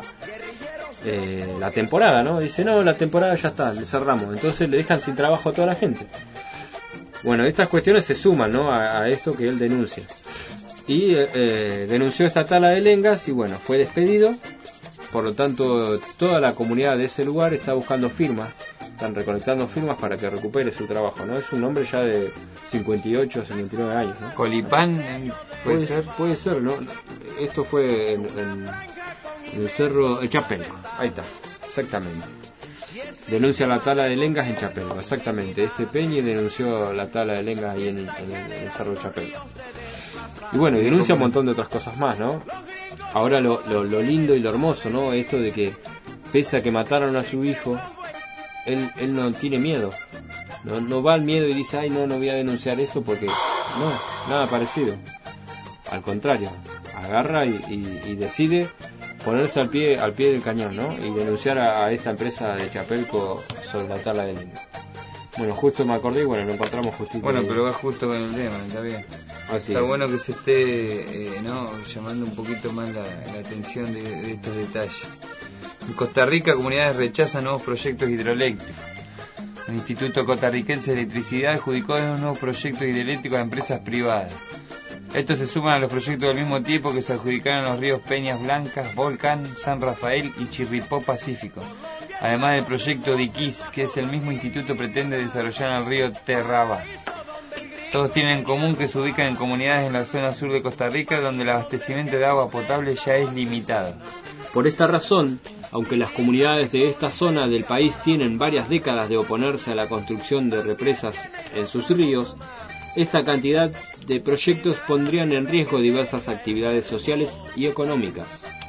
eh, la temporada, ¿no? Dice, no, la temporada ya está, le cerramos. Entonces le dejan sin trabajo a toda la gente. Bueno, estas cuestiones se suman, ¿no? A, a esto que él denuncia. Y eh, denunció esta tala de lengas y bueno, fue despedido. Por lo tanto, toda la comunidad de ese lugar está buscando firmas. Están recolectando firmas para que recupere su trabajo, ¿no? Es un hombre ya de cincuenta y ocho, cincuenta y nueve años, ¿no? Colipán, ¿puede, puede ser? Puede ser, ¿no? Esto fue en, en, en el cerro de Chapelco. Ahí está, exactamente. Denuncia la tala de lengas en Chapelco, exactamente. Este Peñi denunció la tala de lengas ahí en, en, el, en el cerro de Chapelco. Y bueno, y denuncia un montón de otras cosas más, ¿no? Ahora lo, lo, lo lindo y lo hermoso, ¿no? Esto de que, pese a que mataron a su hijo, él, él no tiene miedo. No, no va al miedo y dice, ay, no, no voy a denunciar esto porque... No, nada parecido. Al contrario, agarra y, y, y decide ponerse al pie al pie del cañón, ¿no? Y denunciar a, a esta empresa de Chapelco sobre la tala de lengas. Bueno, justo me acordé y bueno, lo encontramos justito. Bueno, ahí. Pero va justo con el tema, está bien. Así está es. bueno que se esté eh, ¿no? llamando un poquito más la, la atención de, de estos detalles. En Costa Rica, comunidades rechazan nuevos proyectos hidroeléctricos. El Instituto Costarricense de Electricidad adjudicó unos nuevos proyectos hidroeléctricos a empresas privadas. Estos se suman a los proyectos del mismo tipo que se adjudicaron los ríos Peñas Blancas, Volcán, San Rafael y Chirripó Pacífico. Además del proyecto Diquís, que es el mismo instituto pretende desarrollar en el río Terraba. Todos tienen en común que se ubican en comunidades en la zona sur de Costa Rica, donde el abastecimiento de agua potable ya es limitado. Por esta razón, aunque las comunidades de esta zona del país tienen varias décadas de oponerse a la construcción de represas en sus ríos, esta cantidad de proyectos pondrían en riesgo diversas actividades sociales y económicas.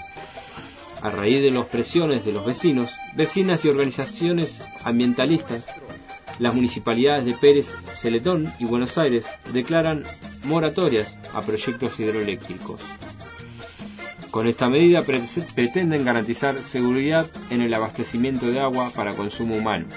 A raíz de las presiones de los vecinos, vecinas y organizaciones ambientalistas, las municipalidades de Pérez, Celedón y Buenos Aires declaran moratorias a proyectos hidroeléctricos. Con esta medida pretenden garantizar seguridad en el abastecimiento de agua para consumo humano.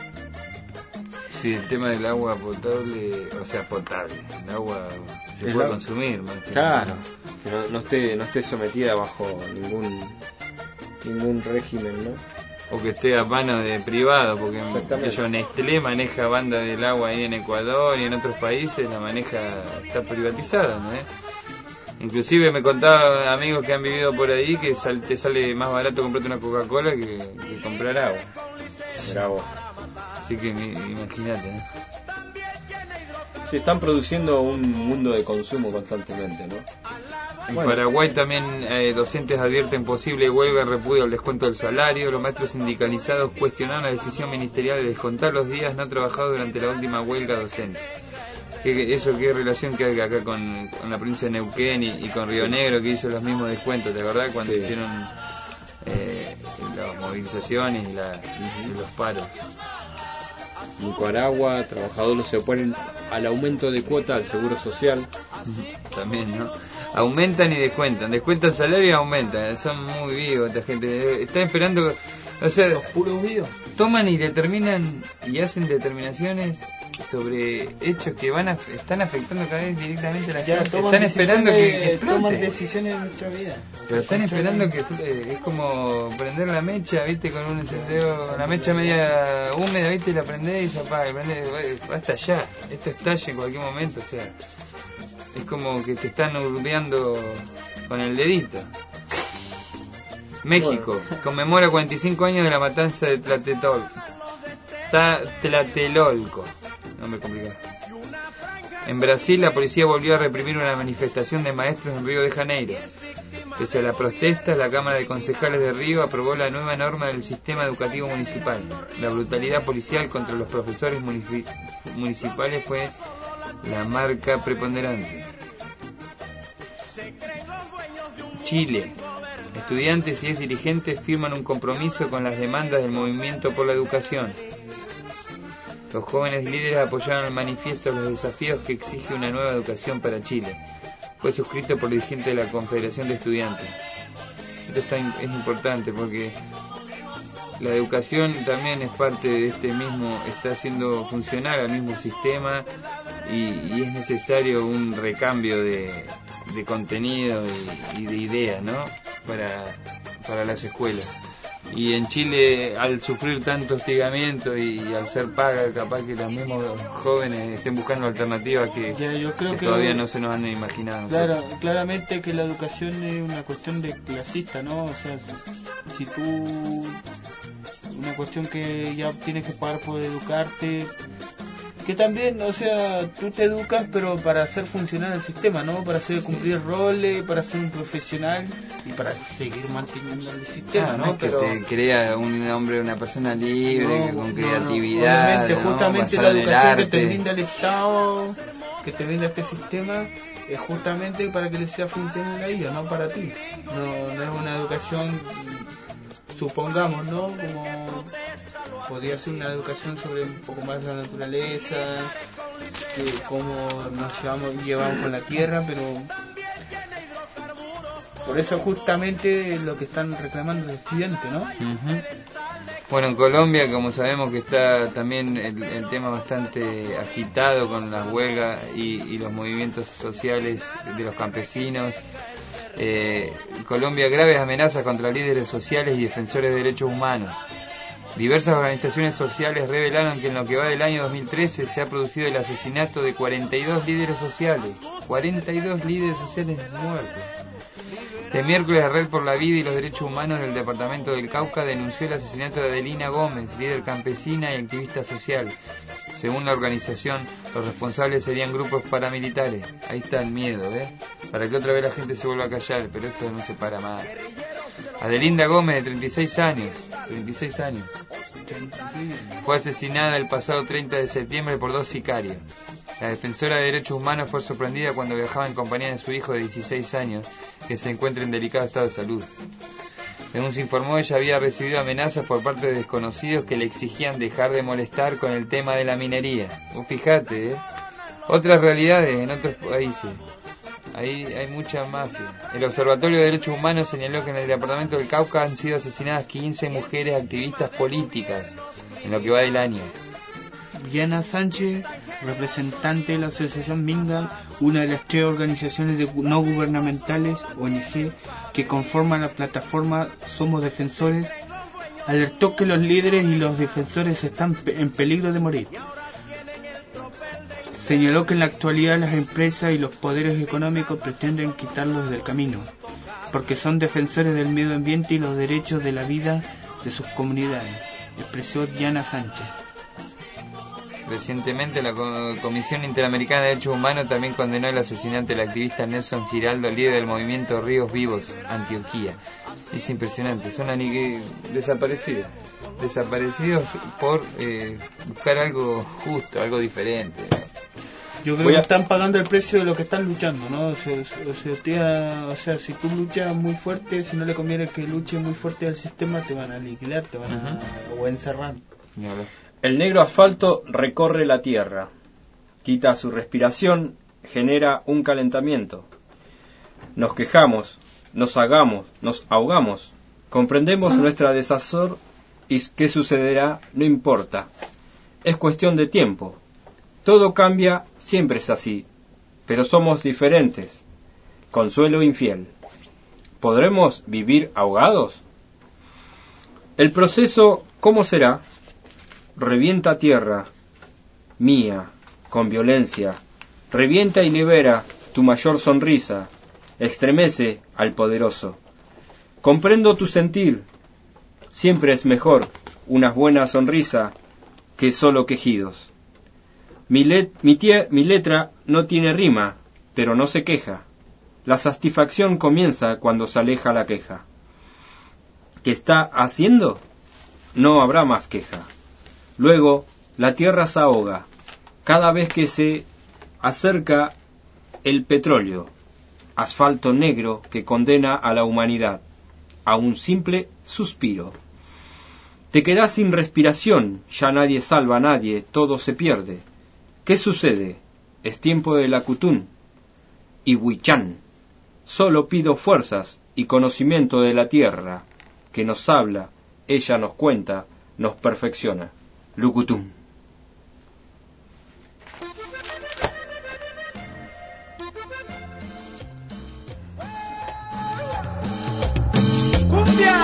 Sí, el tema del agua potable, o sea, potable, el agua se el puede agua, consumir. Más que claro, que no, no, esté, no esté sometida bajo ningún ningún régimen, ¿no? O que esté a manos de privado, porque yo, Nestlé maneja banda del agua ahí en Ecuador y en otros países, la maneja, está privatizada, ¿no? ¿Eh? Inclusive me contaban amigos que han vivido por ahí que sal, te sale más barato comprarte una Coca-Cola que, que comprar agua. Bravo. Así que imagínate, ¿eh? Se están produciendo un mundo de consumo constantemente, ¿no? En bueno. Paraguay también eh, docentes advierten posible huelga en repudio al descuento del salario. Los maestros sindicalizados cuestionaron la decisión ministerial de descontar los días no trabajados durante la última huelga docente. ¿Qué, eso qué relación que hay acá con, con la provincia de Neuquén y, y con Río Negro, que hizo los mismos descuentos, ¿te acordás? Cuando sí. hicieron eh, las movilizaciones y, la, y los paros. Nicaragua, trabajadores se oponen al aumento de cuota al seguro social. También, ¿no? Aumentan y descuentan, descuentan salario y aumentan. Son muy vivos esta gente. Están esperando, o sea, los puros vivos. Toman y determinan y hacen determinaciones sobre hechos que van a, están afectando cada vez directamente a la ya, gente. Están esperando que, que explote. Toman decisiones en nuestra vida. Pero están esperando que eh, es como prender la mecha, viste, con un encendedor, la mecha media húmeda, viste, y la prendés y se apaga, prendés, hasta allá. Esto estalla en cualquier momento, o sea, es como que te están urdeando con el dedito. México bueno. conmemora cuarenta y cinco años de la matanza de Tlatelolco. Tlatelolco. Nombre complicado. En Brasil, la policía volvió a reprimir una manifestación de maestros en Río de Janeiro. Pese a la protesta, la Cámara de Concejales de Río aprobó la nueva norma del sistema educativo municipal. La brutalidad policial contra los profesores munici- municipales fue la marca preponderante. Chile. Estudiantes y ex dirigentes firman un compromiso con las demandas del movimiento por la educación. Los jóvenes líderes apoyaron el manifiesto Los desafíos que exige una nueva educación para Chile. Fue suscrito por dirigentes de la Confederación de Estudiantes. Esto está, es importante porque la educación también es parte de este mismo, está haciendo funcionar al mismo sistema y, y es necesario un recambio de, de contenido y, y de ideas, ¿no? Para, para las escuelas. Y en Chile, al sufrir tanto hostigamiento y, y al ser paga, capaz que los mismos jóvenes estén buscando alternativas que, ya, yo creo que que todavía no se nos han imaginado. Claro, claramente que la educación es una cuestión de clasista, ¿no? O sea, si tú... Una cuestión que ya tienes que pagar por educarte... Que también, o sea, tú te educas, pero para hacer funcionar el sistema, ¿no? Para hacer cumplir roles, para ser un profesional y para seguir manteniendo el sistema, Ah, ¿no? no es que pero te crea un hombre, una persona libre, no, con no, creatividad. no, obviamente, ¿no? justamente Basada la en el educación que arte. te brinda el Estado, que te brinda este sistema, es justamente para que les sea funcional a ellos, no para ti. No, no es una educación, supongamos, ¿no? Como podría ser una educación sobre un poco más la naturaleza, que cómo nos llevamos, llevamos con la tierra, pero por eso justamente es lo que están reclamando los estudiantes, ¿no? Uh-huh. Bueno, en Colombia, como sabemos que está también el, el tema bastante agitado con las huelgas y, y los movimientos sociales de los campesinos. Eh, Colombia, graves amenazas contra líderes sociales y defensores de derechos humanos. Diversas organizaciones sociales revelaron que en lo que va del año dos mil trece se ha producido el asesinato de cuarenta y dos líderes sociales. cuarenta y dos líderes sociales muertos. Este miércoles, la Red por la Vida y los Derechos Humanos del Departamento del Cauca denunció el asesinato de Adelina Gómez, líder campesina y activista social. Según la organización, los responsables serían grupos paramilitares. Ahí está el miedo, ¿ves? Para que otra vez la gente se vuelva a callar, pero esto no se para más. Adelinda Gómez, de treinta y seis años, treinta y seis años, fue asesinada el pasado treinta de septiembre por dos sicarios. La defensora de derechos humanos fue sorprendida cuando viajaba en compañía de su hijo de dieciséis años, que se encuentra en delicado estado de salud. Según se informó, ella había recibido amenazas por parte de desconocidos que le exigían dejar de molestar con el tema de la minería. Vos fijate, ¿eh? Otras realidades en otros países. Ahí hay mucha mafia. El Observatorio de Derechos Humanos señaló que en el departamento del Cauca han sido asesinadas quince mujeres activistas políticas en lo que va del año. Diana Sánchez, representante de la Asociación Minga, una de las tres organizaciones de no gubernamentales, O N G, que conforman la plataforma Somos Defensores, alertó que los líderes y los defensores están en peligro de morir. Señaló que en la actualidad las empresas y los poderes económicos pretenden quitarlos del camino, porque son defensores del medio ambiente y los derechos de la vida de sus comunidades, expresó Diana Sánchez. Recientemente la Comisión Interamericana de Derechos Humanos también condenó el asesinato del activista Nelson Giraldo, líder del movimiento Ríos Vivos, Antioquía. Es impresionante, son aniqu- desaparecidos, desaparecidos por eh, buscar algo justo, algo diferente. Yo creo Voy a- que están pagando el precio de lo que están luchando, ¿no? O sea, o sea, tía, o sea, si tú luchas muy fuerte, si no le conviene que luche muy fuerte al sistema, te van a aniquilar, te van a, o a encerrar. El negro asfalto recorre la tierra, quita su respiración, genera un calentamiento. Nos quejamos, nos hagamos, nos ahogamos, comprendemos nuestra desazón y qué sucederá no importa. Es cuestión de tiempo. Todo cambia, siempre es así, pero somos diferentes. Consuelo infiel. ¿Podremos vivir ahogados? El proceso, ¿cómo será? Revienta tierra, mía, con violencia, revienta y libera tu mayor sonrisa, estremece al poderoso. Comprendo tu sentir, siempre es mejor una buena sonrisa que solo quejidos. Mi, let, mi, tie, mi letra no tiene rima, pero no se queja. La satisfacción comienza cuando se aleja la queja. ¿Qué está haciendo? No habrá más queja. Luego, la tierra se ahoga cada vez que se acerca el petróleo, asfalto negro que condena a la humanidad a un simple suspiro. Te quedas sin respiración, ya nadie salva a nadie, todo se pierde. ¿Qué sucede? Es tiempo de la Kutún y Huichán. Solo pido fuerzas y conocimiento de la tierra, que nos habla, ella nos cuenta, nos perfecciona. Lucutún. ¡Cumbia!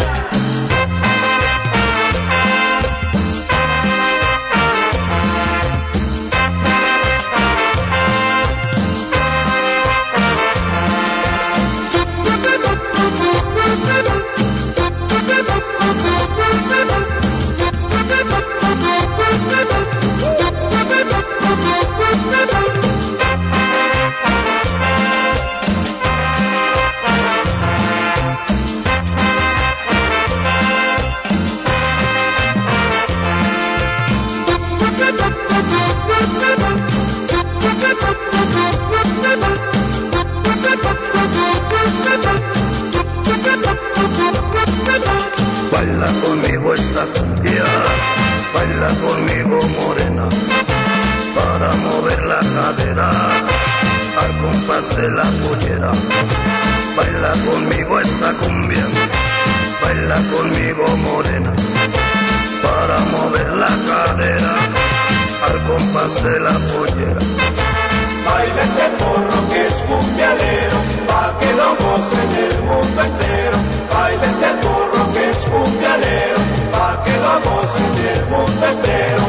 Baila conmigo esta cumbia, baila conmigo morena, para mover la cadera al compás de la pollera. Baila conmigo esta cumbia, baila conmigo morena, para mover la cadera al compás de la pollera. Baila este porro que es cumbialero, pa' que lo gocen el mundo entero. Baila este porro que es cumbialero, pa' que lo gocen el mundo entero.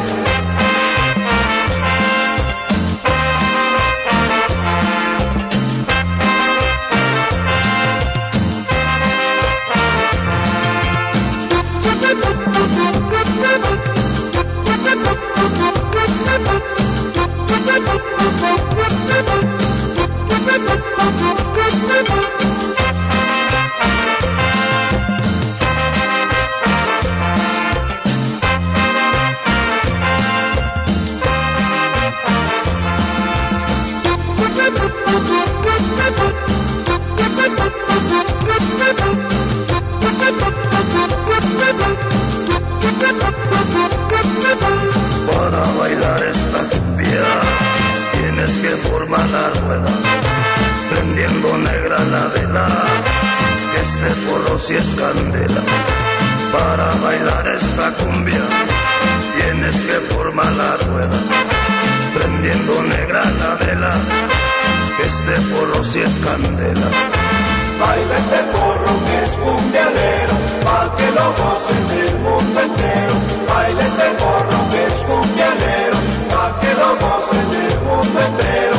Para bailar esta cumbia tienes que formar la rueda, prendiendo negra la vela, que este porro si es candela. Para bailar esta cumbia tienes que formar la rueda, prendiendo negra la vela, que este porro si es candela. Baila este porro que es cumbialero, pa' que lo gocen el mundo entero. Baila este porro que es cumbialero, pa' que lo gocen el mundo entero.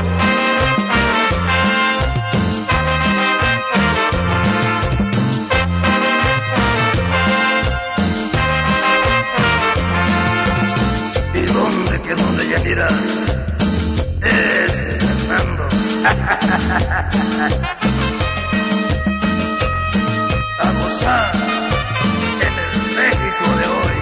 ¿Y dónde que dónde ya dirá? Es Fernando. A gozar en el México de hoy.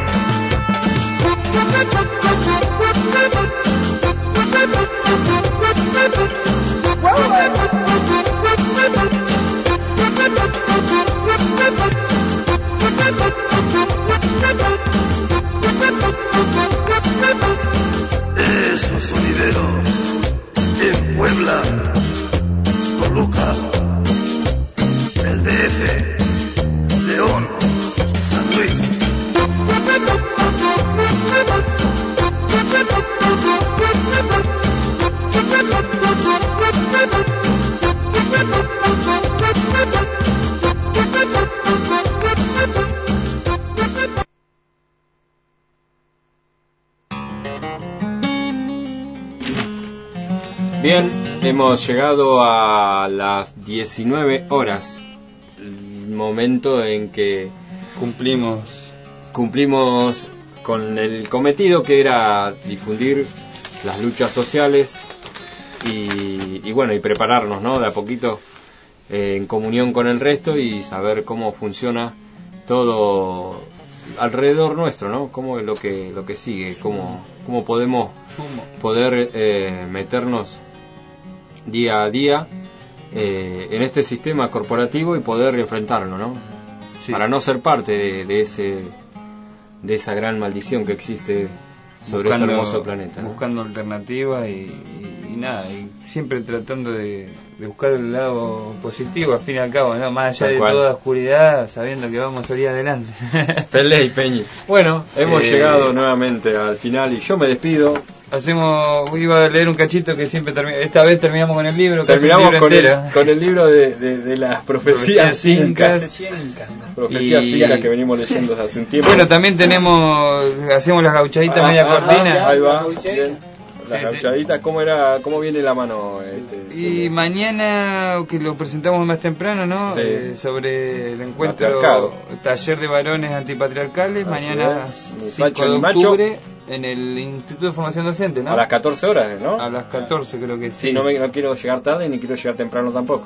Eso es sonidero en Puebla, Toluca, el D F, León, San Luis. Bien, hemos llegado a las diecinueve horas, el momento en que cumplimos cumplimos con el cometido que era difundir las luchas sociales y, y bueno, y prepararnos, ¿no? De a poquito eh, en comunión con el resto y saber cómo funciona todo alrededor nuestro, ¿no? Cómo es lo que lo que sigue, cómo cómo podemos poder eh, meternos día a día eh, en este sistema corporativo y poder enfrentarlo, ¿no? Sí. Para no ser parte de, de ese de esa gran maldición que existe sobre buscando, este hermoso planeta, ¿no? Buscando alternativas y, y, y nada, y siempre tratando de, de buscar el lado positivo, al fin y al cabo, ¿no? Más allá Tal de cual. Toda oscuridad, sabiendo que vamos a salir adelante. Pelé y Peñi. Bueno, hemos eh, llegado nuevamente al final y yo me despido. Hacemos, iba a leer un cachito que siempre termina, esta vez terminamos con el libro. Terminamos libro con, el, con el libro de, de, de las profecías incas. Profecías y, incas que venimos leyendo desde hace un tiempo. Bueno, también tenemos, hacemos las gauchaditas ah, media ah, cortina. Ah, ahí va. Las sí, gauchaditas, sí. ¿Cómo era, cómo viene la mano? Este, y ¿cómo? Mañana, que lo presentamos más temprano, ¿no? Sí. Eh, sobre el encuentro Taller de Varones Antipatriarcales, Así mañana es. cinco de octubre. En el Instituto de Formación Docente, ¿no? A las catorce horas, ¿no? A las catorce creo que sí. Sí, no, me, no quiero llegar tarde ni quiero llegar temprano tampoco.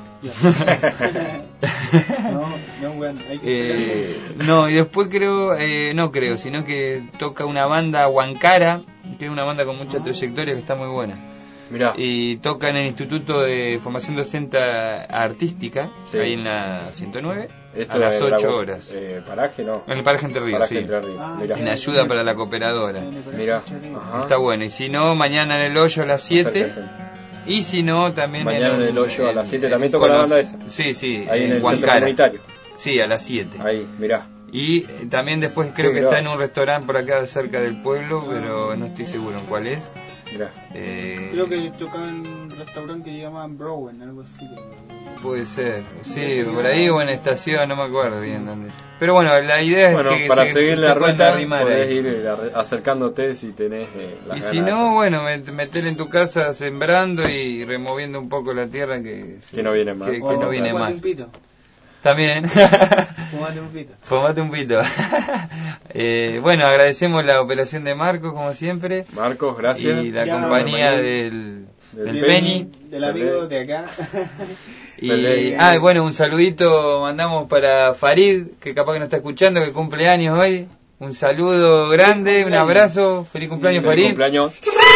no, no, bueno, hay que eh, no, y después creo, eh, no creo, sino que toca una banda Huancara, que es una banda con mucha trayectoria que está muy buena. Mirá. Y toca en el Instituto de Formación Docente Artística, sí. ahí en la ciento nueve, Esto a las ocho la, horas. Eh, ¿Paraje no? En el Paraje Entre Ríos, paraje sí. Entre Ríos. Ah, Mirá. En ayuda para la cooperadora. Mirá. Está bueno. Y si no, mañana en el hoyo a las siete. Y si no, también mañana en, en el hoyo a las siete también toca la banda esa. Sí, sí. Ahí en, en el Huancara. centro comunitario. Sí, a las siete. Ahí, mirá. Y también después creo sí, que mirá. está en un restaurante por acá cerca del pueblo, pero no estoy seguro en cuál es. Mirá. Eh, creo que tocaba en un restaurante que llaman Browen, algo así. Puede ser, sí, por ahí o en estación, no me acuerdo bien dónde. Pero bueno, la idea bueno, es que para se, seguir se la ruta podés ahí. ir acercándote si tenés eh, las y ganas. si no, bueno, meter en tu casa sembrando y removiendo un poco la tierra que, que no viene mal. Que, que no viene mal. Un pito. También. Fumate un pito. Fumate un pito. eh, bueno, agradecemos la operación de Marcos, como siempre. Marcos, gracias. Y la ya, compañía no, del, del, del Penny. Del amigo de acá. Y, ah, bueno, un saludito mandamos para Farid, que capaz que nos está escuchando, que cumple años hoy. Un saludo grande, un abrazo. Feliz cumpleaños, Feliz Farid. Cumpleaños.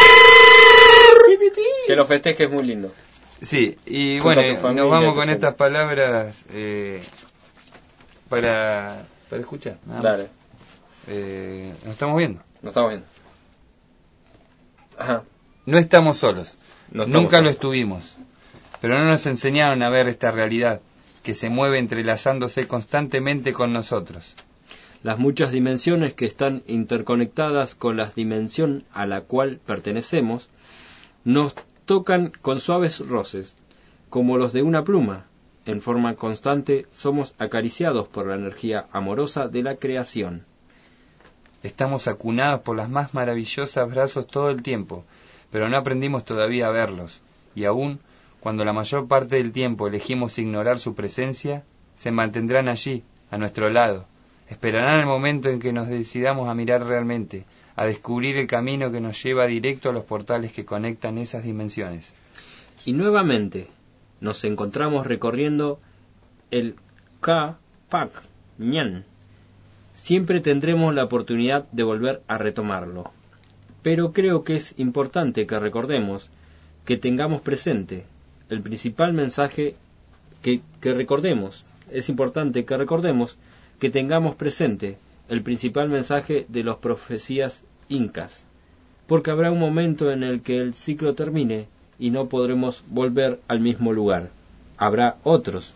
Que lo festejes muy lindo. Sí, y bueno, nos vamos con estas palabras eh, para, para escuchar. Dale. Eh, nos estamos viendo. Nos estamos viendo. Ajá. No estamos solos. No estamos Nunca solos. lo estuvimos. Pero no nos enseñaron a ver esta realidad que se mueve entrelazándose constantemente con nosotros. Las muchas dimensiones que están interconectadas con la dimensión a la cual pertenecemos nos tocan con suaves roces, como los de una pluma. En forma constante somos acariciados por la energía amorosa de la creación. Estamos acunados por las más maravillosas brazos todo el tiempo, pero no aprendimos todavía a verlos, y aún cuando la mayor parte del tiempo elegimos ignorar su presencia, se mantendrán allí, a nuestro lado. Esperarán el momento en que nos decidamos a mirar realmente, a descubrir el camino que nos lleva directo a los portales que conectan esas dimensiones. Y nuevamente nos encontramos recorriendo el Capac Ñan. Siempre tendremos la oportunidad de volver a retomarlo. Pero creo que es importante que recordemos, que tengamos presente el principal mensaje, que, que recordemos, es importante que recordemos que tengamos presente el principal mensaje de las profecías incas, porque habrá un momento en el que el ciclo termine y no podremos volver al mismo lugar. Habrá otros.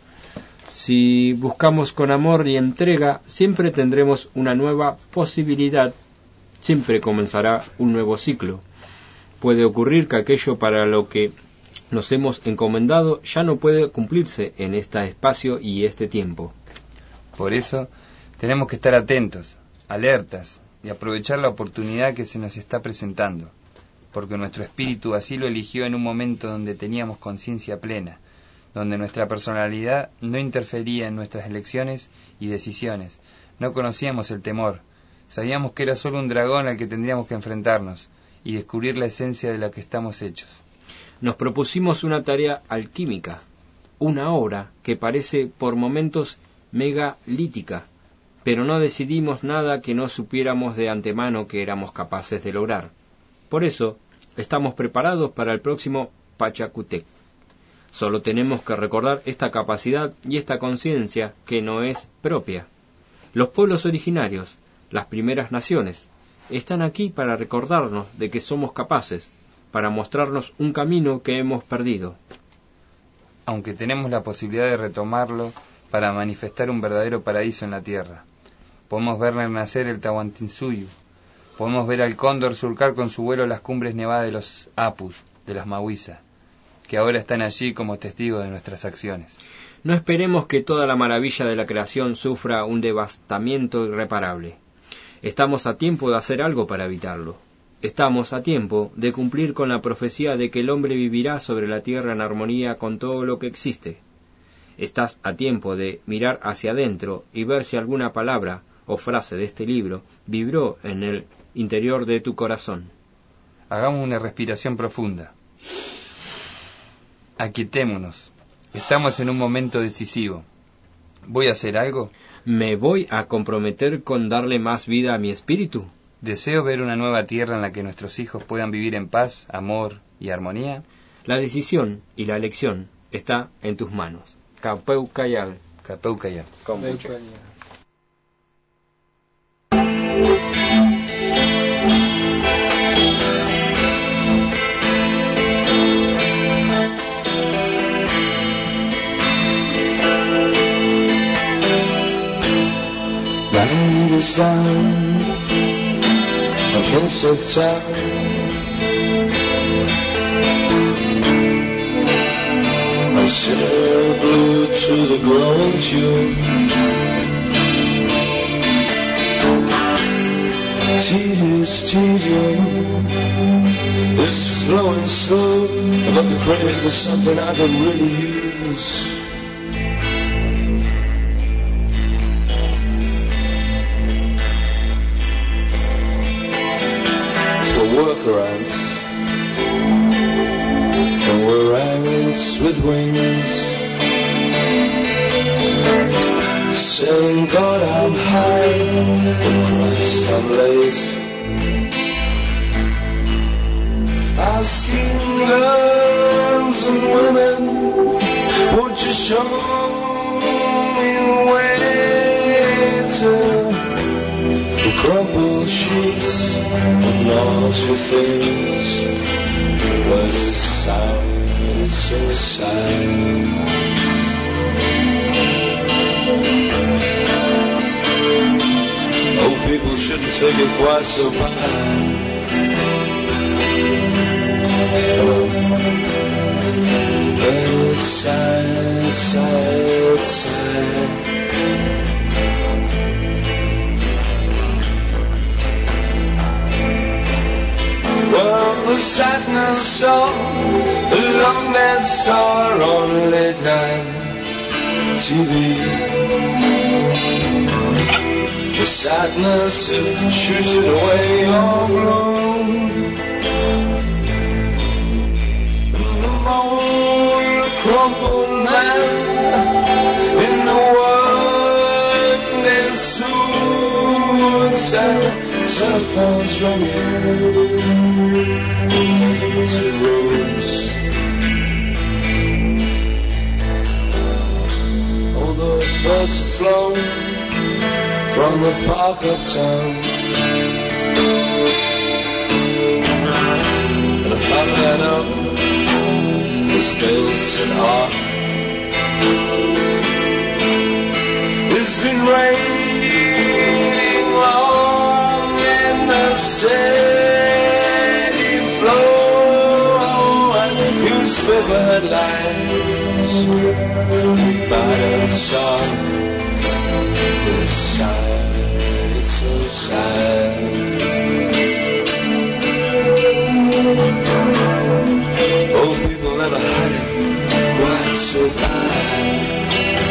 Si buscamos con amor y entrega, siempre tendremos una nueva posibilidad, siempre comenzará un nuevo ciclo. Puede ocurrir que aquello para lo que nos hemos encomendado ya no puede cumplirse en este espacio y este tiempo. Por eso tenemos que estar atentos, alertas y aprovechar la oportunidad que se nos está presentando, porque nuestro espíritu así lo eligió en un momento donde teníamos conciencia plena, donde nuestra personalidad no interfería en nuestras elecciones y decisiones, no conocíamos el temor, sabíamos que era solo un dragón al que tendríamos que enfrentarnos y descubrir la esencia de la que estamos hechos. Nos propusimos una tarea alquímica, una obra que parece por momentos megalítica, pero no decidimos nada que no supiéramos de antemano que éramos capaces de lograr. Por eso, estamos preparados para el próximo Pachacútec. Solo tenemos que recordar esta capacidad y esta conciencia que no es propia. Los pueblos originarios, las primeras naciones, están aquí para recordarnos de que somos capaces, para mostrarnos un camino que hemos perdido. Aunque tenemos la posibilidad de retomarlo para manifestar un verdadero paraíso en la tierra. Podemos ver renacer el Tahuantinsuyo. Podemos ver al cóndor surcar con su vuelo las cumbres nevadas de los Apus, de las Mahuizas, que ahora están allí como testigos de nuestras acciones. No esperemos que toda la maravilla de la creación sufra un devastamiento irreparable. Estamos a tiempo de hacer algo para evitarlo. Estamos a tiempo de cumplir con la profecía de que el hombre vivirá sobre la tierra en armonía con todo lo que existe. Estás a tiempo de mirar hacia adentro y ver si alguna palabra o frase de este libro vibró en el interior de tu corazón. Hagamos una respiración profunda. Aquietémonos. Estamos en un momento decisivo. ¿Voy a hacer algo? ¿Me voy a comprometer con darle más vida a mi espíritu? ¿Deseo ver una nueva tierra en la que nuestros hijos puedan vivir en paz, amor y armonía? La decisión y la elección está en tus manos. Capeu Cayal. Capeu Cayal. Kombucha. Night is down against the town. I sail blue to the growing tune. Tedious tedium is flowing slow. I'm not the credit for something I could really use. Workarounds and we're ants with wings, saying God I'm high and Christ I'm late, asking girls and women, would you show me the way to the crumpled sheets of naughty things, where the sound is so sad. Oh, people shouldn't take it quite so bad. Oh, very sad, sad, sad. Well, the sadness of the long dead star on late night T V. The sadness of shooting away your gloom. The mold crumpled man in the working suits and telephones ringing to rooms. Oh, the birds have flown from the park uptown, and a family I know has built an ark. It's been raining long in the steady flow, and newspaper headlines bad and song. It's sad, it's so sad. Oh, people never had it quite so bad.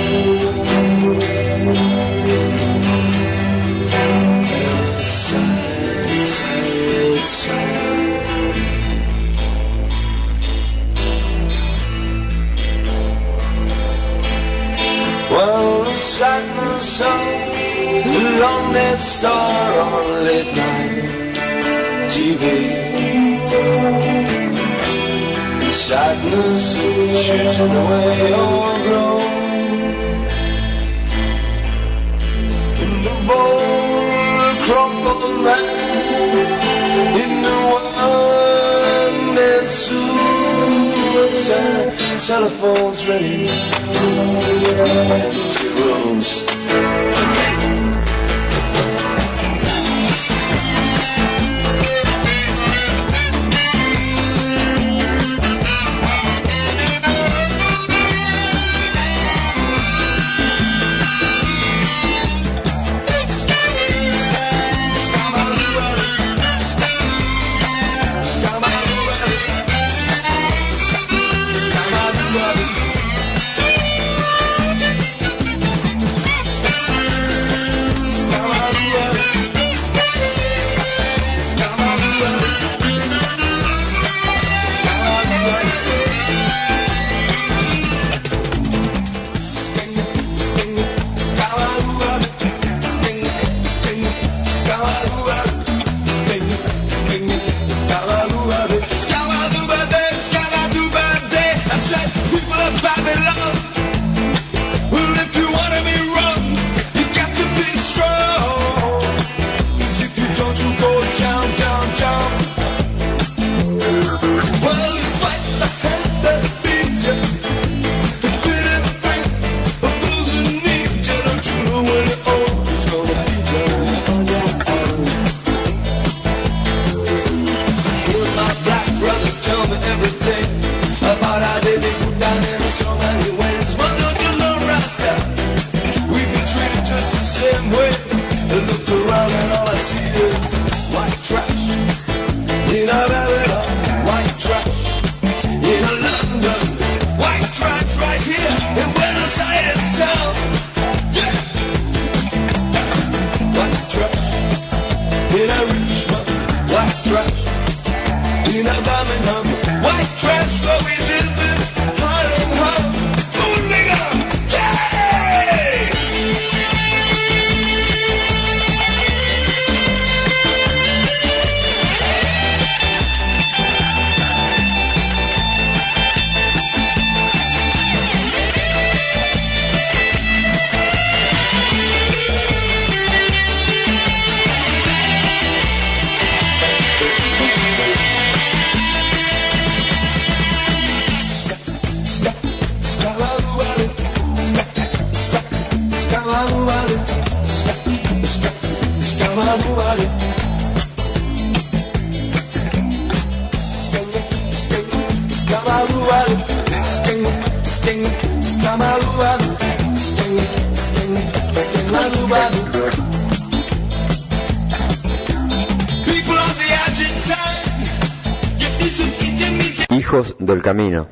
It's sad, it's sad, it's sad. sadness of the long dead star on late night T V. Sadness shooting away your glow in the bowl, crumbled man in the world is suicide. Telephones ready empty rooms. Hijos del camino.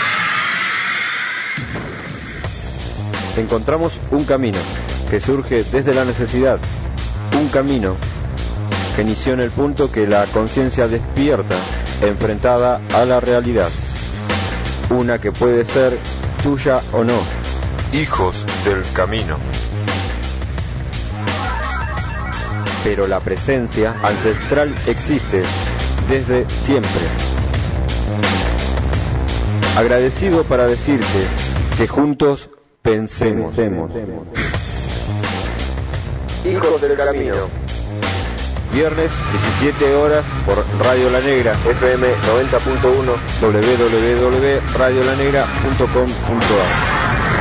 Encontramos un camino que surge desde la necesidad, un camino que inició en el punto que la conciencia despierta enfrentada a la realidad, una que puede ser tuya o no. Hijos del camino. Pero la presencia ancestral existe desde siempre. Agradecido para decirte que juntos pensemos. Hijos del camino. Viernes, diecisiete horas, por Radio La Negra, F M noventa punto uno, w w w punto radio la negra punto com punto a r.